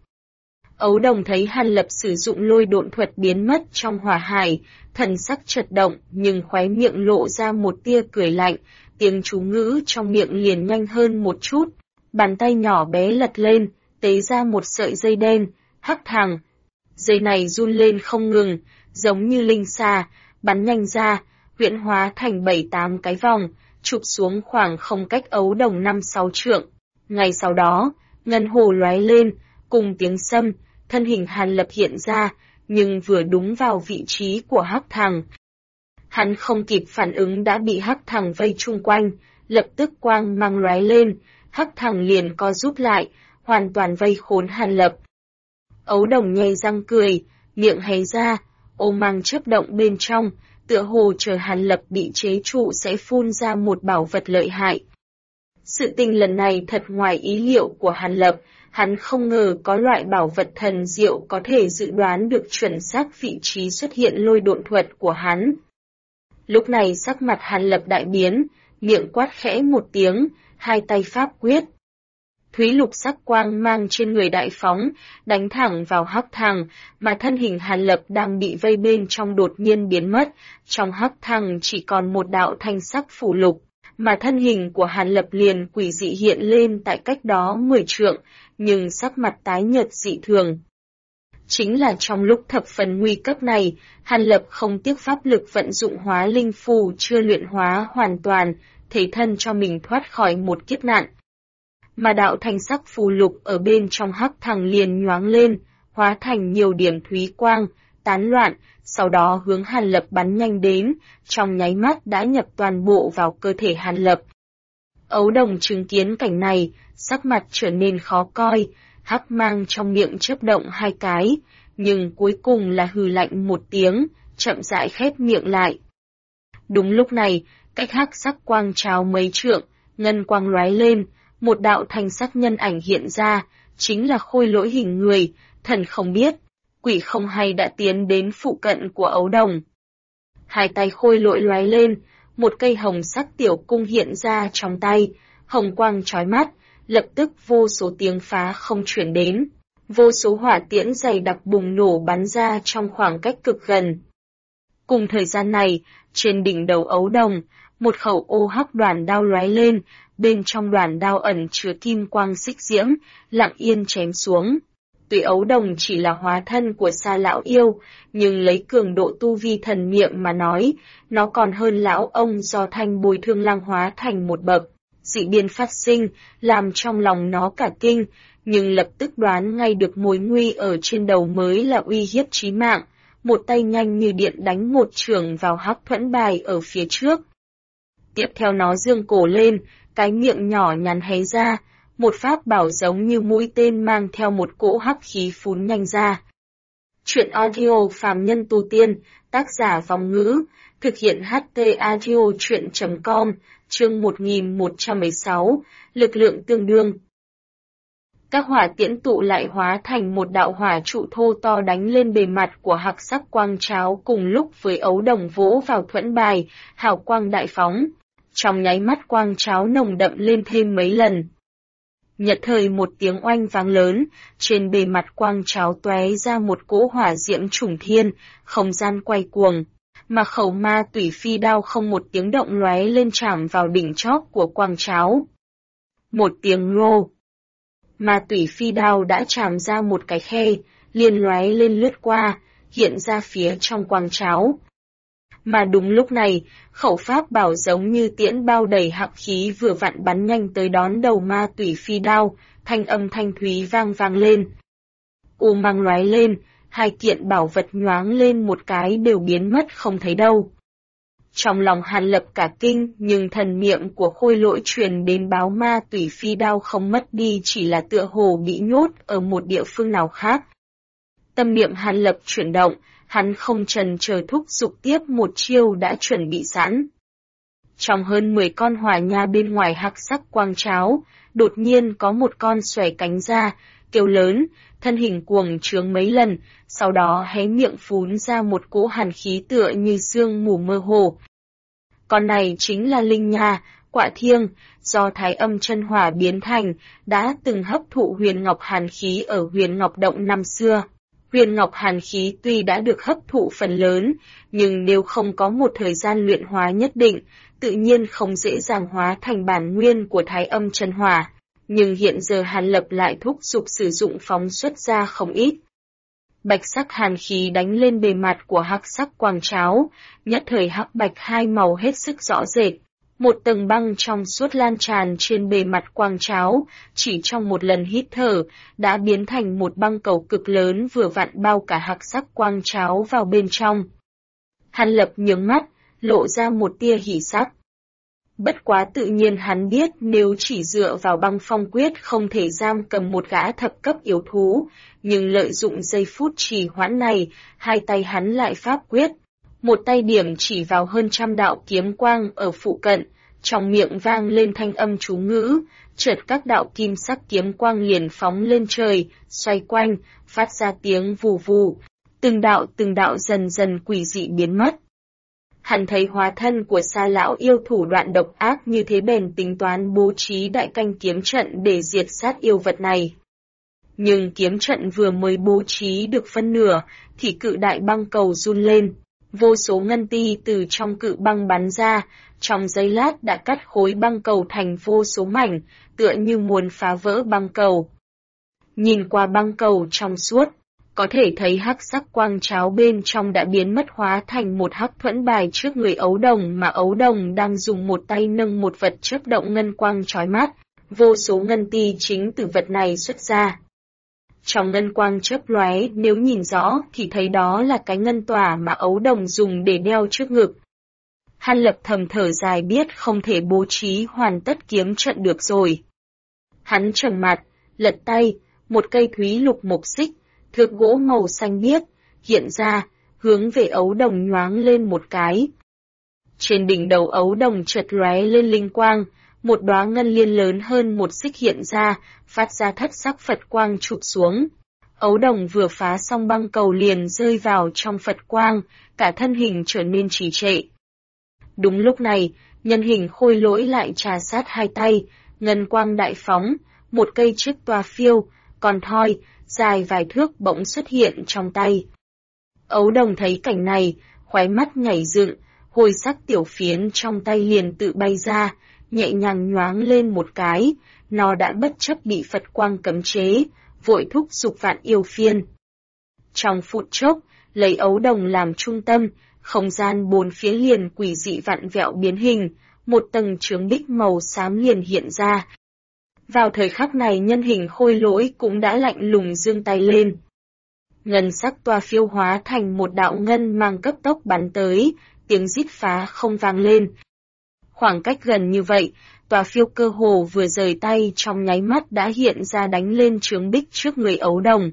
Ấu Đồng thấy Hàn Lập sử dụng lôi độn thuật biến mất trong hỏa hải, thần sắc chợt động nhưng khóe miệng lộ ra một tia cười lạnh, tiếng chú ngữ trong miệng liền nhanh hơn một chút, bàn tay nhỏ bé lật lên, tế ra một sợi dây đen, hắc thẳng. Dây này run lên không ngừng, giống như linh xà, bắn nhanh ra, huyễn hóa thành 7-8 cái vòng, chụp xuống khoảng không cách Ấu Đồng 5-6 trượng. Ngay sau đó, ngân hồ lóe lên, cùng tiếng sâm, thân hình Hàn Lập hiện ra, nhưng vừa đúng vào vị trí của hắc thằng. Hắn không kịp phản ứng đã bị hắc thằng vây chung quanh, lập tức quang mang lóe lên, hắc thằng liền co rút lại, hoàn toàn vây khốn Hàn Lập. Ấu Đồng nhe răng cười, miệng hé ra, ô mang chớp động bên trong, tựa hồ chờ Hàn Lập bị chế trụ sẽ phun ra một bảo vật lợi hại. Sự tình lần này thật ngoài ý liệu của Hàn Lập, hắn không ngờ có loại bảo vật thần diệu có thể dự đoán được chuẩn xác vị trí xuất hiện lôi độn thuật của hắn. Lúc này sắc mặt Hàn Lập đại biến, miệng quát khẽ một tiếng, hai tay pháp quyết. Thúy lục sắc quang mang trên người đại phóng, đánh thẳng vào hắc thằng, mà thân hình Hàn Lập đang bị vây bên trong đột nhiên biến mất, trong hắc thằng chỉ còn một đạo thanh sắc phủ lục, mà thân hình của Hàn Lập liền quỷ dị hiện lên tại cách đó 10 trượng, nhưng sắc mặt tái nhợt dị thường. Chính là trong lúc thập phần nguy cấp này, Hàn Lập không tiếc pháp lực vận dụng hóa linh phù chưa luyện hóa hoàn toàn, thể thân cho mình thoát khỏi một kiếp nạn. Mà đạo thanh sắc phù lục ở bên trong hắc thằng liền nhoáng lên, hóa thành nhiều điểm thúy quang, tán loạn, sau đó hướng Hàn Lập bắn nhanh đến, trong nháy mắt đã nhập toàn bộ vào cơ thể Hàn Lập. Ấu Đồng chứng kiến cảnh này, sắc mặt trở nên khó coi, hắc mang trong miệng chớp động hai cái, nhưng cuối cùng là hừ lạnh một tiếng, chậm rãi khép miệng lại. Đúng lúc này, cách hắc sắc quang trào mấy trượng, ngân quang lóe lên, một đạo thanh sắc nhân ảnh hiện ra, chính là khôi lỗi hình người, thần không biết, quỷ không hay đã tiến đến phụ cận của Ấu Đồng. Hai tay khôi lỗi lóe lên, một cây hồng sắc tiểu cung hiện ra trong tay, hồng quang chói mắt, lập tức vô số tiếng phá không chuyển đến, vô số hỏa tiễn dày đặc bùng nổ bắn ra trong khoảng cách cực gần. Cùng thời gian này, trên đỉnh đầu Ấu Đồng, một khẩu ô hắc đoàn đao lóe lên, bên trong đoàn đao ẩn chứa kim quang xích diễm, lặng yên chém xuống. Tuy Ấu Đồng chỉ là hóa thân của Sa lão yêu, nhưng lấy cường độ tu vi thần niệm mà nói, nó còn hơn lão ông do Thanh Bồi Thương Lang hóa thành một bậc. Dị biến phát sinh, làm trong lòng nó cả kinh, nhưng lập tức đoán ngay được mối nguy ở trên đầu mới là uy hiếp chí mạng, một tay nhanh như điện đánh một chưởng vào hắc thuẫn bài ở phía trước. Tiếp theo nó giương cổ lên, cái miệng nhỏ nhắn hé ra, một pháp bảo giống như mũi tên mang theo một cỗ hắc khí phún nhanh ra. Chuyện audio phàm nhân tu tiên, tác giả Vong Ngữ, thực hiện HT audio chuyện.com, chương 1116, lực lượng tương đương. Các hỏa tiễn tụ lại hóa thành một đạo hỏa trụ thô to đánh lên bề mặt của hắc sắc quang tráo cùng lúc với ấu đồng vỗ vào thuẫn bài, hào quang đại phóng. Trong nháy mắt quang tráo nồng đậm lên thêm mấy lần. Nhật thời một tiếng oanh vang lớn, trên bề mặt quang tráo tóe ra một cỗ hỏa diễm trùng thiên, không gian quay cuồng, mà khẩu ma tủy phi đao không một tiếng động lóe lên chạm vào đỉnh chóp của quang tráo. Một tiếng rô. Ma tủy phi đao đã chạm ra một cái khe, liền lóe lên lướt qua, hiện ra phía trong quang tráo. Mà đúng lúc này, khẩu pháp bảo giống như tiễn bao đầy hắc khí vừa vặn bắn nhanh tới đón đầu ma tủy phi đao, thanh âm thanh thúy vang vang lên. U mang lóe lên, hai kiện bảo vật nhoáng lên một cái đều biến mất không thấy đâu. Trong lòng Hàn Lập cả kinh, nhưng thần miệng của Khôi Lỗi truyền đến báo ma tủy phi đao không mất đi chỉ là tựa hồ bị nhốt ở một địa phương nào khác. Tâm niệm Hàn Lập chuyển động, hắn không chần chờ thúc giục tiếp một chiêu đã chuẩn bị sẵn. Trong hơn 10 con hỏa nha bên ngoài hắc sắc quang tráo, đột nhiên có một con xòe cánh ra, kêu lớn, thân hình cuồng trướng mấy lần, sau đó hé miệng phún ra một cỗ hàn khí tựa như sương mù mơ hồ. Con này chính là Linh Nha, Quạ Thiêng, do Thái Âm chân hỏa biến thành, đã từng hấp thụ huyền ngọc hàn khí ở huyền ngọc động năm xưa. Huyền ngọc hàn khí tuy đã được hấp thụ phần lớn, nhưng nếu không có một thời gian luyện hóa nhất định, tự nhiên không dễ dàng hóa thành bản nguyên của Thái Âm chân hỏa. Nhưng hiện giờ Hàn Lập lại thúc giục sử dụng phóng xuất ra không ít. Bạch sắc hàn khí đánh lên bề mặt của hắc sắc quang tráo, nhất thời hắc bạch hai màu hết sức rõ rệt. Một tầng băng trong suốt lan tràn trên bề mặt quang tráo, chỉ trong một lần hít thở, đã biến thành một băng cầu cực lớn vừa vặn bao cả hắc sắc quang tráo vào bên trong. Hàn Lập nhướng mắt, lộ ra một tia hỉ sắc. Bất quá tự nhiên hắn biết nếu chỉ dựa vào băng phong quyết không thể giam cầm một gã thập cấp yếu thú, nhưng lợi dụng giây phút trì hoãn này, hai tay hắn lại pháp quyết. Một tay điểm chỉ vào hơn trăm đạo kiếm quang ở phụ cận, trong miệng vang lên thanh âm chú ngữ, chợt các đạo kim sắc kiếm quang liền phóng lên trời, xoay quanh, phát ra tiếng vù vù, từng đạo dần dần quỷ dị biến mất. Hắn thấy hóa thân của Sa lão yêu thủ đoạn độc ác như thế bèn tính toán bố trí đại canh kiếm trận để diệt sát yêu vật này. Nhưng kiếm trận vừa mới bố trí được phân nửa, thì cự đại băng cầu run lên. Vô số ngân ti từ trong cự băng bắn ra, trong giây lát đã cắt khối băng cầu thành vô số mảnh, tựa như muốn phá vỡ băng cầu. Nhìn qua băng cầu trong suốt, có thể thấy hắc sắc quang tráo bên trong đã biến mất hóa thành một hắc thuẫn bài trước người ấu đồng mà ấu đồng đang dùng một tay nâng một vật chớp động ngân quang chói mắt, vô số ngân ti chính từ vật này xuất ra. Trong ngân quang chớp lóe, nếu nhìn rõ thì thấy đó là cái ngân tỏa mà ấu đồng dùng để đeo trước ngực. Hàn Lập thầm thở dài biết không thể bố trí hoàn tất kiếm trận được rồi. Hắn trầm mặt, lật tay, một cây thúy lục mộc xích, thước gỗ màu xanh biếc, hiện ra, hướng về ấu đồng nhoáng lên một cái. Trên đỉnh đầu ấu đồng chợt lóe lên linh quang, một đóa ngân liên lớn hơn một xích hiện ra, phát ra thất sắc Phật quang chụp xuống. Ấu đồng vừa phá xong băng cầu liền rơi vào trong Phật quang, cả thân hình trở nên trì trệ. Đúng lúc này, nhân hình Khôi Lỗi lại trà sát hai tay, ngân quang đại phóng, một cây chiếc toa phiêu, còn thoi, dài vài thước bỗng xuất hiện trong tay. Ấu đồng thấy cảnh này, khóe mắt nhảy dựng, hồi sắc tiểu phiến trong tay liền tự bay ra, nhẹ nhàng nhoáng lên một cái, nó đã bất chấp bị Phật quang cấm chế, vội thúc giục vạn yêu phiên. Trong phút chốc, lấy ấu đồng làm trung tâm, không gian bốn phía liền quỷ dị vặn vẹo biến hình, một tầng chướng bích màu xám liền hiện ra. Vào thời khắc này nhân hình Khôi Lỗi cũng đã lạnh lùng giương tay lên. Ngân sắc toa phiêu hóa thành một đạo ngân mang cấp tốc bắn tới, tiếng rít phá không vang lên. Khoảng cách gần như vậy, toa phiêu cơ hồ vừa rời tay trong nháy mắt đã hiện ra đánh lên chướng bích trước người ấu đồng.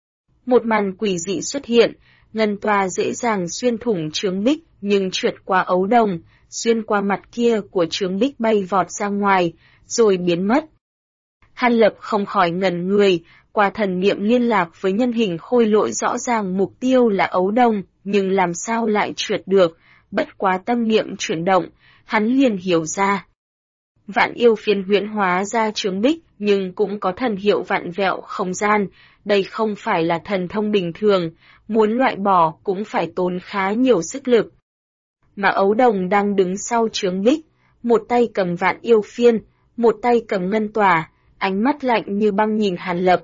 Một màn quỷ dị xuất hiện, ngân toa dễ dàng xuyên thủng chướng bích nhưng trượt qua ấu đồng, xuyên qua mặt kia của chướng bích bay vọt ra ngoài, rồi biến mất. Hàn Lập không khỏi ngẩn người, qua thần niệm liên lạc với nhân hình khôi lỗi rõ ràng mục tiêu là Ấu Đồng, nhưng làm sao lại trượt được, bất quá tâm niệm chuyển động, hắn liền hiểu ra. Vạn yêu phiên huyễn hóa ra trướng bích, nhưng cũng có thần hiệu vạn vẹo không gian, đây không phải là thần thông bình thường, muốn loại bỏ cũng phải tốn khá nhiều sức lực. Mà Ấu Đồng đang đứng sau trướng bích, một tay cầm vạn yêu phiên, một tay cầm ngân tỏa, ánh mắt lạnh như băng nhìn Hàn Lập.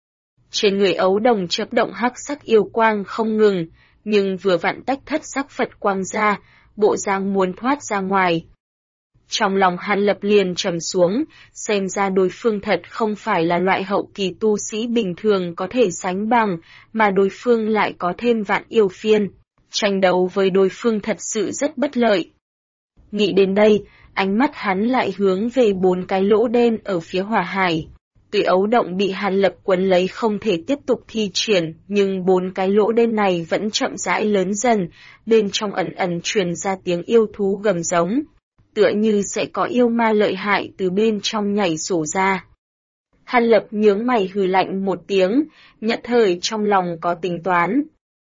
Trên người Ấu Đồng chớp động hắc sắc yêu quang không ngừng, nhưng vừa vặn tách thất sắc Phật quang ra, bộ dáng muốn thoát ra ngoài. Trong lòng Hàn Lập liền trầm xuống, xem ra đối phương thật không phải là loại hậu kỳ tu sĩ bình thường có thể sánh bằng, mà đối phương lại có thêm vạn yêu phiên. Tranh đấu với đối phương thật sự rất bất lợi. Nghĩ đến đây, ánh mắt hắn lại hướng về 4 cái lỗ đen ở phía hỏa hải. Tuy Ấu Động bị Hàn Lập quấn lấy không thể tiếp tục thi triển, nhưng 4 cái lỗ đen này vẫn chậm rãi lớn dần, bên trong ẩn ẩn truyền ra tiếng yêu thú gầm giống. Tựa như sẽ có yêu ma lợi hại từ bên trong nhảy sổ ra. Hàn Lập nhướng mày hừ lạnh một tiếng, nhất thời trong lòng có tính toán.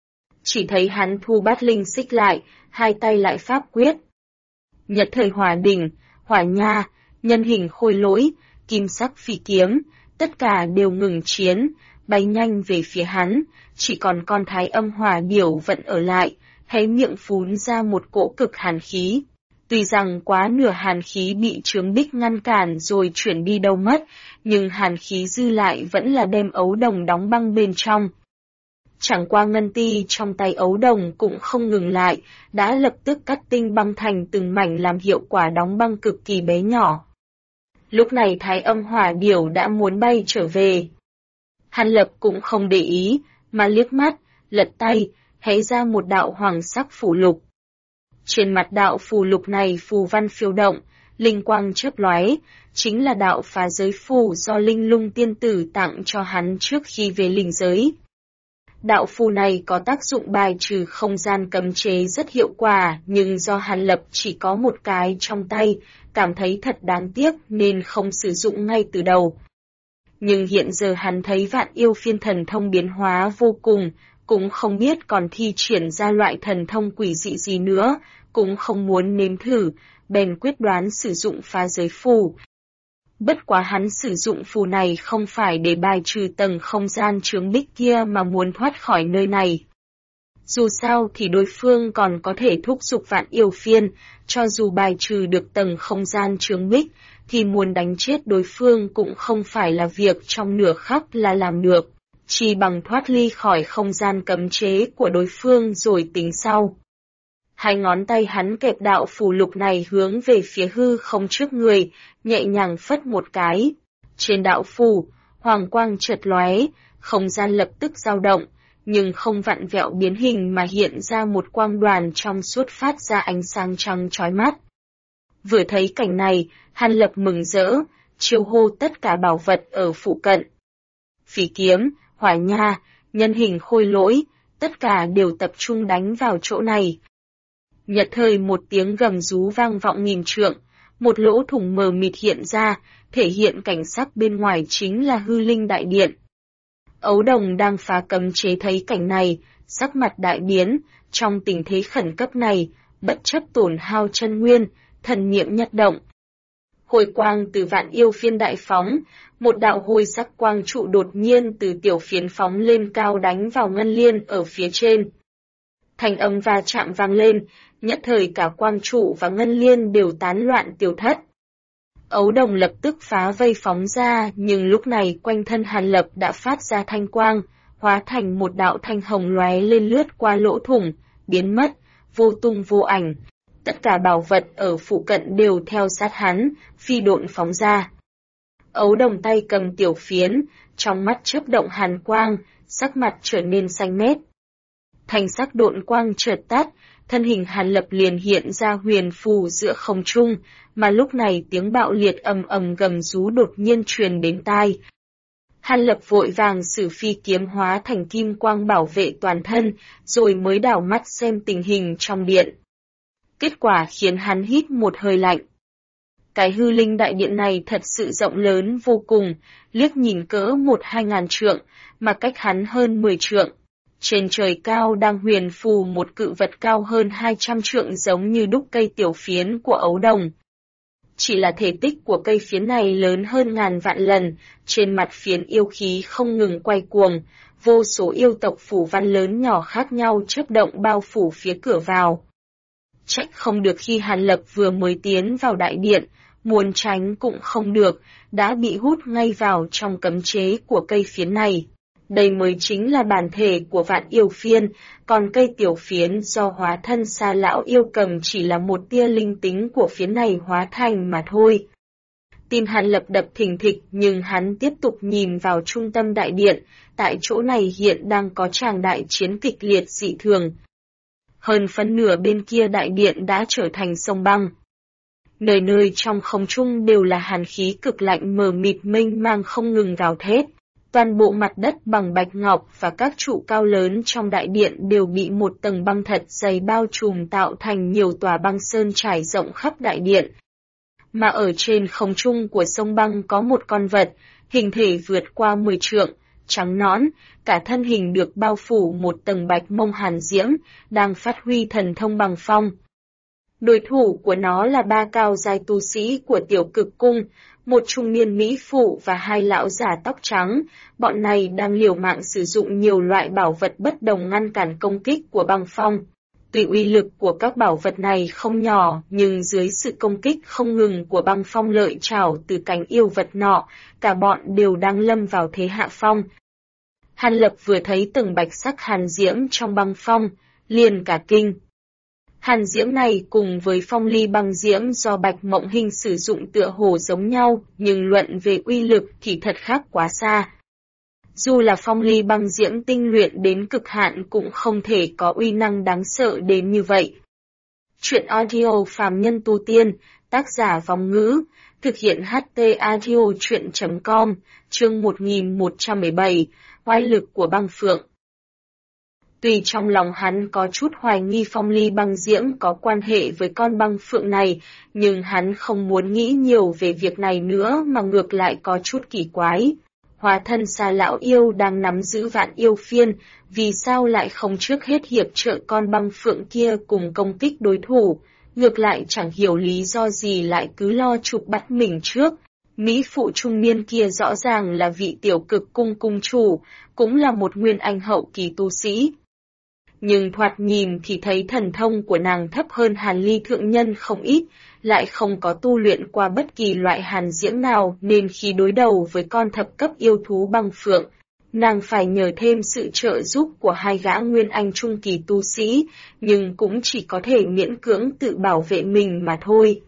Chỉ thấy hắn thu bát linh xích lại, hai tay lại pháp quyết. Nhất thời hỏa đỉnh, hỏa nha, nhân hình khôi lỗi, kim sắc phi kiếm, tất cả đều ngừng chiến, bay nhanh về phía hắn, chỉ còn con Thái Âm hỏa điểu vẫn ở lại, hé miệng phún ra một cỗ cực hàn khí. Tuy rằng quá nửa hàn khí bị trướng bích ngăn cản rồi chuyển đi đâu mất, nhưng hàn khí dư lại vẫn là đem Ấu Đồng đóng băng bên trong. Chẳng qua ngân ti trong tay Ấu Đồng cũng không ngừng lại, đã lập tức cắt tinh băng thành từng mảnh làm hiệu quả đóng băng cực kỳ bé nhỏ. Lúc này Thái Âm hỏa điểu đã muốn bay trở về. Hàn Lập cũng không để ý, mà liếc mắt, lật tay, hé ra một đạo hoàng sắc phù lục. Trên mặt đạo phù lục này phù văn phiêu động, linh quang chớp lóe, chính là đạo phá giới phù do Linh Lung tiên tử tặng cho hắn trước khi về linh giới. Đạo phù này có tác dụng bài trừ không gian cấm chế rất hiệu quả, nhưng do Hàn Lập chỉ có một cái trong tay, cảm thấy thật đáng tiếc nên không sử dụng ngay từ đầu. Nhưng hiện giờ hắn thấy vạn yêu phiên thần thông biến hóa vô cùng, cũng không biết còn thi triển ra loại thần thông quỷ dị gì nữa, cũng không muốn nếm thử, bèn quyết đoán sử dụng phá giới phù. Bất quá hắn sử dụng phù này không phải để bài trừ tầng không gian chướng bích kia mà muốn thoát khỏi nơi này. Dù sao thì đối phương còn có thể thúc giục vạn yêu phiên, cho dù bài trừ được tầng không gian chướng bích, thì muốn đánh chết đối phương cũng không phải là việc trong nửa khắc là làm được, chỉ bằng thoát ly khỏi không gian cấm chế của đối phương rồi tính sau. Hai ngón tay hắn kẹp đạo phù lục này hướng về phía hư không trước người, nhẹ nhàng phất một cái. Trên đạo phù, hoàng quang chợt lóe, không gian lập tức dao động, nhưng không vặn vẹo biến hình mà hiện ra một quang đoàn trong suốt phát ra ánh sáng trắng chói mắt. Vừa thấy cảnh này, Hàn Lập mừng rỡ, chiêu hô tất cả bảo vật ở phụ cận. Phỉ kiếm, hỏa nha, nhân hình khôi lỗi, tất cả đều tập trung đánh vào chỗ này. Nhật thời một tiếng gầm rú vang vọng nghìn trượng, một lỗ thủng mờ mịt hiện ra, thể hiện cảnh sắc bên ngoài chính là hư linh đại điện. Ấu Đồng đang phá cấm chế thấy cảnh này, sắc mặt đại biến, trong tình thế khẩn cấp này, bất chấp tổn hao chân nguyên, thần niệm nhất động. Hồi quang từ vạn yêu phiên đại phóng, một đạo hồi sắc quang trụ đột nhiên từ tiểu phiến phóng lên cao đánh vào ngân liên ở phía trên. Thanh âm va chạm vang lên, nhất thời cả quang trụ và ngân liên đều tán loạn tiêu thất. Ấu Đồng lập tức phá vây phóng ra, nhưng lúc này quanh thân Hàn Lập đã phát ra thanh quang, hóa thành một đạo thanh hồng lóe lên lướt qua lỗ thủng, biến mất, vô tung vô ảnh. Tất cả bảo vật ở phụ cận đều theo sát hắn, phi độn phóng ra. Ấu Đồng tay cầm tiểu phiến, trong mắt chớp động hàn quang, sắc mặt trở nên xanh mét. Thanh sắc độn quang chợt tắt, thân hình Hàn Lập liền hiện ra huyền phù giữa không trung, mà lúc này tiếng bạo liệt ầm ầm gầm rú đột nhiên truyền đến tai. Hàn Lập vội vàng sử phi kiếm hóa thành kim quang bảo vệ toàn thân, rồi mới đảo mắt xem tình hình trong điện. Kết quả khiến hắn hít một hơi lạnh. Cái hư linh đại điện này thật sự rộng lớn vô cùng, liếc nhìn cỡ 1-2 ngàn trượng, mà cách hắn hơn 10 trượng. Trên trời cao đang huyền phù một cự vật cao hơn 200 trượng giống như đúc cây tiểu phiến của ấu đồng. Chỉ là thể tích của cây phiến này lớn hơn ngàn vạn lần, trên mặt phiến yêu khí không ngừng quay cuồng, vô số yêu tộc phủ văn lớn nhỏ khác nhau chớp động bao phủ phía cửa vào. Trách không được khi Hàn Lập vừa mới tiến vào đại điện, muốn tránh cũng không được, đã bị hút ngay vào trong cấm chế của cây phiến này. Đây mới chính là bản thể của vạn yêu phiên, còn cây tiểu phiến do hóa thân Sa lão yêu cầm chỉ là một tia linh tính của phiến này hóa thành mà thôi. Tim Hàn Lập đập thình thịch nhưng hắn tiếp tục nhìn vào trung tâm đại điện, tại chỗ này hiện đang có tràng đại chiến kịch liệt dị thường. Hơn phân nửa bên kia đại điện đã trở thành sông băng. Nơi nơi trong không trung đều là hàn khí cực lạnh mờ mịt mênh mang không ngừng gào thét. Toàn bộ mặt đất bằng bạch ngọc và các trụ cao lớn trong đại điện đều bị một tầng băng thật dày bao trùm tạo thành nhiều tòa băng sơn trải rộng khắp đại điện. Mà ở trên không trung của sông băng có một con vật, hình thể vượt qua 10 trượng, trắng nõn, cả thân hình được bao phủ một tầng bạch mông hàn diễm, đang phát huy thần thông bằng phong. Đối thủ của nó là 3 cao giai tu sĩ của tiểu cực cung, một trung niên mỹ phụ và 2 lão già tóc trắng, bọn này đang liều mạng sử dụng nhiều loại bảo vật bất đồng ngăn cản công kích của băng phong. Tuy uy lực của các bảo vật này không nhỏ, nhưng dưới sự công kích không ngừng của băng phong lợi trảo từ cánh yêu vật nọ, cả bọn đều đang lâm vào thế hạ phong. Hàn Lập vừa thấy từng bạch sắc hàn diễm trong băng phong, liền cả kinh. Hàn diễm này cùng với phong ly băng diễm do Bạch Mộng Hinh sử dụng tựa hồ giống nhau, nhưng luận về uy lực thì thật khác quá xa. Dù là phong ly băng diễm tinh luyện đến cực hạn cũng không thể có uy năng đáng sợ đến như vậy. Chuyện audio phàm nhân tu tiên, tác giả Vong Ngữ, thực hiện HT audio chuyện.com, chương 1117, oai lực của băng phượng. Tuy trong lòng hắn có chút hoài nghi phong ly băng diễm có quan hệ với con băng phượng này, nhưng hắn không muốn nghĩ nhiều về việc này nữa mà ngược lại có chút kỳ quái. Hóa thân Sa lão yêu đang nắm giữ vạn yêu phiên, vì sao lại không trước hết hiệp trợ con băng phượng kia cùng công kích đối thủ, ngược lại chẳng hiểu lý do gì lại cứ lo chụp bắt mình trước. Mỹ phụ trung niên kia rõ ràng là vị tiểu cực cung cung chủ, cũng là một nguyên anh hậu kỳ tu sĩ. Nhưng thoạt nhìn thì thấy thần thông của nàng thấp hơn Hàn Ly thượng nhân không ít, lại không có tu luyện qua bất kỳ loại hàn diễm nào nên khi đối đầu với con thập cấp yêu thú băng phượng, nàng phải nhờ thêm sự trợ giúp của 2 gã nguyên anh trung kỳ tu sĩ, nhưng cũng chỉ có thể miễn cưỡng tự bảo vệ mình mà thôi.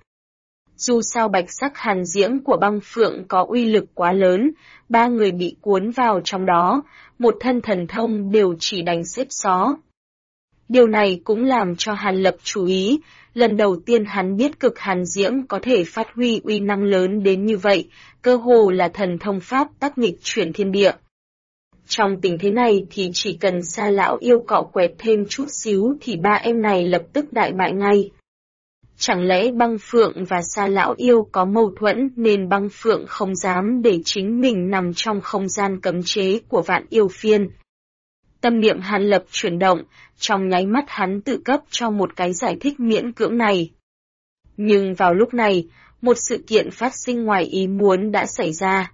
Dù sao bạch sắc hàn diễm của băng phượng có uy lực quá lớn, 3 người bị cuốn vào trong đó, một thân thần thông đều chỉ đánh xếp xó. Điều này cũng làm cho Hàn Lập chú ý, lần đầu tiên hắn biết cực hàn diễm có thể phát huy uy năng lớn đến như vậy, cơ hồ là thần thông pháp tác nghịch chuyển thiên địa. Trong tình thế này thì chỉ cần Sa lão yêu cọ quẹt thêm chút xíu thì 3 em này lập tức đại bại ngay. Chẳng lẽ băng phượng và Sa lão yêu có mâu thuẫn nên băng phượng không dám để chính mình nằm trong không gian cấm chế của vạn yêu phiên? Tâm niệm Hàn Lập chuyển động, trong nháy mắt hắn tự cấp cho một cái giải thích miễn cưỡng này. Nhưng vào lúc này, một sự kiện phát sinh ngoài ý muốn đã xảy ra.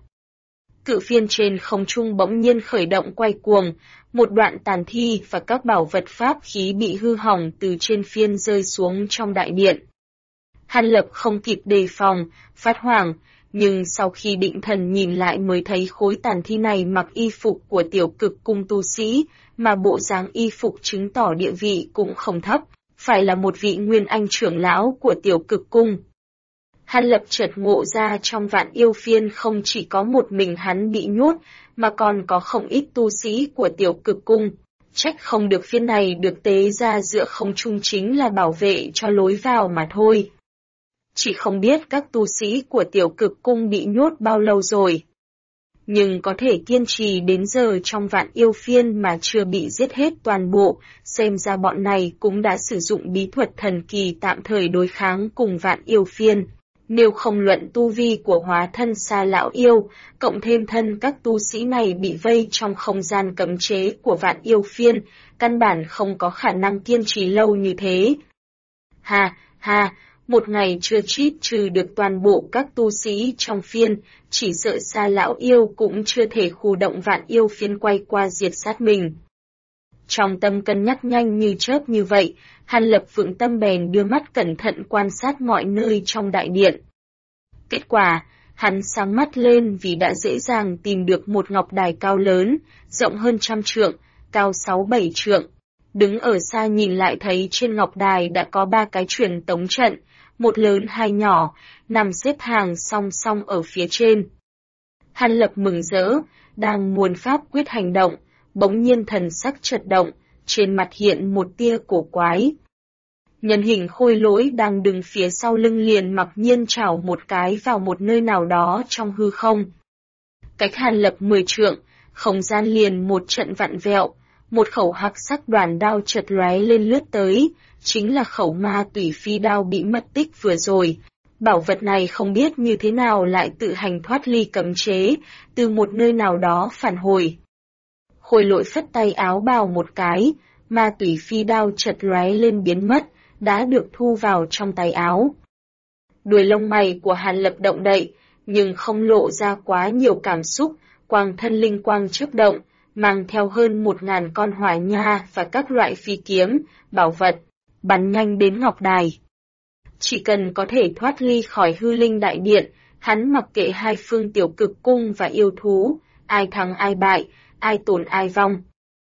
Cự phiên trên không trung bỗng nhiên khởi động quay cuồng, một đoạn tàn thi và các bảo vật pháp khí bị hư hỏng từ trên phiên rơi xuống trong đại điện. Hàn Lập không kịp đề phòng, phát hoảng, nhưng sau khi định thần nhìn lại mới thấy khối tàn thi này mặc y phục của tiểu cực cung tu sĩ, mà bộ dáng y phục chứng tỏ địa vị cũng không thấp, phải là một vị nguyên anh trưởng lão của tiểu cực cung. Hàn Lập chợt ngộ ra trong vạn yêu phiên không chỉ có một mình hắn bị nhốt, mà còn có không ít tu sĩ của tiểu cực cung. Trách không được phiên này được tế ra giữa không trung chính là bảo vệ cho lối vào mà thôi. Chỉ không biết các tu sĩ của tiểu cực cung bị nhốt bao lâu rồi. Nhưng có thể kiên trì đến giờ trong vạn yêu phiên mà chưa bị giết hết toàn bộ, xem ra bọn này cũng đã sử dụng bí thuật thần kỳ tạm thời đối kháng cùng vạn yêu phiên. Nếu không luận tu vi của hóa thân Sa lão yêu, cộng thêm thân các tu sĩ này bị vây trong không gian cấm chế của Vạn Yêu Phiên, căn bản không có khả năng kiên trì lâu như thế. Ha, một ngày chưa chít trừ được toàn bộ các tu sĩ trong phiên, chỉ sợ Sa lão yêu cũng chưa thể khu động Vạn Yêu Phiên quay qua diệt sát mình. Trong tâm cân nhắc nhanh như chớp như vậy, Hàn Lập vượng tâm bèn đưa mắt cẩn thận quan sát mọi nơi trong đại điện. Kết quả, hắn sáng mắt lên vì đã dễ dàng tìm được một ngọc đài cao lớn, rộng hơn 100 trượng, cao 6-7 trượng. Đứng ở xa nhìn lại thấy trên ngọc đài đã có 3 cái truyền tống trận, một lớn 2 nhỏ, nằm xếp hàng song song ở phía trên. Hàn Lập mừng rỡ, đang muốn pháp quyết hành động, bỗng nhiên thần sắc chợt động, trên mặt hiện một tia cổ quái. Nhân hình khôi lỗi đang đứng phía sau lưng liền mặc nhiên chảo một cái vào một nơi nào đó trong hư không. Cách Hàn Lập 10 trượng, không gian liền một trận vặn vẹo, một khẩu hắc sắc đoàn đao chợt lóe lên lướt tới, chính là khẩu ma tủy phi đao bị mất tích vừa rồi. Bảo vật này không biết như thế nào lại tự hành thoát ly cấm chế, từ một nơi nào đó phản hồi. Khôi lỗi phất tay áo bào một cái, ma tủy phi đao chợt lóe lên biến mất, đã được thu vào trong tay áo. Đuôi lông mày của Hàn Lập động đậy, nhưng không lộ ra quá nhiều cảm xúc, quang thân linh quang chớp động, mang theo hơn 1000 con hỏa nha và các loại phi kiếm, bảo vật, bắn nhanh đến ngọc đài. Chỉ cần có thể thoát ly khỏi hư linh đại điện, hắn mặc kệ hai phương tiểu cực cung và yêu thú, ai thắng ai bại, ai tổn ai vong.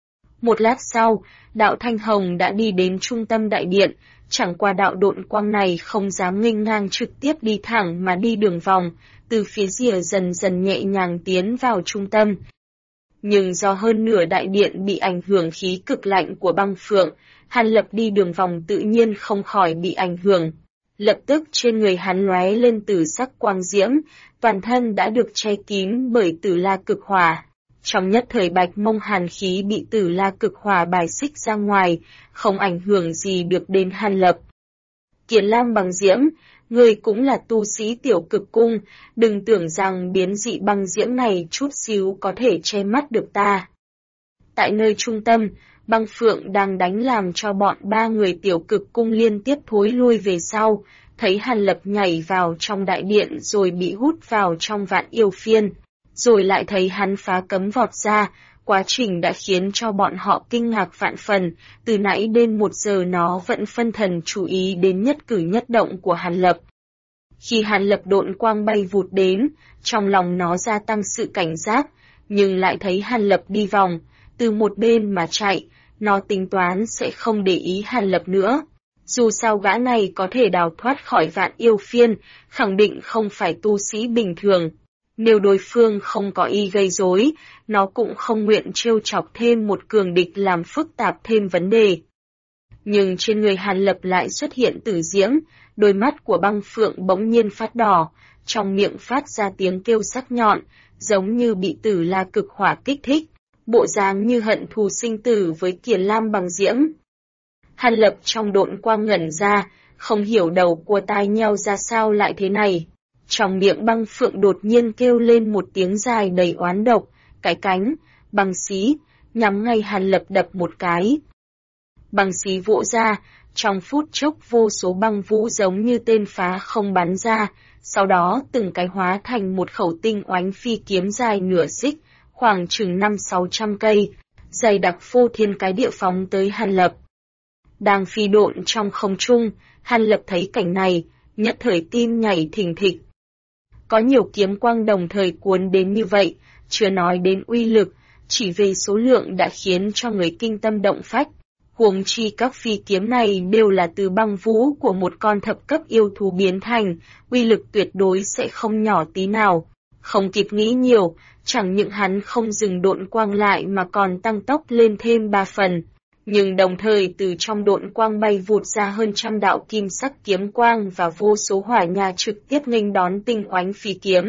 Một lát sau, đạo Thanh Hồng đã đi đến trung tâm đại điện, chẳng qua đạo độn quang này không dám nghênh ngang trực tiếp đi thẳng mà đi đường vòng, từ phía rìa dần dần nhẹ nhàng tiến vào trung tâm. Nhưng do hơn nửa đại điện bị ảnh hưởng khí cực lạnh của băng phượng, Hàn Lập đi đường vòng tự nhiên không khỏi bị ảnh hưởng. Lập tức trên người hắn lóe lên tử sắc quang diễm, toàn thân đã được che kín bởi tử la cực hỏa. Trong nhất thời bạch mông hàn khí bị tử la cực hỏa bài xích ra ngoài, không ảnh hưởng gì được đến Hàn Lập. Kiền Lam Băng Diễm, ngươi cũng là tu sĩ tiểu cực cung, đừng tưởng rằng biến dị băng diễm này chút xíu có thể che mắt được ta. Tại nơi trung tâm, băng phượng đang đánh làm cho bọn 3 người tiểu cực cung liên tiếp thối lui về sau, thấy Hàn Lập nhảy vào trong đại điện rồi bị hút vào trong Vạn Yêu Phiên, rồi lại thấy hắn phá cấm vọt ra, quá trình đã khiến cho bọn họ kinh ngạc vạn phần, từ nãy đến 1 giờ nó vẫn phân thần chú ý đến nhất cử nhất động của Hàn Lập. Khi Hàn Lập độn quang bay vụt đến, trong lòng nó gia tăng sự cảnh giác, nhưng lại thấy Hàn Lập đi vòng, từ một bên mà chạy, nó tính toán sẽ không để ý Hàn Lập nữa. Dù sao gã này có thể đào thoát khỏi Vạn Yêu Phiên, khẳng định không phải tu sĩ bình thường. Nếu đối phương không có ý gây rối, nó cũng không nguyện trêu chọc thêm một cường địch làm phức tạp thêm vấn đề. Nhưng trên người Hàn Lập lại xuất hiện tử diễm, đôi mắt của băng phượng bỗng nhiên phát đỏ, trong miệng phát ra tiếng kêu sắc nhọn, giống như bị tử la cực hỏa kích thích, bộ dáng như hận thù sinh tử với Kiền Lam Băng Diễm. Hàn Lập trong độn quang ngẩn ra, không hiểu đầu của tai nheo ra sao lại thế này. Trong miệng băng phượng đột nhiên kêu lên một tiếng dài đầy oán độc, cái cánh, băng xí, nhắm ngay Hàn Lập đập một cái. Băng xí vỗ ra, trong phút chốc vô số băng vũ giống như tên phá không bắn ra, sau đó từng cái hóa thành một khẩu tinh oánh phi kiếm dài nửa xích, khoảng chừng 500-600 cây, dày đặc phô thiên cái địa phóng tới Hàn Lập. Đang phi độn trong không trung, Hàn Lập thấy cảnh này, nhất thời tim nhảy thình thịch. Có nhiều kiếm quang đồng thời cuốn đến như vậy, chưa nói đến uy lực, chỉ về số lượng đã khiến cho người kinh tâm động phách. Huống chi các phi kiếm này đều là từ băng vũ của một con thập cấp yêu thú biến thành, uy lực tuyệt đối sẽ không nhỏ tí nào. Không kịp nghĩ nhiều, chẳng những hắn không dừng độn quang lại mà còn tăng tốc lên thêm 3 phần. Nhưng đồng thời từ trong độn quang bay vụt ra hơn 100 đạo kim sắc kiếm quang và vô số hỏa nha trực tiếp nghênh đón tinh oánh phi kiếm.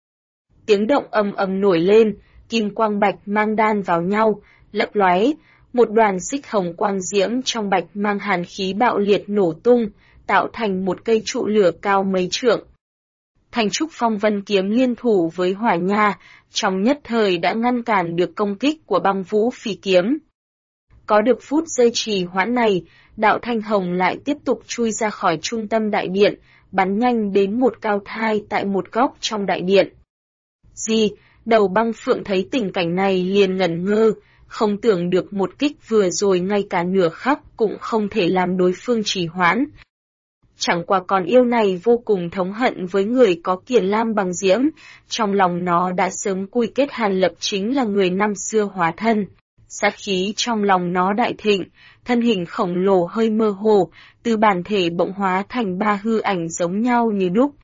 Tiếng động ầm ầm nổi lên, kim quang bạch mang đan vào nhau, lấp lóe, một đoàn xích hồng quang diễm trong bạch mang hàn khí bạo liệt nổ tung, tạo thành một cây trụ lửa cao mấy trượng. Thành Trúc Phong Vân Kiếm liên thủ với Hỏa Nha, trong nhất thời đã ngăn cản được công kích của Băng Vũ Phỉ Kiếm. Có được phút giây trì hoãn này, đạo thanh hồng lại tiếp tục chui ra khỏi trung tâm đại điện, bắn nhanh đến một cao thai tại một góc trong đại điện. Đầu Băng Phượng thấy tình cảnh này liền ngẩn ngơ, không tưởng được một kích vừa rồi ngay cả nửa khắc cũng không thể làm đối phương trì hoãn. Chẳng qua con yêu này vô cùng thống hận với người có kiền lam bằng diễm, trong lòng nó đã sớm quy kết Hàn Lập chính là người năm xưa hóa thân. Sát khí trong lòng nó đại thịnh, thân hình khổng lồ hơi mơ hồ, từ bản thể bỗng hóa thành 3 hư ảnh giống nhau như đúc.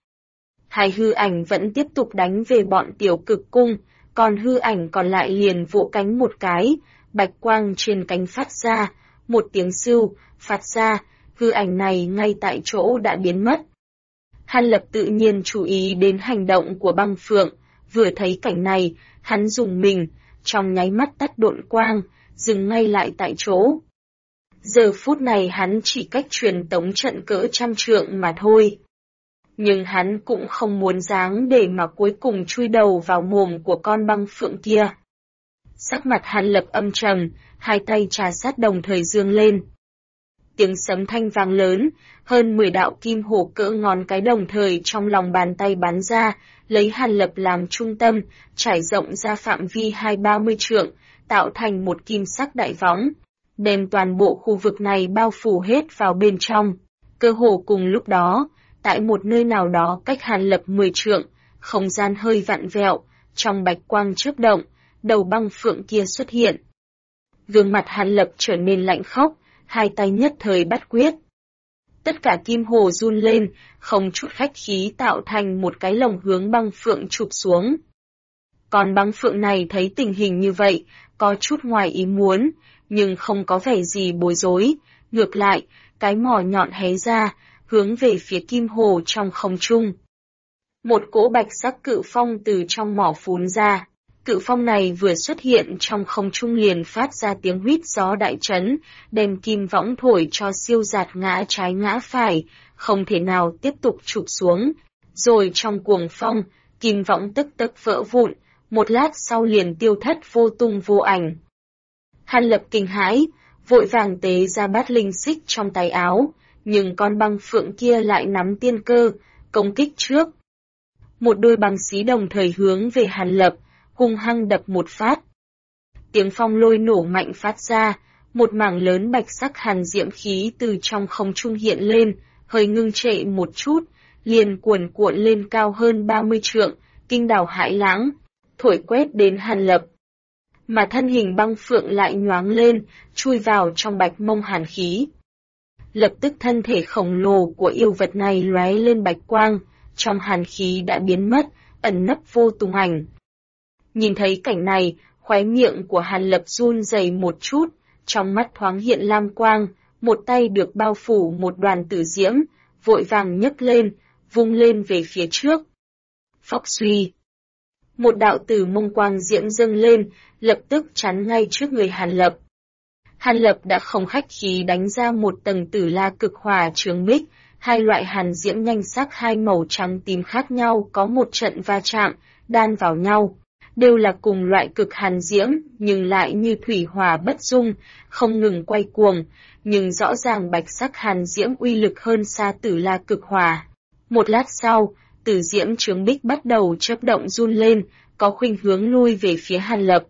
2 hư ảnh vẫn tiếp tục đánh về bọn Tiểu Cực Cung, còn hư ảnh còn lại liền vỗ cánh một cái, bạch quang trên cánh phát ra, một tiếng sưu, phát ra, hư ảnh này ngay tại chỗ đã biến mất. Hàn Lập tự nhiên chú ý đến hành động của Băng Phượng, vừa thấy cảnh này, hắn dùng mình, trong nháy mắt tắt độn quang, dừng ngay lại tại chỗ. Giờ phút này hắn chỉ cách truyền tống trận cỡ 100 trượng mà thôi. Nhưng hắn cũng không muốn dáng để mà cuối cùng chui đầu vào mồm của con Băng Phượng kia. Sắc mặt Hàn Lập âm trầm, 2 tay trà sát đồng thời giương lên. Tiếng sấm thanh vang lớn, hơn 10 đạo kim hổ cỡ ngón cái đồng thời trong lòng bàn tay bắn ra, lấy Hàn Lập làm trung tâm, trải rộng ra phạm vi 20-30 trượng, tạo thành một kim sắc đại võng, đem toàn bộ khu vực này bao phủ hết vào bên trong. Cơ hồ cùng lúc đó, tại một nơi nào đó cách Hàn Lập 10 trượng, không gian hơi vặn vẹo, trong bạch quang chớp động, đầu Băng Phượng kia xuất hiện. Gương mặt Hàn Lập trở nên lạnh khốc, 2 tay nhất thời bắt quyết. Tất cả kim hồ run lên, không chút khách khí tạo thành một cái lồng hướng Băng Phượng chụp xuống. Còn Băng Phượng này thấy tình hình như vậy, có chút ngoài ý muốn, nhưng không có vẻ gì bối rối, ngược lại, cái mỏ nhọn hé ra, hướng về phía kim hồ trong không trung. Một cỗ bạch sắc cự phong từ trong mỏ phun ra. Cự phong này vừa xuất hiện trong không trung liền phát ra tiếng huýt gió đại trấn, đem kim võng thổi cho siêu giạt ngã trái ngã phải, không thể nào tiếp tục chụp xuống. Rồi trong cuồng phong, kim võng tức tức vỡ vụn, một lát sau liền tiêu thất vô tung vô ảnh. Hàn Lập kinh hãi, vội vàng tế ra bát linh xích trong tay áo, nhưng con Băng Phượng kia lại nắm tiên cơ, công kích trước. Một đôi băng xí đồng thời hướng về Hàn Lập, hung hăng đập một phát. Tiếng phong lôi nổ mạnh phát ra, một mảng lớn bạch sắc hàn diễm khí từ trong không trung hiện lên, hơi ngưng trệ một chút, liền cuồn cuộn lên cao hơn 30 trượng, kinh đảo hải lãng, thổi quét đến Hàn Lập. Mà thân hình Băng Phượng lại nhoáng lên, chui vào trong bạch mông hàn khí. Lập tức thân thể khổng lồ của yêu vật này lóe lên bạch quang, trong hàn khí đã biến mất, ẩn nấp vô tung ảnh. Nhìn thấy cảnh này, khóe miệng của Hàn Lập run rẩy một chút, trong mắt thoáng hiện lam quang, một tay được bao phủ một đoàn tử diễm, vội vàng nhấc lên, vung lên về phía trước. Phốc suy. Một đạo tử mông quang diễm dâng lên, lập tức chắn ngay trước người Hàn Lập. Hàn Lập đã không khách khí đánh ra một tầng tử la cực hỏa chướng mích, 2 loại hàn diễm nhanh sắc 2 màu trắng tím khác nhau có một trận va chạm, đan vào nhau. Đều là cùng loại cực hàn diễm, nhưng lại như thủy hỏa bất dung, không ngừng quay cuồng, nhưng rõ ràng bạch sắc hàn diễm uy lực hơn xa tử la cực hỏa. Một lát sau, tử diễm chướng bích bắt đầu chớp động run lên, có khuynh hướng lui về phía Hàn Lập.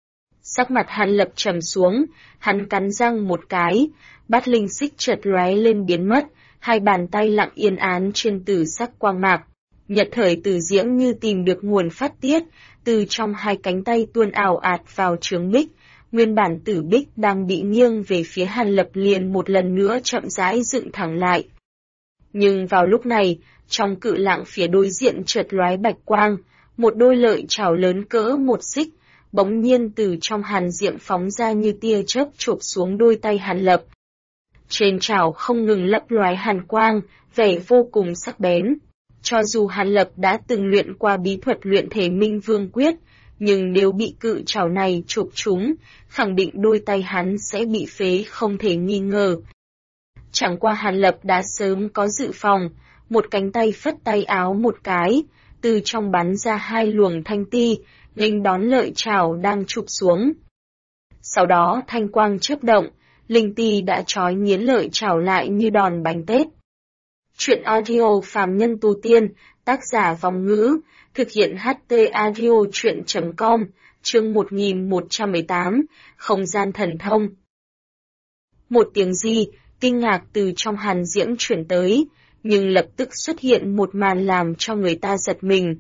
Sắc mặt Hàn Lập trầm xuống, hắn cắn răng một cái, bát linh xích chợt lóe lên biến mất, 2 bàn tay lặng yên án trên tử sắc quang mạc. Nhật thời tử diễm như tìm được nguồn phát tiết, từ trong 2 cánh tay tuôn ảo ạt vào chướng bích, nguyên bản tử bích đang bị nghiêng về phía Hàn Lập liền một lần nữa chậm rãi dựng thẳng lại. Nhưng vào lúc này, trong cự lạng phía đối diện chợt lóe bạch quang, một đôi lợi chảo lớn cỡ 1 xích, bỗng nhiên từ trong hàn diệm phóng ra như tia chớp chụp xuống đôi tay Hàn Lập. Trên chảo không ngừng lấp lóe hàn quang, vẻ vô cùng sắc bén. Cho dù Hàn Lập đã từng luyện qua bí thuật luyện thể Minh Vương Quyết, nhưng nếu bị cự chảo này chụp trúng, khẳng định đôi tay hắn sẽ bị phế không thể nghi ngờ. Chẳng qua Hàn Lập đã sớm có dự phòng, một cánh tay phất tay áo một cái, từ trong bắn ra hai luồng thanh ti, nghênh đón lợi chảo đang chụp xuống. Sau đó thanh quang chớp động, linh ti đã trói nghiến lợi chảo lại như đòn bánh tét. Truyện audio phàm nhân tu tiên, tác giả Vong Ngữ, thực hiện HT Audio Truyện.com, chương 1118, không gian thần thông. Một tiếng di, kinh ngạc từ trong hàn diễm chuyển tới, nhưng lập tức xuất hiện một màn làm cho người ta giật mình.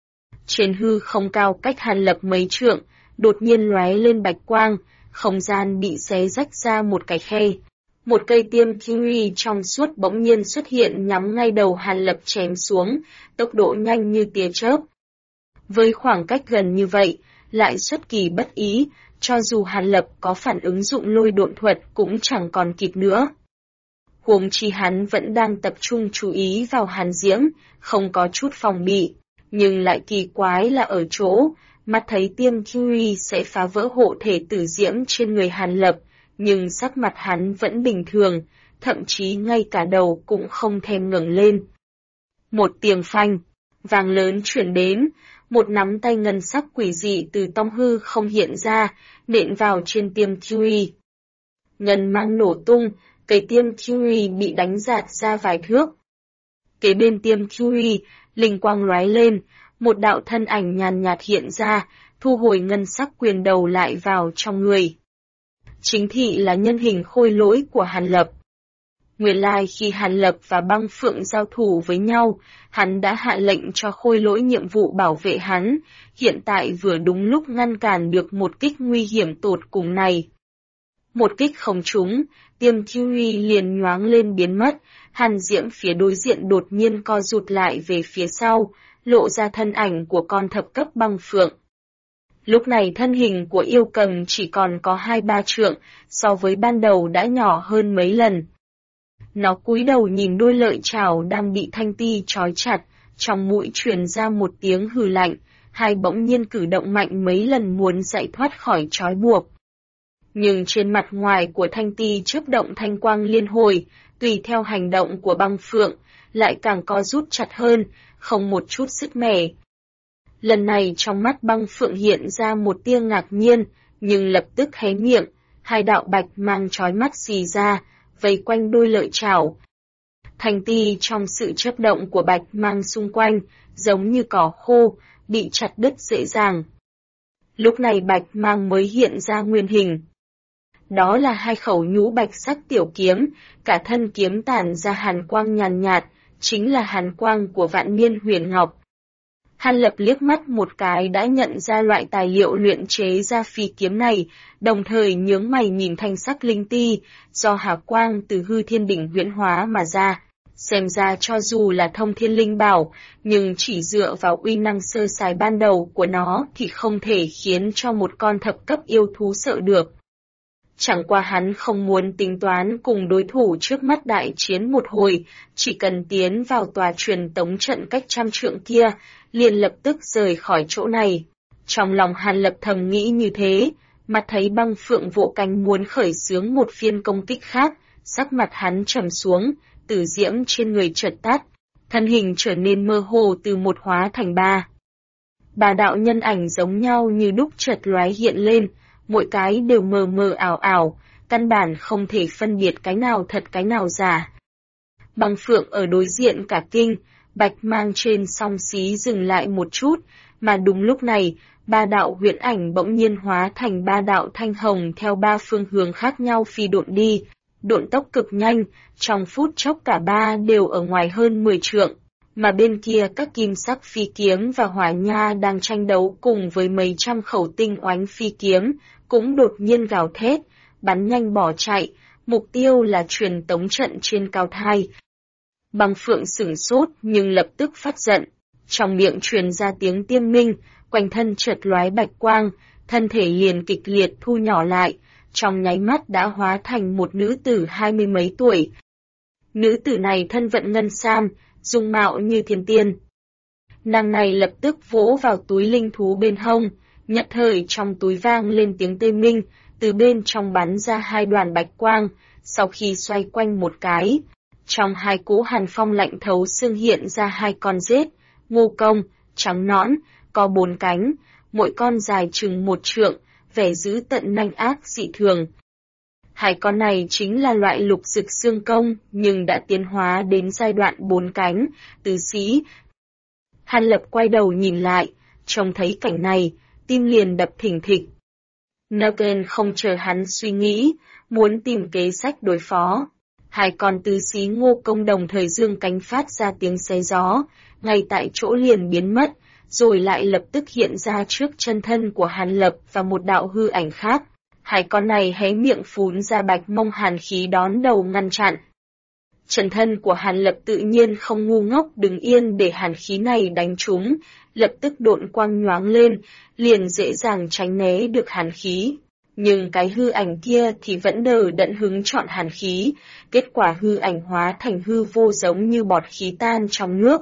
Trên hư không cao cách Hàn Lập mấy trượng, đột nhiên lóe lên bạch quang, không gian bị xé rách ra một cái khe. Một cây tiêm kiwi trong suốt bỗng nhiên xuất hiện nhắm ngay đầu Hàn Lập chém xuống, tốc độ nhanh như tia chớp. Với khoảng cách gần như vậy, lại xuất kỳ bất ý, cho dù Hàn Lập có phản ứng dụng lôi độn thuật cũng chẳng còn kịp nữa. Huống chi hắn vẫn đang tập trung chú ý vào hàn diễm, không có chút phòng bị, nhưng lại kỳ quái là ở chỗ, mắt thấy tiêm kiwi sẽ phá vỡ hộ thể tử diễm trên người Hàn Lập, nhưng sắc mặt hắn vẫn bình thường, thậm chí ngay cả đầu cũng không thèm ngẩng lên. Một tiếng phanh, vang lớn chuyển đến, một nắm tay ngân sắc quỷ dị từ trong hư không hiện ra, nện vào trên tiêm kiwi. Ngân mang nổ tung, cây tiêm kiwi bị đánh rạt ra vài thước. Kế bên tiêm kiwi, linh quang lóe lên, một đạo thân ảnh nhàn nhạt hiện ra, thu hồi ngân sắc quyền đầu lại vào trong người. Chính thị là nhân hình khôi lỗi của Hàn Lập. Nguyên lai khi Hàn Lập và Băng Phượng giao thủ với nhau, hắn đã hạ lệnh cho khôi lỗi nhiệm vụ bảo vệ hắn, hiện tại vừa đúng lúc ngăn cản được một kích nguy hiểm tột cùng này. Một kích không trúng, tiêm kiwi liền nhoáng lên biến mất, hàn diễm phía đối diện đột nhiên co rụt lại về phía sau, lộ ra thân ảnh của con thập cấp Băng Phượng. Lúc này thân hình của yêu cầm chỉ còn có 2-3 trượng, so với ban đầu đã nhỏ hơn mấy lần. Nó cúi đầu nhìn đôi lợi chảo đang bị thanh ti trói chặt, trong mũi truyền ra một tiếng hừ lạnh, hai bỗng nhiên cử động mạnh mấy lần muốn giải thoát khỏi trói buộc. Nhưng trên mặt ngoài của thanh ti chớp động thanh quang liên hồi, tùy theo hành động của Băng Phượng, lại càng co rút chặt hơn, không một chút sức mẻ. Lần này trong mắt Băng Phượng hiện ra một tia ngạc nhiên, nhưng lập tức hé miệng, hai đạo bạch mang chói mắt xì ra, vây quanh đôi lợi chảo. Thanh ti trong sự chớp động của bạch mang xung quanh, giống như cỏ khô, bị chặt đứt dễ dàng. Lúc này bạch mang mới hiện ra nguyên hình. Đó là hai khẩu nhũ bạch sắc tiểu kiếm, cả thân kiếm tản ra hàn quang nhàn nhạt, chính là hàn quang của Vạn Niên Huyền Ngọc. Hàn Lập liếc mắt một cái đã nhận ra loại tài liệu luyện chế ra phi kiếm này, đồng thời nhướng mày nhìn thanh sắc linh ti, do hà quang từ hư thiên đỉnh huyễn hóa mà ra. Xem ra cho dù là thông thiên linh bảo, nhưng chỉ dựa vào uy năng sơ sài ban đầu của nó thì không thể khiến cho một con thập cấp yêu thú sợ được. Chẳng qua hắn không muốn tính toán cùng đối thủ trước mắt đại chiến một hồi, chỉ cần tiến vào tòa truyền tống trận cách 100 trượng kia, liền lập tức rời khỏi chỗ này. Trong lòng Hàn Lập thầm nghĩ như thế, mặt thấy Băng Phượng vỗ cánh muốn khởi xướng một phiên công kích khác, sắc mặt hắn trầm xuống, tử diễm trên người chợt tắt, thân hình trở nên mơ hồ từ một hóa thành ba. Ba đạo nhân ảnh giống nhau như đúc chợt lóe hiện lên, mỗi cái đều mờ mờ ảo ảo, căn bản không thể phân biệt cái nào thật cái nào giả. Băng Phượng ở đối diện cả kinh, bạch mang trên song xí dừng lại một chút, mà đúng lúc này, ba đạo huyễn ảnh bỗng nhiên hóa thành ba đạo thanh hồng theo ba phương hướng khác nhau phi độn đi, độn tốc cực nhanh, trong phút chốc cả ba đều ở ngoài hơn 10 trượng. Mà bên kia các kim sắc phi kiếm và hỏa nha đang tranh đấu cùng với mấy trăm khẩu tinh oánh phi kiếm, cũng đột nhiên gào thét, bắn nhanh bỏ chạy, mục tiêu là truyền tống trận trên cao thai. Băng Phượng sửng sốt nhưng lập tức phát giận, trong miệng truyền ra tiếng tiêm minh, quanh thân chợt lóe bạch quang, thân thể liền kịch liệt thu nhỏ lại, trong nháy mắt đã hóa thành một nữ tử 20 mấy tuổi. Nữ tử này thân vận ngân sam, dung mạo như thiên tiên. Nàng này lập tức vỗ vào túi linh thú bên hông, nhất thời trong túi vang lên tiếng tê minh, từ bên trong bắn ra hai đoàn bạch quang, sau khi xoay quanh một cái, Trong hai cỗ hàn phong lạnh thấu xương hiện ra hai con rết, ngô công, trắng nõn, có 4 cánh, mỗi con dài chừng 1 trượng, vẻ dữ tợn nanh ác dị thường. Hai con này chính là loại lục dực xương công, nhưng đã tiến hóa đến giai đoạn 4 cánh, tứ sĩ. Hàn Lập quay đầu nhìn lại, trông thấy cảnh này, tim liền đập thình thịch. Naken không chờ hắn suy nghĩ, muốn tìm kế sách đối phó. Hai con tứ sĩ ngô công đồng thời dương cánh phát ra tiếng xé gió, ngay tại chỗ liền biến mất, rồi lại lập tức hiện ra trước chân thân của Hàn Lập và một đạo hư ảnh khác. Hai con này hé miệng phún ra bạch mông hàn khí đón đầu ngăn chặn. Chân thân của Hàn Lập tự nhiên không ngu ngốc đứng yên để hàn khí này đánh trúng, lập tức độn quang nhoáng lên, liền dễ dàng tránh né được hàn khí. Nhưng cái hư ảnh kia thì vẫn đờ đẫn hứng chọn hàn khí, kết quả hư ảnh hóa thành hư vô giống như bọt khí tan trong nước.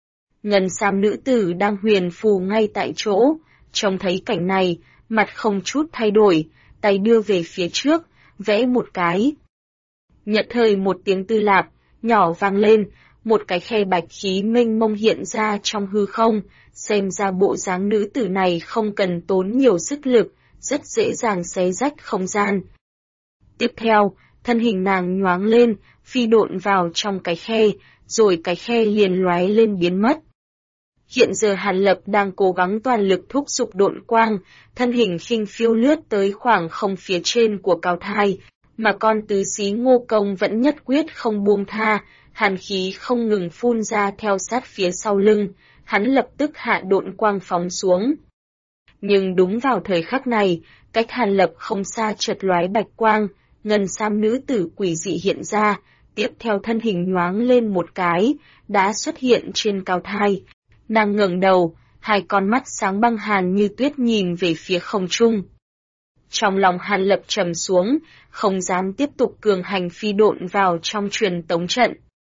Ngân sam nữ tử đang huyền phù ngay tại chỗ, trông thấy cảnh này, mặt không chút thay đổi, tay đưa về phía trước, vẽ một cái. Nhận thời một tiếng tư lạp, nhỏ vang lên, một cái khe bạch khí mênh mông hiện ra trong hư không, xem ra bộ dáng nữ tử này không cần tốn nhiều sức lực, rất dễ dàng xé rách không gian. Tiếp theo, thân hình nàng nhoáng lên, phi độn vào trong cái khe, rồi cái khe liền lóe lên biến mất. Hiện giờ Hàn Lập đang cố gắng toàn lực thúc giục độn quang, thân hình khinh phiêu lướt tới khoảng không phía trên của cao thai, mà con tứ xí ngô công vẫn nhất quyết không buông tha, hàn khí không ngừng phun ra theo sát phía sau lưng, hắn lập tức hạ độn quang phóng xuống. Nhưng đúng vào thời khắc này, cách Hàn Lập không xa chợt lóe bạch quang, ngân sam nữ tử quỷ dị hiện ra, tiếp theo thân hình nhoáng lên một cái, đã xuất hiện trên cao thai. Nàng ngẩng đầu, hai con mắt sáng băng hàn như tuyết nhìn về phía không trung. Trong lòng Hàn Lập trầm xuống, không dám tiếp tục cường hành phi độn vào trong truyền tống trận.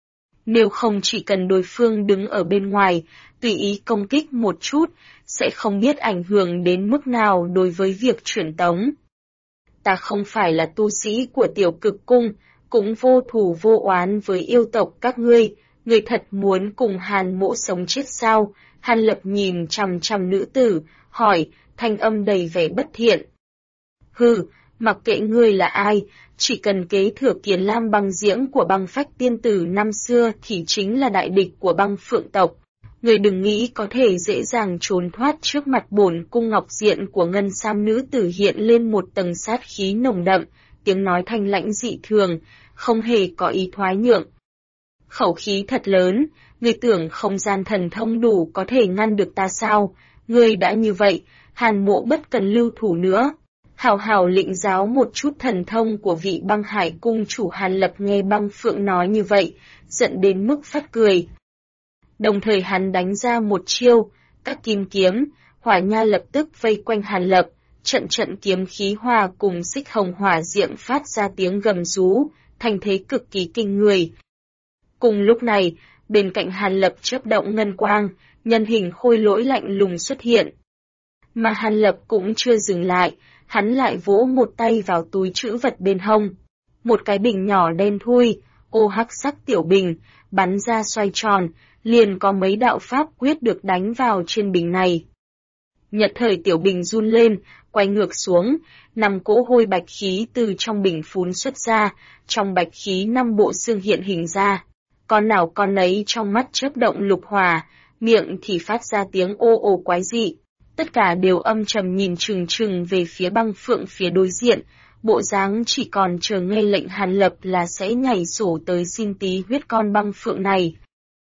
Nếu không chỉ cần đối phương đứng ở bên ngoài, tùy ý công kích một chút, sẽ không biết ảnh hưởng đến mức nào đối với việc truyền tống. Ta không phải là tu sĩ của tiểu cực cung, cũng vô thù vô oán với yêu tộc các ngươi thật muốn cùng Hàn Mỗ sống chết sao? Hàn Lập nhìn chằm chằm nữ tử, hỏi, thanh âm đầy vẻ bất thiện. Hừ, mặc kệ ngươi là ai, chỉ cần kế thừa Kiền Lam băng diễm của băng phách tiên tử năm xưa thì chính là đại địch của băng phượng tộc. Ngươi đừng nghĩ có thể dễ dàng trốn thoát trước mặt bổn cung ngọc diện của ngân sam nữ tử hiện lên một tầng sát khí nồng đậm, tiếng nói thanh lãnh dị thường, không hề có ý thoái nhượng. Khẩu khí thật lớn, ngươi tưởng không gian thần thông đủ có thể ngăn được ta sao? Ngươi đã như vậy, Hàn Mỗ bất cần lưu thủ nữa. Hào hào lĩnh giáo một chút thần thông của vị băng hải cung chủ. Hàn Lập nghe băng phượng nói như vậy, giận đến mức phát cười. Đồng thời hắn đánh ra một chiêu, các kim kiếm, hỏa nha lập tức vây quanh Hàn Lập, trận trận kiếm khí hòa cùng xích hồng hỏa diệm phát ra tiếng gầm rú, thành thế cực kỳ kinh người. Cùng lúc này, bên cạnh Hàn Lập chớp động ngân quang, nhân hình khôi lỗi lạnh lùng xuất hiện. Mà Hàn Lập cũng chưa dừng lại, hắn lại vỗ một tay vào túi trữ vật bên hông. Một cái bình nhỏ đen thui, ô hắc sắc tiểu bình, bắn ra xoay tròn, liền có mấy đạo pháp quyết được đánh vào trên bình này. Nhật thời tiểu bình run lên, quay ngược xuống, 5 cỗ hôi bạch khí từ trong bình phún xuất ra, trong bạch khí 5 bộ xương hiện hình ra. Con nào con nấy trong mắt chớp động lục hỏa, miệng thì phát ra tiếng ô ô quái dị. Tất cả đều âm trầm nhìn chừng chừng về phía băng phượng phía đối diện, bộ dáng chỉ còn chờ nghe lệnh Hàn Lập là sẽ nhảy sổ tới xin tí huyết con băng phượng này.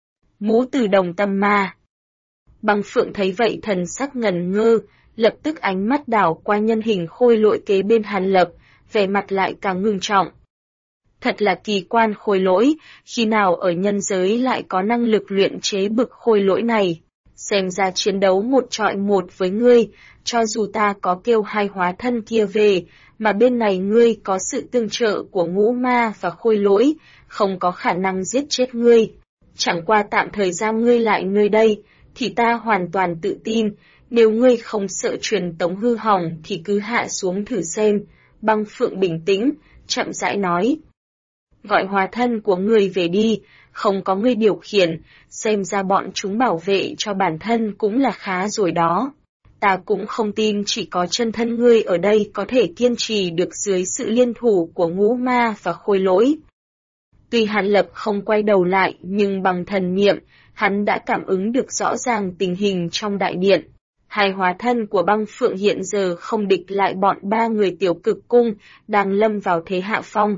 Mũ từ đồng tâm ma. Băng phượng thấy vậy thần sắc ngần ngơ, lập tức ánh mắt đảo qua nhân hình khôi lỗi kế bên Hàn Lập, vẻ mặt lại càng ngưng trọng. Thật là kỳ quan khôi lỗi, khi nào ở nhân giới lại có năng lực luyện chế bực khôi lỗi này. Xem ra chiến đấu một trọi một với ngươi, cho dù ta có kêu hai hóa thân kia về, mà bên này ngươi có sự tương trợ của ngũ ma và khôi lỗi, không có khả năng giết chết ngươi. Chẳng qua tạm thời giam ngươi lại nơi đây, thì ta hoàn toàn tự tin, nếu ngươi không sợ truyền tống hư hỏng thì cứ hạ xuống thử xem. Băng phượng bình tĩnh, chậm rãi nói. Gọi hóa thân của ngươi về đi, không có ngươi điều khiển, xem ra bọn chúng bảo vệ cho bản thân cũng là khá rồi đó. Ta cũng không tin chỉ có chân thân ngươi ở đây có thể kiên trì được dưới sự liên thủ của ngũ ma và khôi lỗi. Tuy Hàn Lập không quay đầu lại nhưng bằng thần niệm, hắn đã cảm ứng được rõ ràng tình hình trong đại điện. Hai hóa thân của băng phượng hiện giờ không địch lại bọn ba người tiểu cực cung, đang lâm vào thế hạ phong.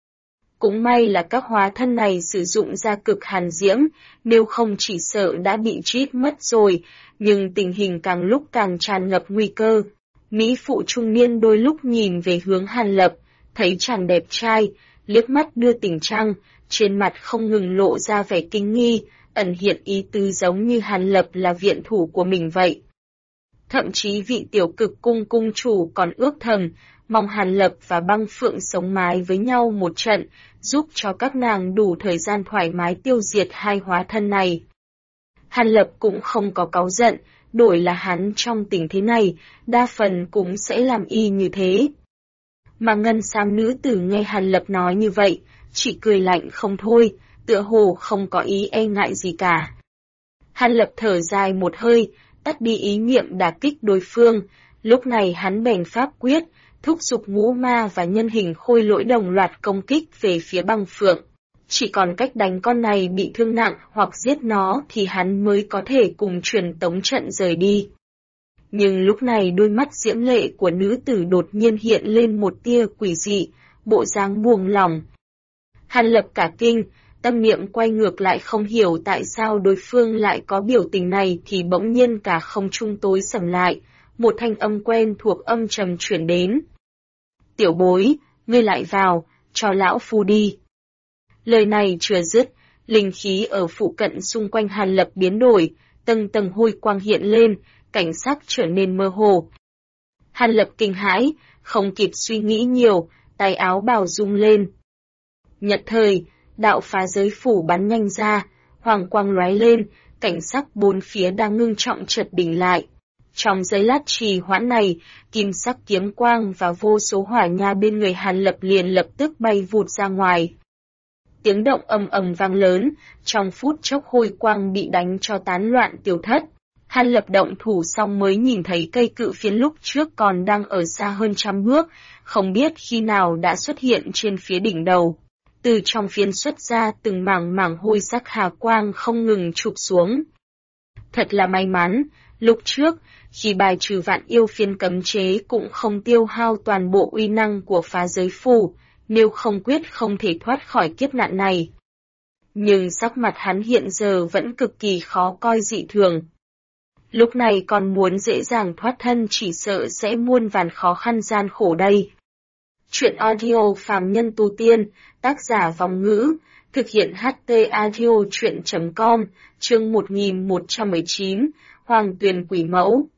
Cũng may là các hóa thân này sử dụng ra cực hàn diễm, nếu không chỉ sợ đã bị trít mất rồi, nhưng tình hình càng lúc càng tràn ngập nguy cơ. Mỹ phụ trung niên đôi lúc nhìn về hướng Hàn Lập, thấy chàng đẹp trai, liếc mắt đưa tình trăng, trên mặt không ngừng lộ ra vẻ kinh nghi, ẩn hiện ý tứ giống như Hàn Lập là viện thủ của mình vậy. Thậm chí vị tiểu cực cung cung chủ còn ước thầm, mong Hàn Lập và băng phượng sống mái với nhau một trận, giúp cho các nàng đủ thời gian thoải mái tiêu diệt hai hóa thân này. Hàn Lập cũng không có cáu giận, đổi là hắn trong tình thế này, đa phần cũng sẽ làm y như thế. Mà ngân xám nữ tử nghe Hàn Lập nói như vậy, chỉ cười lạnh không thôi, tựa hồ không có ý e ngại gì cả. Hàn Lập thở dài một hơi, tắt đi ý niệm đả kích đối phương, lúc này hắn bèn pháp quyết, thúc giục ngũ ma và nhân hình khôi lỗi đồng loạt công kích về phía băng phượng. Chỉ còn cách đánh con này bị thương nặng hoặc giết nó thì hắn mới có thể cùng truyền tống trận rời đi. Nhưng lúc này đôi mắt diễm lệ của nữ tử đột nhiên hiện lên một tia quỷ dị, bộ dáng buông lỏng. Hàn Lập cả kinh, tâm niệm quay ngược lại không hiểu tại sao đối phương lại có biểu tình này thì bỗng nhiên cả không trung tối sầm lại, một thanh âm quen thuộc âm trầm chuyển đến. Tiểu bối, ngươi lại vào, cho lão phu đi. Lời này chưa dứt, linh khí ở phụ cận xung quanh Hàn Lập biến đổi, tầng tầng hôi quang hiện lên, cảnh sắc trở nên mơ hồ. Hàn Lập kinh hãi, không kịp suy nghĩ nhiều, tay áo bào rung lên. Nhật thời, đạo phá giới phủ bắn nhanh ra, hoàng quang lóe lên, cảnh sắc bốn phía đang ngưng trọng chợt đình lại. Trong giây lát trì hoãn này, kim sắc kiếm quang và vô số hỏa nha bên người Hàn Lập liền lập tức bay vụt ra ngoài. Tiếng động ầm ầm vang lớn, trong phút chốc hôi quang bị đánh cho tán loạn tiêu thất. Hàn Lập động thủ xong mới nhìn thấy cây cự phiến lúc trước còn đang ở xa hơn 100 bước, không biết khi nào đã xuất hiện trên phía đỉnh đầu. Từ trong phiến xuất ra từng mảng mảng hôi sắc hà quang không ngừng chụp xuống. Thật là may mắn, lúc trước, khi bài trừ vạn yêu phiến cấm chế cũng không tiêu hao toàn bộ uy năng của phá giới phù, nếu không quyết không thể thoát khỏi kiếp nạn này. Nhưng sắc mặt hắn hiện giờ vẫn cực kỳ khó coi dị thường. Lúc này còn muốn dễ dàng thoát thân chỉ sợ sẽ muôn vàn khó khăn gian khổ đây. Chuyện audio phàm nhân tu tiên, tác giả Vong Ngữ, thực hiện HT audio chuyện.com, chương 1119, Hoàng Tuyền Quỷ Mẫu.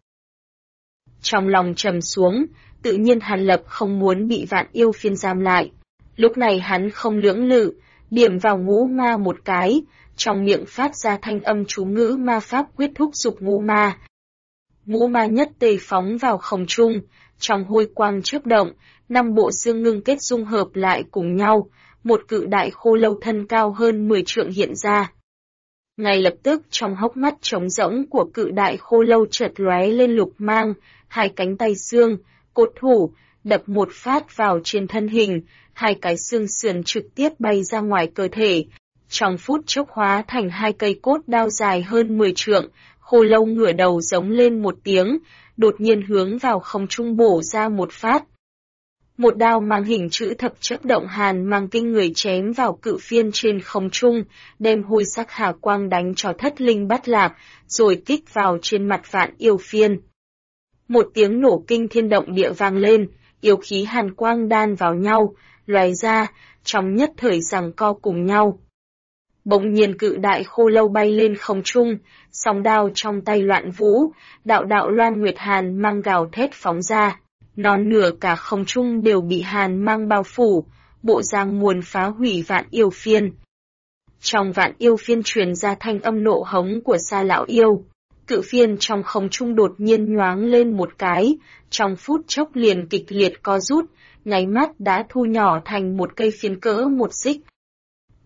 Trong lòng trầm xuống, tự nhiên Hàn Lập không muốn bị vạn yêu phiên giam lại. Lúc này hắn không lưỡng lự, điểm vào ngũ ma một cái, trong miệng phát ra thanh âm chú ngữ ma pháp quyết thúc giục ngũ ma. Ngũ ma nhất tề phóng vào không trung, trong hôi quang chớp động, 5 bộ xương ngưng kết dung hợp lại cùng nhau, một cự đại khô lâu thân cao hơn 10 trượng hiện ra. Ngay lập tức trong hốc mắt trống rỗng của cự đại khô lâu chợt lóe lên lục mang, hai cánh tay xương, cột thủ, đập một phát vào trên thân hình, hai cái xương sườn trực tiếp bay ra ngoài cơ thể. Trong phút chốc hóa thành hai cây cốt đao dài hơn 10 trượng, khô lâu ngửa đầu giống lên một tiếng, đột nhiên hướng vào không trung bổ ra một phát. Một đao mang hình chữ thập chớp động hàn mang kinh người chém vào cự phiên trên không trung, đem hôi sắc hà quang đánh cho thất linh bát lạc, rồi kích vào trên mặt vạn yêu phiên. Một tiếng nổ kinh thiên động địa vang lên, yêu khí hàn quang đan vào nhau, lóe ra, trong nhất thời giằng co cùng nhau. Bỗng nhiên cự đại khô lâu bay lên không trung, song đao trong tay loạn vũ, đạo đạo loan nguyệt hàn mang gào thét phóng ra. Non nửa cả không trung đều bị hàn mang bao phủ, bộ dáng muốn phá hủy vạn yêu phiên. Trong vạn yêu phiên truyền ra thanh âm nộ hống của Sa lão yêu. Cự phiên trong không trung đột nhiên nhoáng lên một cái, trong phút chốc liền kịch liệt co rút, nháy mắt đã thu nhỏ thành một cây phiến cỡ một xích,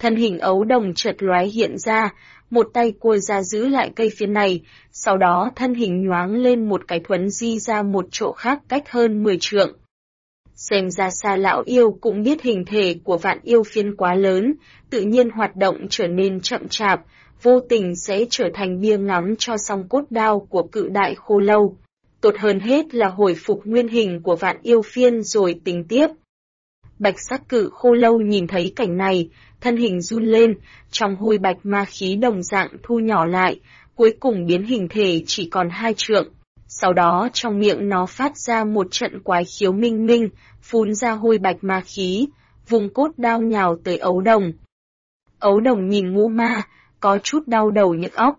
Thân hình ấu đồng chợt lóe hiện ra, một tay cua ra giữ lại cây phiến này, sau đó thân hình nhoáng lên một cái thuấn di ra một chỗ khác cách hơn 10 trượng. Xem ra Sa lão yêu cũng biết hình thể của vạn yêu phiến quá lớn, tự nhiên hoạt động trở nên chậm chạp, vô tình sẽ trở thành bia ngắm cho song cốt đao của cự đại khô lâu. Tốt hơn hết là hồi phục nguyên hình của vạn yêu phiên rồi tính tiếp. Bạch sắc cự khô lâu nhìn thấy cảnh này, thân hình run lên, trong hôi bạch ma khí đồng dạng thu nhỏ lại, cuối cùng biến hình thể chỉ còn 2 trượng. Sau đó trong miệng nó phát ra một trận quái khiếu minh minh, phun ra hôi bạch ma khí, vùng cốt đao nhào tới ấu đồng. Ấu đồng nhìn ngũ ma, có chút đau đầu nhức óc.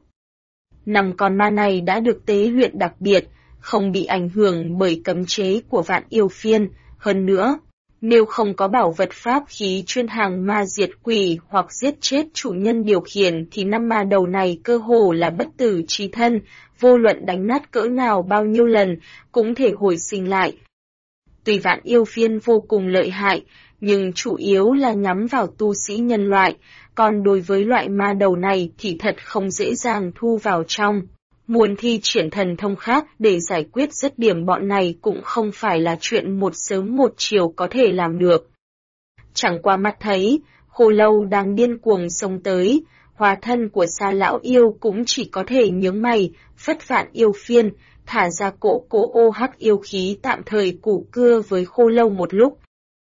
5 con ma này đã được tế luyện đặc biệt, không bị ảnh hưởng bởi cấm chế của vạn yêu phiên, hơn nữa. Nếu không có bảo vật pháp khí chuyên hàng ma diệt quỷ hoặc giết chết chủ nhân điều khiển thì 5 ma đầu này cơ hồ là bất tử chí thân, vô luận đánh nát cỡ nào bao nhiêu lần, cũng thể hồi sinh lại. Tuy vạn yêu phiên vô cùng lợi hại, nhưng chủ yếu là nhắm vào tu sĩ nhân loại, còn đối với loại ma đầu này thì thật không dễ dàng thu vào trong. Muốn thi triển thần thông khác để giải quyết dứt điểm bọn này cũng không phải là chuyện một sớm một chiều có thể làm được. Chẳng qua mắt thấy, khô lâu đang điên cuồng xông tới, hóa thân của Sa lão yêu cũng chỉ có thể nhướng mày, phất vạn yêu phiên, thả ra cỗ ô hắc yêu khí tạm thời củ cưa với khô lâu một lúc.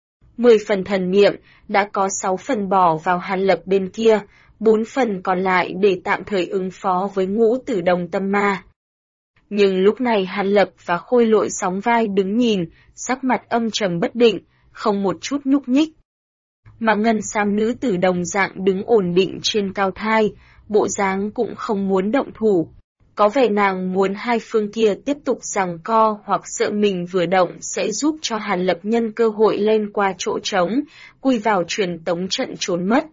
10 phần thần niệm, đã có 6 phần bỏ vào Hàn Lập bên kia, 4 phần còn lại để tạm thời ứng phó với Ngũ Tử Đồng tâm ma. Nhưng lúc này Hàn Lập và Khôi Lỗi sóng vai đứng nhìn, sắc mặt âm trầm bất định, không một chút nhúc nhích. Mà ngân sam nữ tử đồng dạng đứng ổn định trên cao thai, bộ dáng cũng không muốn động thủ. Có vẻ nàng muốn hai phương kia tiếp tục giằng co hoặc sợ mình vừa động sẽ giúp cho Hàn Lập nhân cơ hội lên qua chỗ trống, cui vào truyền tống trận trốn mất.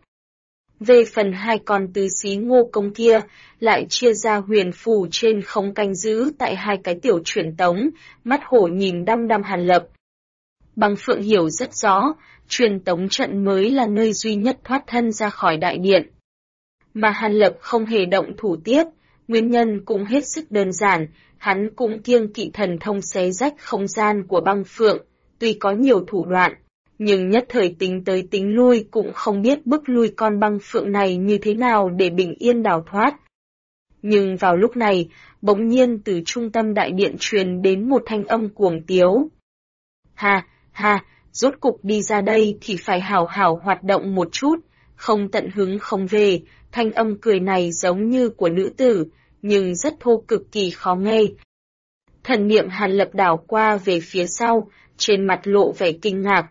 Về phần hai con tứ xí Ngô Công kia, lại chia ra huyền phù trên không canh giữ tại hai cái tiểu truyền tống, mắt hổ nhìn đăm đăm Hàn Lập. Băng Phượng hiểu rất rõ, truyền tống trận mới là nơi duy nhất thoát thân ra khỏi đại điện. Mà Hàn Lập không hề động thủ tiếp, nguyên nhân cũng hết sức đơn giản, hắn cũng kiêng kỵ thần thông xé rách không gian của Băng Phượng, tuy có nhiều thủ đoạn, nhưng nhất thời tính tới tính lui cũng không biết bức lui con Băng Phượng này như thế nào để bình yên đào thoát. Nhưng vào lúc này, bỗng nhiên từ trung tâm đại điện truyền đến một thanh âm cuồng tiếu. Ha, rốt cục đi ra đây thì phải hảo hảo hoạt động một chút, không tận hứng không về, thanh âm cười này giống như của nữ tử, nhưng rất thô cực kỳ khó nghe. Thần niệm Hàn Lập đảo qua về phía sau, trên mặt lộ vẻ kinh ngạc.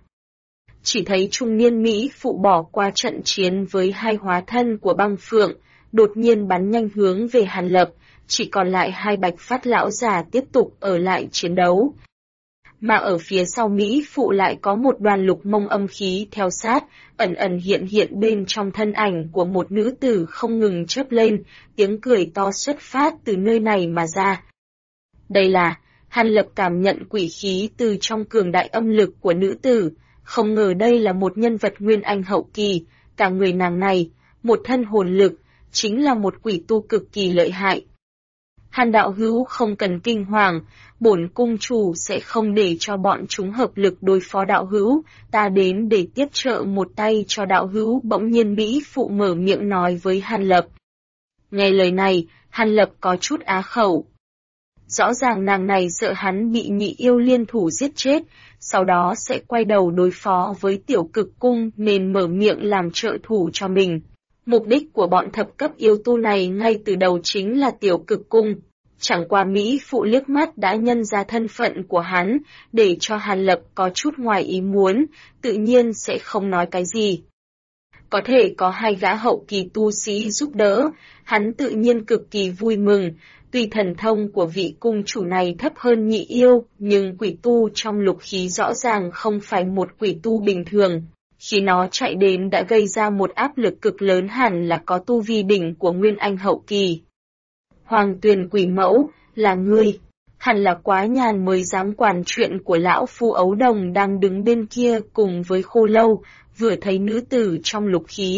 Chỉ thấy trung niên Mỹ phụ bỏ qua trận chiến với hai hóa thân của Băng Phượng, đột nhiên bắn nhanh hướng về Hàn Lập, chỉ còn lại hai bạch phát lão già tiếp tục ở lại chiến đấu. Mà ở phía sau Mỹ phụ lại có một đoàn lục mông âm khí theo sát, ẩn ẩn hiện bên trong thân ảnh của một nữ tử không ngừng chớp lên, tiếng cười to xuất phát từ nơi này mà ra. Đây là, Hàn Lập cảm nhận quỷ khí từ trong cường đại âm lực của nữ tử, không ngờ đây là một nhân vật nguyên anh hậu kỳ, cả người nàng này, một thân hồn lực, chính là một quỷ tu cực kỳ lợi hại. Hàn đạo hữu không cần kinh hoàng, bổn cung chủ sẽ không để cho bọn chúng hợp lực đối phó đạo hữu, ta đến để tiếp trợ một tay cho đạo hữu. Bỗng nhiên Mỹ phụ mở miệng nói với Hàn Lập. Nghe lời này, Hàn Lập có chút á khẩu. Rõ ràng nàng này sợ hắn bị nhị yêu liên thủ giết chết, sau đó sẽ quay đầu đối phó với tiểu cực cung nên mở miệng làm trợ thủ cho mình. Mục đích của bọn thập cấp yêu tu này ngay từ đầu chính là tiểu cực cung. Chẳng qua Mỹ phụ liếc mắt đã nhân ra thân phận của hắn, để cho Hàn Lập có chút ngoài ý muốn, tự nhiên sẽ không nói cái gì. Có thể có hai gã hậu kỳ tu sĩ giúp đỡ, hắn tự nhiên cực kỳ vui mừng. Tuy thần thông của vị cung chủ này thấp hơn nhị yêu, nhưng quỷ tu trong lục khí rõ ràng không phải một quỷ tu bình thường. Khi nó chạy đến đã gây ra một áp lực cực lớn, hẳn là có tu vi đỉnh của Nguyên Anh hậu kỳ. Hoàng Tuyền quỷ mẫu, là ngươi, hẳn là quá nhàn mới dám quản chuyện của lão phu. Ấu đồng đang đứng bên kia cùng với khô lâu, vừa thấy nữ tử trong lục khí,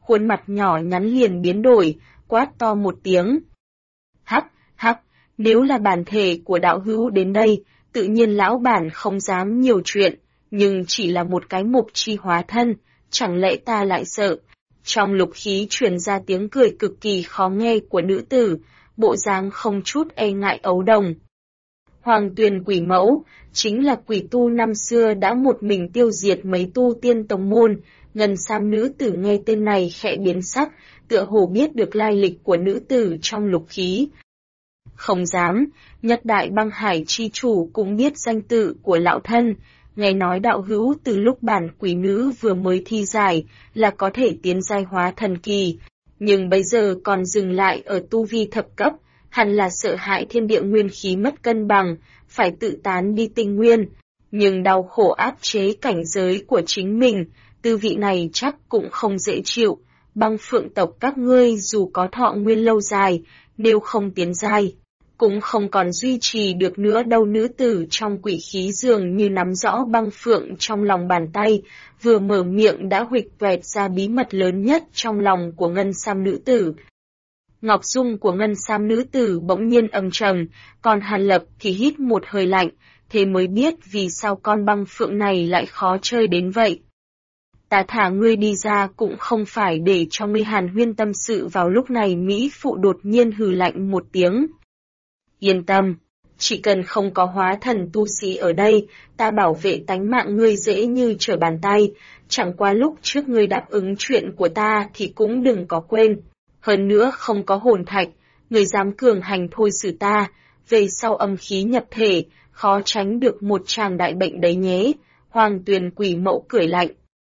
khuôn mặt nhỏ nhắn liền biến đổi, quát to một tiếng. Hắc, hắc, nếu là bản thể của đạo hữu đến đây, tự nhiên lão bản không dám nhiều chuyện, nhưng chỉ là một cái mục chi hóa thân, chẳng lẽ ta lại sợ? Trong lục khí truyền ra tiếng cười cực kỳ khó nghe của nữ tử, bộ dáng không chút e ngại ấu đồng. Hoàng Tuyền quỷ mẫu, chính là quỷ tu năm xưa đã một mình tiêu diệt mấy tu tiên tông môn. Ngân sam nữ tử nghe tên này khẽ biến sắc, tựa hồ biết được lai lịch của nữ tử trong lục khí. Không dám, nhất đại băng hải chi chủ cũng biết danh tự của lão thân, nghe nói đạo hữu từ lúc bản quỷ nữ vừa mới thi giải là có thể tiến giai hóa thần kỳ, nhưng bây giờ còn dừng lại ở tu vi thập cấp, hẳn là sợ hãi thiên địa nguyên khí mất cân bằng, phải tự tán đi tinh nguyên, nhưng đau khổ áp chế cảnh giới của chính mình, tư vị này chắc cũng không dễ chịu. Băng phượng tộc các ngươi dù có thọ nguyên lâu dài, nếu không tiến giai, cũng không còn duy trì được nữa đâu. Nữ tử trong quỷ khí dường như nắm rõ băng phượng trong lòng bàn tay, vừa mở miệng đã huỵch quẹt ra bí mật lớn nhất trong lòng của ngân sam nữ tử. Ngọc dung của ngân sam nữ tử bỗng nhiên âm trầm, còn Hàn Lập thì hít một hơi lạnh, thế mới biết vì sao con băng phượng này lại khó chơi đến vậy. Ta thả ngươi đi ra cũng không phải để cho ngươi hàn huyên tâm sự. Vào lúc này Mỹ phụ đột nhiên hừ lạnh một tiếng. Yên tâm, chỉ cần không có hóa thần tu sĩ ở đây, ta bảo vệ tánh mạng ngươi dễ như trở bàn tay, chẳng qua lúc trước ngươi đáp ứng chuyện của ta thì cũng đừng có quên. Hơn nữa không có hồn thạch, ngươi dám cường hành thôi xử ta, về sau âm khí nhập thể, khó tránh được một tràng đại bệnh đấy nhé. Hoàng Tuyền quỷ mẫu cười lạnh.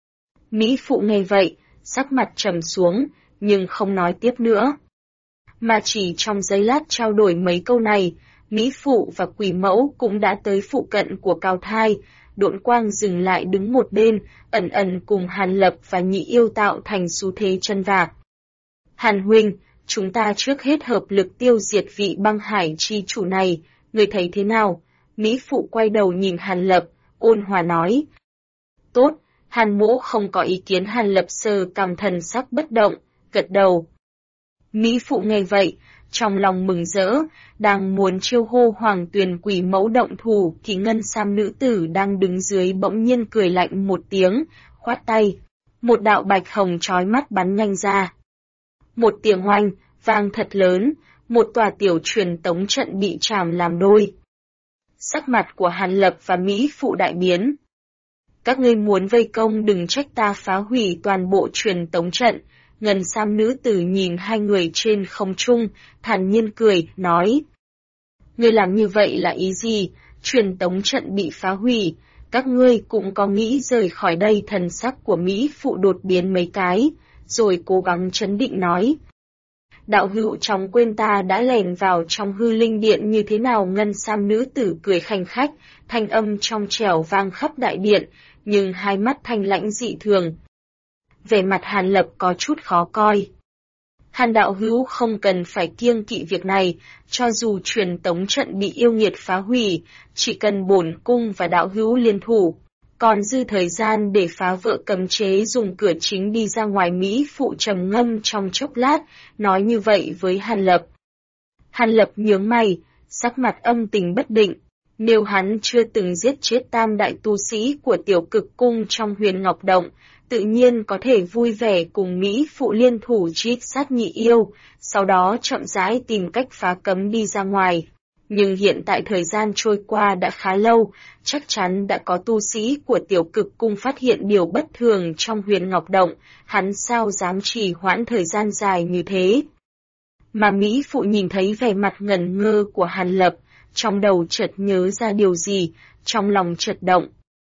Mỹ phụ nghe vậy, sắc mặt trầm xuống, nhưng không nói tiếp nữa. Mà chỉ trong giây lát trao đổi mấy câu này, Mỹ phụ và quỷ mẫu cũng đã tới phụ cận của Cao Thai. Độn quang dừng lại đứng một bên, ẩn ẩn cùng Hàn Lập và Nhị Yêu tạo thành xu thế chân vạc. Hàn huynh, chúng ta trước hết hợp lực tiêu diệt vị băng hải chi chủ này, người thấy thế nào? Mỹ phụ quay đầu nhìn Hàn Lập, ôn hòa nói. Tốt. Hàn mỗ không có ý kiến. Hàn Lập sờ cằm thần sắc bất động, gật đầu. Mỹ phụ nghe vậy, trong lòng mừng rỡ, đang muốn chiêu hô Hoàng Tuyền quỷ mẫu động thủ thì ngân sam nữ tử đang đứng dưới bỗng nhiên cười lạnh một tiếng, khoát tay. Một đạo bạch hồng chói mắt bắn nhanh ra. Một tiếng oanh, vang thật lớn, một tòa tiểu truyền tống trận bị chạm làm đôi. Sắc mặt của Hàn Lập và Mỹ phụ đại biến. Các ngươi muốn vây công đừng trách ta phá hủy toàn bộ truyền tống trận. Ngân sam nữ tử nhìn hai người trên không trung, thản nhiên cười, nói. Ngươi làm như vậy là ý gì? Truyền tống trận bị phá hủy, các ngươi cũng có nghĩ rời khỏi đây? Thần sắc của Mỹ phụ đột biến mấy cái, rồi cố gắng trấn định nói. Đạo hữu chóng quên ta đã lèn vào trong hư linh điện như thế nào? Ngân sam nữ tử cười khanh khách, thanh âm trong trẻo vang khắp đại điện, nhưng hai mắt thanh lãnh dị thường. Vẻ mặt Hàn Lập có chút khó coi. Hàn đạo hữu không cần phải kiêng kỵ việc này, cho dù truyền tống trận bị yêu nghiệt phá hủy, chỉ cần bổn cung và đạo hữu liên thủ, còn dư thời gian để phá vỡ cấm chế dùng cửa chính đi ra ngoài. Mỹ phụ trầm ngâm trong chốc lát, nói như vậy với Hàn Lập. Hàn Lập nhướng mày, sắc mặt âm tình bất định. Nếu hắn chưa từng giết chết tam đại tu sĩ của Tiểu Cực Cung trong Huyền Ngọc Động, tự nhiên có thể vui vẻ cùng Mỹ phụ liên thủ truy sát Nhị Yêu, sau đó chậm rãi tìm cách phá cấm đi ra ngoài. Nhưng hiện tại thời gian trôi qua đã khá lâu, chắc chắn đã có tu sĩ của Tiểu Cực Cung phát hiện điều bất thường trong Huyền Ngọc Động, hắn sao dám trì hoãn thời gian dài như thế. Mà Mỹ phụ nhìn thấy vẻ mặt ngẩn ngơ của Hàn Lập, trong đầu chợt nhớ ra điều gì, trong lòng chợt động.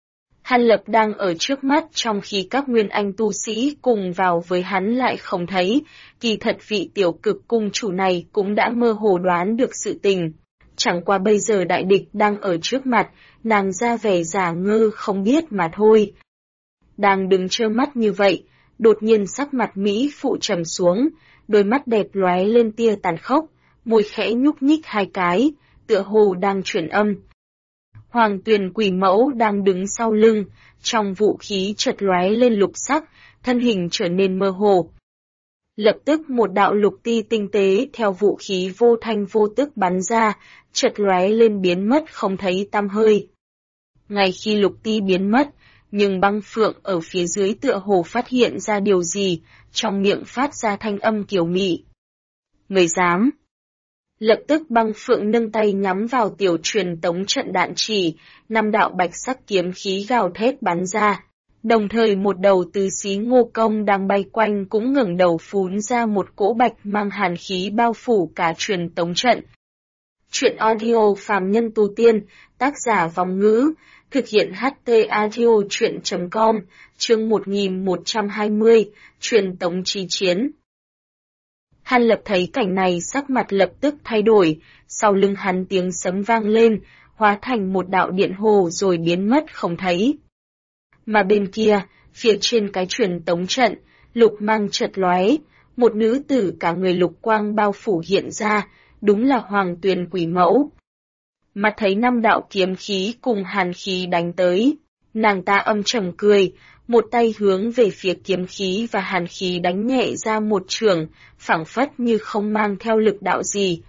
Hàn Lập đang ở trước mắt trong khi các nguyên anh tu sĩ cùng vào với hắn lại không thấy, kỳ thật vị Tiểu Cực Cung chủ này cũng đã mơ hồ đoán được sự tình. Chẳng qua bây giờ đại địch đang ở trước mặt, nàng ra vẻ giả ngơ không biết mà thôi. Đang đứng trơ mắt như vậy, đột nhiên sắc mặt Mỹ phụ trầm xuống, đôi mắt đẹp lóe lên tia tàn khốc, môi khẽ nhúc nhích hai cái, tựa hồ đang chuyển âm. Hoàng Tuyền quỷ mẫu đang đứng sau lưng, trong vũ khí chợt lóe lên lục sắc, thân hình trở nên mơ hồ. Lập tức một đạo lục ti tinh tế theo vũ khí vô thanh vô tức bắn ra, chợt lóe lên biến mất không thấy tăm hơi. Ngay khi lục ti biến mất, nhưng băng phượng ở phía dưới tựa hồ phát hiện ra điều gì, trong miệng phát ra thanh âm kiều mị. Người dám. Lập tức băng phượng nâng tay nhắm vào tiểu truyền tống trận đạn chỉ, 5 đạo bạch sắc kiếm khí gào thét bắn ra. Đồng thời một đầu tứ xí Ngô Công đang bay quanh cũng ngẩng đầu phún ra một cỗ bạch mang hàn khí bao phủ cả truyền tống trận. Truyện audio phàm nhân tu tiên, tác giả Vong Ngữ, thực hiện HT audio truyện.com, chương 1120, truyền tống chi chiến. Hàn Lập thấy cảnh này sắc mặt lập tức thay đổi, sau lưng hắn tiếng sấm vang lên, hóa thành một đạo điện hồ rồi biến mất không thấy. Mà bên kia, phía trên cái truyền tống trận, lục mang chợt lóe, một nữ tử cả người lục quang bao phủ hiện ra, đúng là Hoàng Tuyền Quỷ Mẫu. Mà thấy 5 đạo kiếm khí cùng hàn khí đánh tới, nàng ta âm trầm cười, một tay hướng về phía kiếm khí và hàn khí đánh nhẹ ra một chưởng, phảng phất như không mang theo lực đạo gì.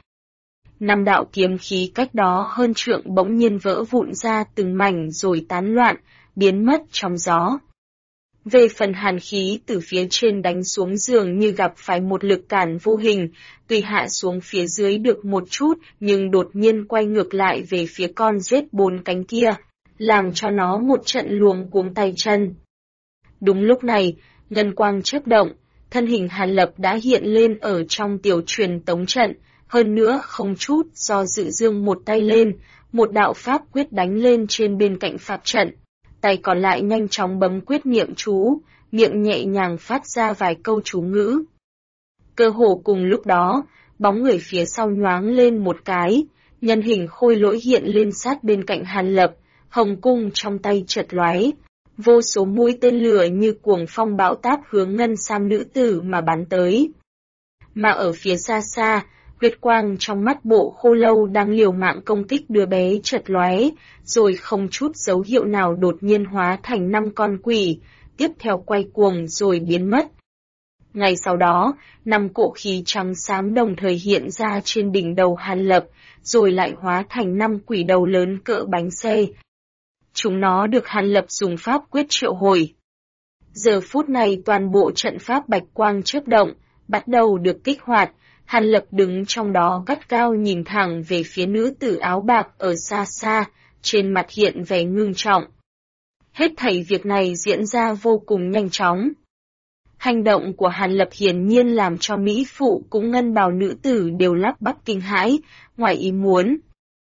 5 đạo kiếm khí cách đó hơn trượng bỗng nhiên vỡ vụn ra từng mảnh rồi tán loạn, biến mất trong gió. Về phần hàn khí từ phía trên đánh xuống dường như gặp phải một lực cản vô hình, tuy hạ xuống phía dưới được một chút nhưng đột nhiên quay ngược lại về phía con rết 4 cánh kia, làm cho nó một trận luống cuống tay chân. Đúng lúc này, ngân quang chớp động, thân hình Hàn Lập đã hiện lên ở trong tiểu truyền tống trận, hơn nữa không chút do dự dương một tay lên, một đạo pháp quyết đánh lên trên bên cạnh pháp trận. Tay còn lại nhanh chóng bấm quyết niệm chú, miệng nhẹ nhàng phát ra vài câu chú ngữ. Cơ hồ cùng lúc đó, bóng người phía sau nhoáng lên một cái, nhân hình khôi lỗi hiện lên sát bên cạnh Hàn Lập, hồng cung trong tay chợt lóe, vô số mũi tên lửa như cuồng phong bão táp hướng ngân sam nữ tử mà bắn tới. Mà ở phía xa xa, huyết quang trong mắt bộ khô lâu đang liều mạng công kích đứa bé chợt lóe, rồi không chút dấu hiệu nào đột nhiên hóa thành 5 con quỷ, tiếp theo quay cuồng rồi biến mất. Ngay sau đó, 5 cỗ khí trắng xám đồng thời hiện ra trên đỉnh đầu Hàn Lập, rồi lại hóa thành 5 quỷ đầu lớn cỡ bánh xe. Chúng nó được Hàn Lập dùng pháp quyết triệu hồi. Giờ phút này toàn bộ trận pháp bạch quang chớp động, bắt đầu được kích hoạt. Hàn Lập đứng trong đó gắt gao nhìn thẳng về phía nữ tử áo bạc ở xa xa, trên mặt hiện vẻ ngưng trọng. Hết thảy việc này diễn ra vô cùng nhanh chóng. Hành động của Hàn Lập hiển nhiên làm cho mỹ phụ cũng ngân bào nữ tử đều lắp bắp kinh hãi, ngoài ý muốn.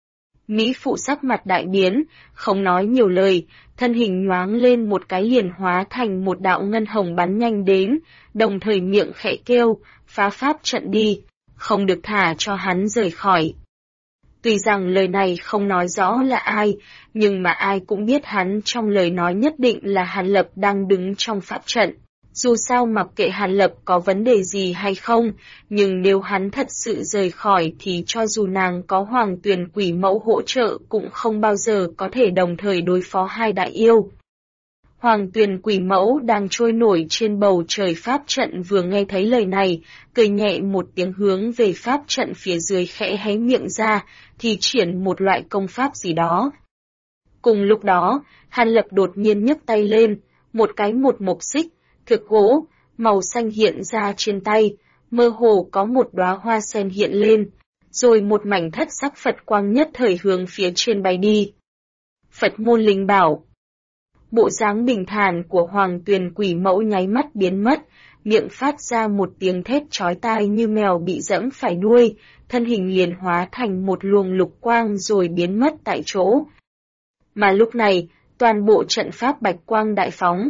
Mỹ phụ sắc mặt đại biến, không nói nhiều lời, thân hình nhoáng lên một cái liền hóa thành một đạo ngân hồng bắn nhanh đến, đồng thời miệng khẽ kêu, phá pháp trận đi, không được thả cho hắn rời khỏi. Tuy rằng lời này không nói rõ là ai, nhưng mà ai cũng biết hắn trong lời nói nhất định là Hàn Lập đang đứng trong pháp trận. Dù sao mặc kệ Hàn Lập có vấn đề gì hay không, nhưng nếu hắn thật sự rời khỏi thì cho dù nàng có Hoàng Tuyền Quỷ Mẫu hỗ trợ cũng không bao giờ có thể đồng thời đối phó hai đại yêu. Hoàng Tuyền Quỷ Mẫu đang trôi nổi trên bầu trời pháp trận vừa nghe thấy lời này, cười nhẹ một tiếng hướng về pháp trận phía dưới khẽ hé miệng ra, thì triển một loại công pháp gì đó. Cùng lúc đó, Hàn Lập đột nhiên nhấc tay lên, một cái một mộc xích, thực gỗ, màu xanh hiện ra trên tay, mơ hồ có một đóa hoa sen hiện lên, rồi một mảnh thất sắc Phật quang nhất thời hướng phía trên bay đi. Phật môn linh bảo. Bộ dáng bình thản của Hoàng Tuyền Quỷ Mẫu nháy mắt biến mất, miệng phát ra một tiếng thét chói tai như mèo bị giẫm phải đuôi, thân hình liền hóa thành một luồng lục quang rồi biến mất tại chỗ. Mà lúc này, toàn bộ trận pháp bạch quang đại phóng.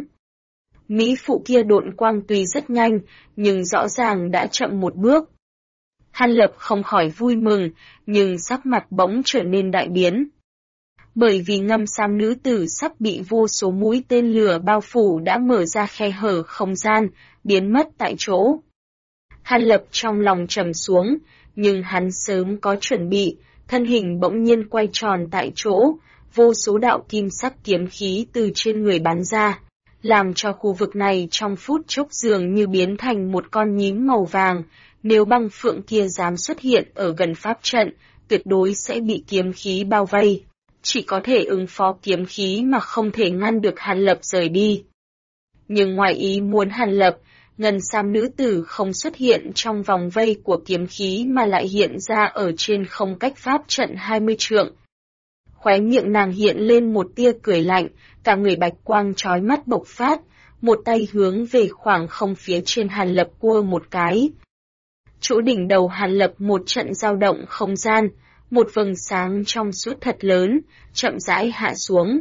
Mỹ phụ kia độn quang tuy rất nhanh, nhưng rõ ràng đã chậm một bước. Hàn Lập không khỏi vui mừng, nhưng sắc mặt bỗng trở nên đại biến. Bởi vì ngâm sam nữ tử sắp bị vô số mũi tên lửa bao phủ đã mở ra khe hở không gian, biến mất tại chỗ. Hàn Lập trong lòng trầm xuống, nhưng hắn sớm có chuẩn bị, thân hình bỗng nhiên quay tròn tại chỗ, vô số đạo kim sắc kiếm khí từ trên người bắn ra. làm cho khu vực này trong phút chốc dường như biến thành một con nhím màu vàng. Nếu băng phượng kia dám xuất hiện ở gần pháp trận, tuyệt đối sẽ bị kiếm khí bao vây. Chỉ có thể ứng phó kiếm khí mà không thể ngăn được Hàn Lập rời đi. Nhưng ngoài ý muốn Hàn Lập, ngân sam nữ tử không xuất hiện trong vòng vây của kiếm khí mà lại hiện ra ở trên không cách pháp trận 20 trượng. Khóe miệng nàng hiện lên một tia cười lạnh, cả người bạch quang chói mắt bộc phát, một tay hướng về khoảng không phía trên Hàn Lập cua một cái. Chỗ đỉnh đầu Hàn Lập một trận dao động không gian, một vầng sáng trong suốt thật lớn, chậm rãi hạ xuống.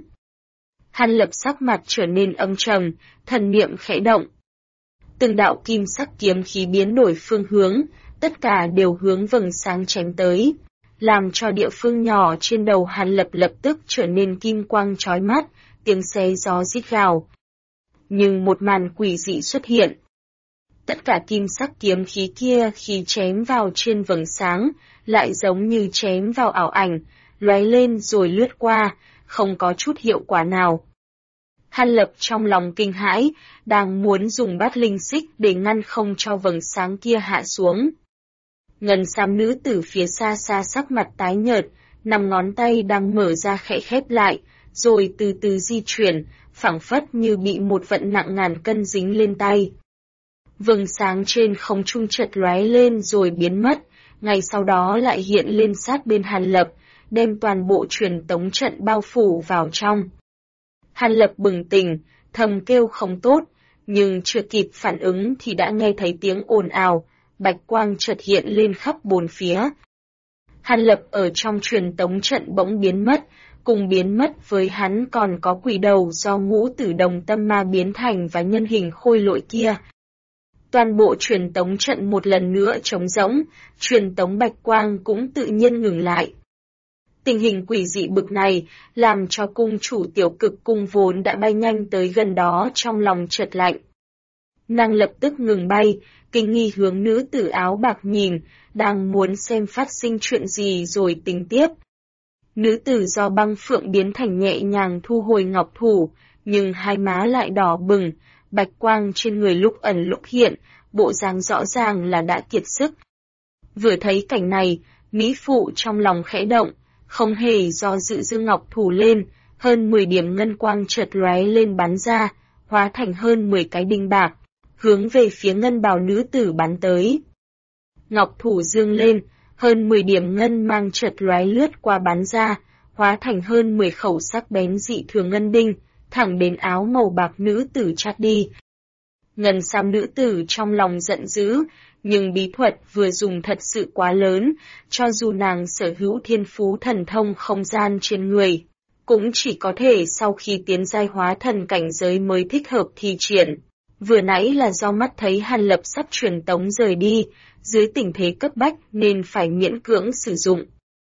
Hàn Lập sắc mặt trở nên âm trầm, thần niệm khẽ động. Từng đạo kim sắc kiếm khí biến đổi phương hướng, tất cả đều hướng vầng sáng chém tới, làm cho địa phương nhỏ trên đầu Hàn Lập lập tức trở nên kim quang chói mắt, tiếng xé gió rít gào. Nhưng một màn quỷ dị xuất hiện. Tất cả kim sắc kiếm khí kia khi chém vào trên vầng sáng, lại giống như chém vào ảo ảnh, lóe lên rồi lướt qua, không có chút hiệu quả nào. Hàn Lập trong lòng kinh hãi, đang muốn dùng bát linh xích để ngăn không cho vầng sáng kia hạ xuống. Ngân sam nữ tử phía xa xa sắc mặt tái nhợt, 5 ngón tay đang mở ra khẽ khép lại, rồi từ từ di chuyển, phảng phất như bị một vận nặng ngàn cân dính lên tay. Vầng sáng trên không trung chợt lóe lên rồi biến mất, ngay sau đó lại hiện lên sát bên Hàn Lập, đem toàn bộ truyền tống trận bao phủ vào trong. Hàn Lập bừng tỉnh, thầm kêu không tốt, nhưng chưa kịp phản ứng thì đã nghe thấy tiếng ồn ào, bạch quang chợt hiện lên khắp bốn phía. Hàn Lập ở trong truyền tống trận bỗng biến mất, cùng biến mất với hắn còn có quỷ đầu do Ngũ Tử Đồng Tâm Ma biến thành và nhân hình khôi lỗi kia. Toàn bộ truyền tống trận một lần nữa trống rỗng, truyền tống bạch quang cũng tự nhiên ngừng lại. Tình hình quỷ dị bực này làm cho cung chủ Tiểu Cực cung vốn đã bay nhanh tới gần đó trong lòng chợt lạnh. Nàng lập tức ngừng bay, kinh nghi hướng nữ tử áo bạc nhìn, đang muốn xem phát sinh chuyện gì rồi tính tiếp. Nữ tử do băng phượng biến thành nhẹ nhàng thu hồi ngọc thủ, nhưng hai má lại đỏ bừng, bạch quang trên người lúc ẩn lúc hiện, bộ dáng rõ ràng là đã kiệt sức. Vừa thấy cảnh này, mỹ phụ trong lòng khẽ động, không hề do dự giơ ngọc thủ lên, hơn 10 điểm ngân quang chợt lóe lên bắn ra, hóa thành hơn 10 cái đinh bạc, hướng về phía ngân bào nữ tử bắn tới. Ngọc thủ dương lên, hơn 10 điểm ngân mang chợt lóe lướt qua bắn ra, hóa thành hơn 10 khẩu sắc bén dị thường ngân đinh, thẳng đến áo màu bạc nữ tử chát đi. Ngân sam nữ tử trong lòng giận dữ, nhưng bí thuật vừa dùng thật sự quá lớn, cho dù nàng sở hữu thiên phú thần thông không gian trên người, cũng chỉ có thể sau khi tiến giai hóa thần cảnh giới mới thích hợp thi triển. Vừa nãy là do mắt thấy Hàn Lập sắp truyền tống rời đi, dưới tình thế cấp bách nên phải miễn cưỡng sử dụng.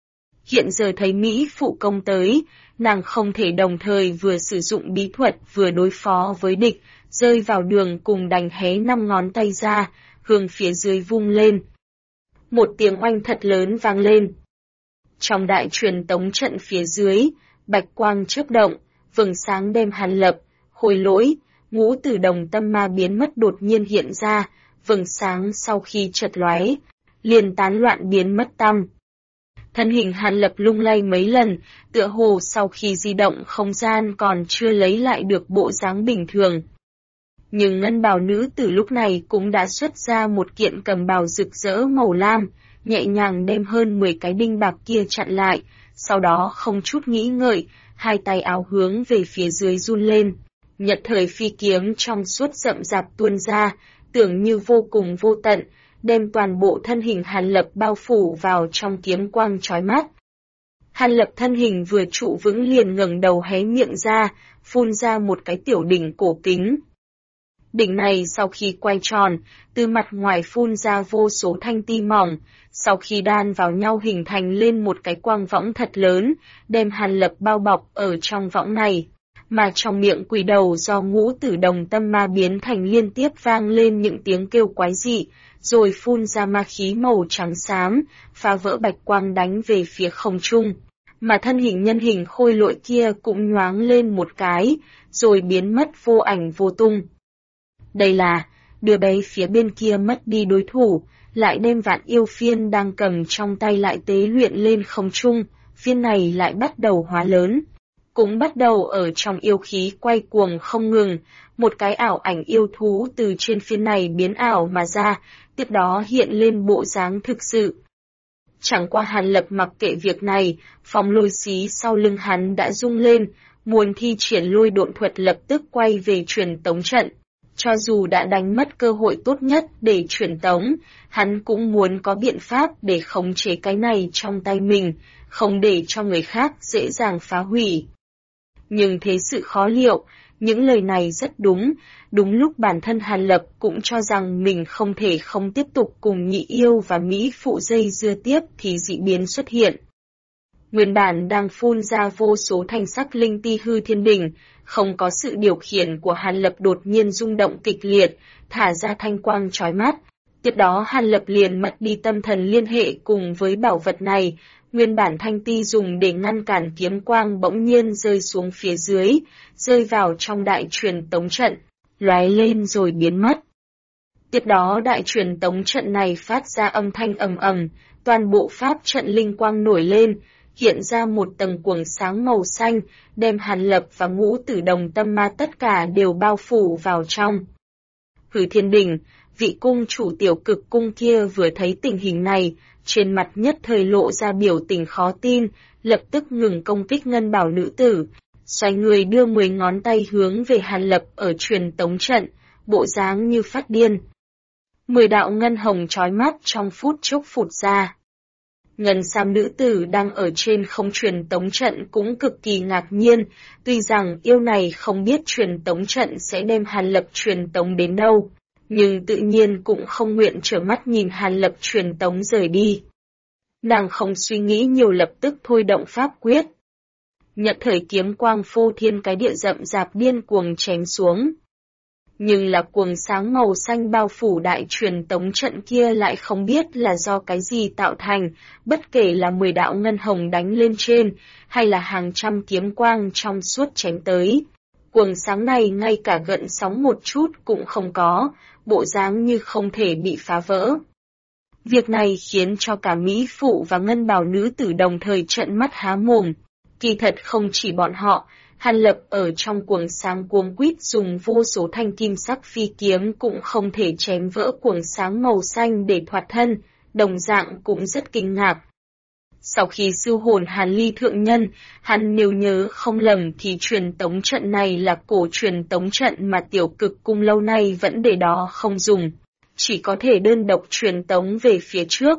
Hiện giờ thấy Mỹ phụ công tới, nàng không thể đồng thời vừa sử dụng bí thuật vừa đối phó với địch, rơi vào đường cùng đành hé 5 ngón tay ra, hướng phía dưới vung lên. Một tiếng oanh thật lớn vang lên. Trong đại truyền tống trận phía dưới, bạch quang chớp động, vầng sáng đem Hàn Lập, khôi lỗi, Ngũ Tử Đồng Tâm Ma biến mất đột nhiên hiện ra, vầng sáng sau khi chợt lóe, liền tán loạn biến mất tăm. Thân hình Hàn Lập lung lay mấy lần, tựa hồ sau khi di động không gian còn chưa lấy lại được bộ dáng bình thường. Nhưng ngân bào nữ tử lúc này cũng đã xuất ra một kiện cầm bào rực rỡ màu lam, nhẹ nhàng đem hơn 10 cái đinh bạc kia chặn lại, sau đó không chút nghĩ ngợi, hai tay áo hướng về phía dưới run lên. Nhật thời phi kiếm trong suốt rậm rạp tuôn ra, tưởng như vô cùng vô tận, đem toàn bộ thân hình Hàn Lập bao phủ vào trong kiếm quang chói mắt. Hàn Lập thân hình vừa trụ vững liền ngẩng đầu hé miệng ra, phun ra một cái tiểu đỉnh cổ kính. Đỉnh này sau khi quay tròn, từ mặt ngoài phun ra vô số thanh ti mỏng, sau khi đan vào nhau hình thành lên một cái quang võng thật lớn, đem Hàn Lập bao bọc ở trong võng này. Mà trong miệng quỷ đầu do Ngũ Tử Đồng Tâm Ma biến thành liên tiếp vang lên những tiếng kêu quái dị, rồi phun ra ma khí màu trắng xám, phá vỡ bạch quang đánh về phía không trung. mà thân hình nhân hình khôi lỗi kia cũng nhoáng lên một cái, rồi biến mất vô ảnh vô tung. Đây là, đứa bé phía bên kia mất đi đối thủ, lại đem vạn yêu phiên đang cầm trong tay lại tế luyện lên không trung, phiên này lại bắt đầu hóa lớn. Cũng bắt đầu ở trong yêu khí quay cuồng không ngừng, một cái ảo ảnh yêu thú từ trên phiên này biến ảo mà ra, tiếp đó hiện lên bộ dáng thực sự. Chẳng qua Hàn Lập mặc kệ việc này, phong lôi xí sau lưng hắn đã rung lên, muốn thi triển lôi độn thuật lập tức quay về truyền tống trận. Cho dù đã đánh mất cơ hội tốt nhất để truyền tống, hắn cũng muốn có biện pháp để khống chế cái này trong tay mình, không để cho người khác dễ dàng phá hủy. Nhưng thế sự khó liệu, những lời này rất đúng, đúng lúc bản thân Hàn Lập cũng cho rằng mình không thể không tiếp tục cùng nhị yêu và Mỹ phụ dây dưa tiếp thì dị biến xuất hiện. Nguyên bản đang phun ra vô số thanh sắc linh ti hư thiên đỉnh, không có sự điều khiển của Hàn Lập đột nhiên rung động kịch liệt, thả ra thanh quang chói mắt. Tiếp đó Hàn Lập liền mất đi tâm thần liên hệ cùng với bảo vật này, nguyên bản thanh ti dùng để ngăn cản kiếm quang bỗng nhiên rơi xuống phía dưới, rơi vào trong đại truyền tống trận, lóe lên rồi biến mất. Tiếp đó đại truyền tống trận này phát ra âm thanh ầm ầm, toàn bộ pháp trận linh quang nổi lên, hiện ra một tầng quầng sáng màu xanh, đem Hàn Lập và Ngũ Tử Đồng Tâm Ma tất cả đều bao phủ vào trong. Hư Thiên Đỉnh, vị cung chủ tiểu cực cung kia vừa thấy tình hình này, trên mặt nhất thời lộ ra biểu tình khó tin, lập tức ngừng công kích ngân bảo nữ tử, xoay người đưa 10 ngón tay hướng về Hàn Lập ở truyền tống trận, bộ dáng như phát điên. 10 đạo ngân hồng chói mắt trong phút chốc phụt ra. Ngân sam nữ tử đang ở trên không truyền tống trận cũng cực kỳ ngạc nhiên, tuy rằng yêu này không biết truyền tống trận sẽ đem Hàn Lập truyền tống đến đâu, nhưng tự nhiên cũng không nguyện trở mắt nhìn Hàn Lập truyền tống rời đi. Nàng không suy nghĩ nhiều lập tức thôi động pháp quyết. Nhận thời kiếm quang phô thiên cái địa rậm rạp điên cuồng chém xuống. Nhưng là cuồng sáng màu xanh bao phủ đại truyền tống trận kia lại không biết là do cái gì tạo thành, bất kể là 10 đạo ngân hồng đánh lên trên, hay là hàng trăm kiếm quang trong suốt chém tới. Cuồng sáng này ngay cả gợn sóng một chút cũng không có, bộ dáng như không thể bị phá vỡ. Việc này khiến cho cả Mỹ phụ và ngân bào nữ tử đồng thời trợn mắt há mồm. Kỳ thật không chỉ bọn họ, Hàn Lập ở trong cuồng sáng cuống quýt dùng vô số thanh kim sắc phi kiếm cũng không thể chém vỡ cuồng sáng màu xanh để thoát thân, đồng dạng cũng rất kinh ngạc. Sau khi siêu hồn Hàn Ly thượng nhân, hắn nếu nhớ không lầm thì truyền tống trận này là cổ truyền tống trận mà tiểu cực cung lâu nay vẫn để đó không dùng, chỉ có thể đơn độc truyền tống về phía trước.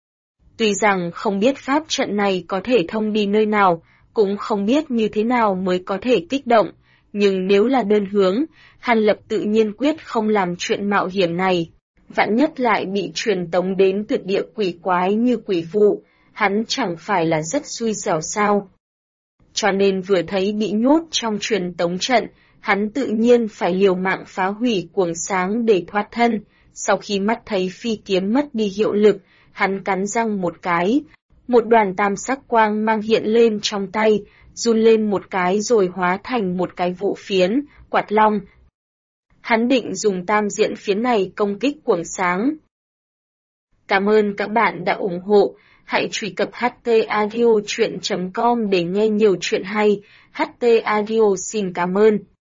Tuy rằng không biết pháp trận này có thể thông đi nơi nào, cũng không biết như thế nào mới có thể kích động, nhưng nếu là đơn hướng, Hàn Lập tự nhiên quyết không làm chuyện mạo hiểm này. Vạn nhất lại bị truyền tống đến tuyệt địa quỷ quái như quỷ vụ, hắn chẳng phải là rất xui xẻo sao. Cho nên vừa thấy bị nhốt trong truyền tống trận, hắn tự nhiên phải liều mạng phá hủy cuồng sáng để thoát thân. Sau khi mắt thấy phi kiếm mất đi hiệu lực, hắn cắn răng một cái. Một đoàn tam sắc quang mang hiện lên trong tay, run lên một cái rồi hóa thành một cái vũ phiến, quạt long. Hắn định dùng tam diện phiến này công kích cuồng sáng. Cảm ơn các bạn đã ủng hộ. Hãy truy cập htaudio.com để nghe nhiều chuyện hay. HT Audio xin cảm ơn.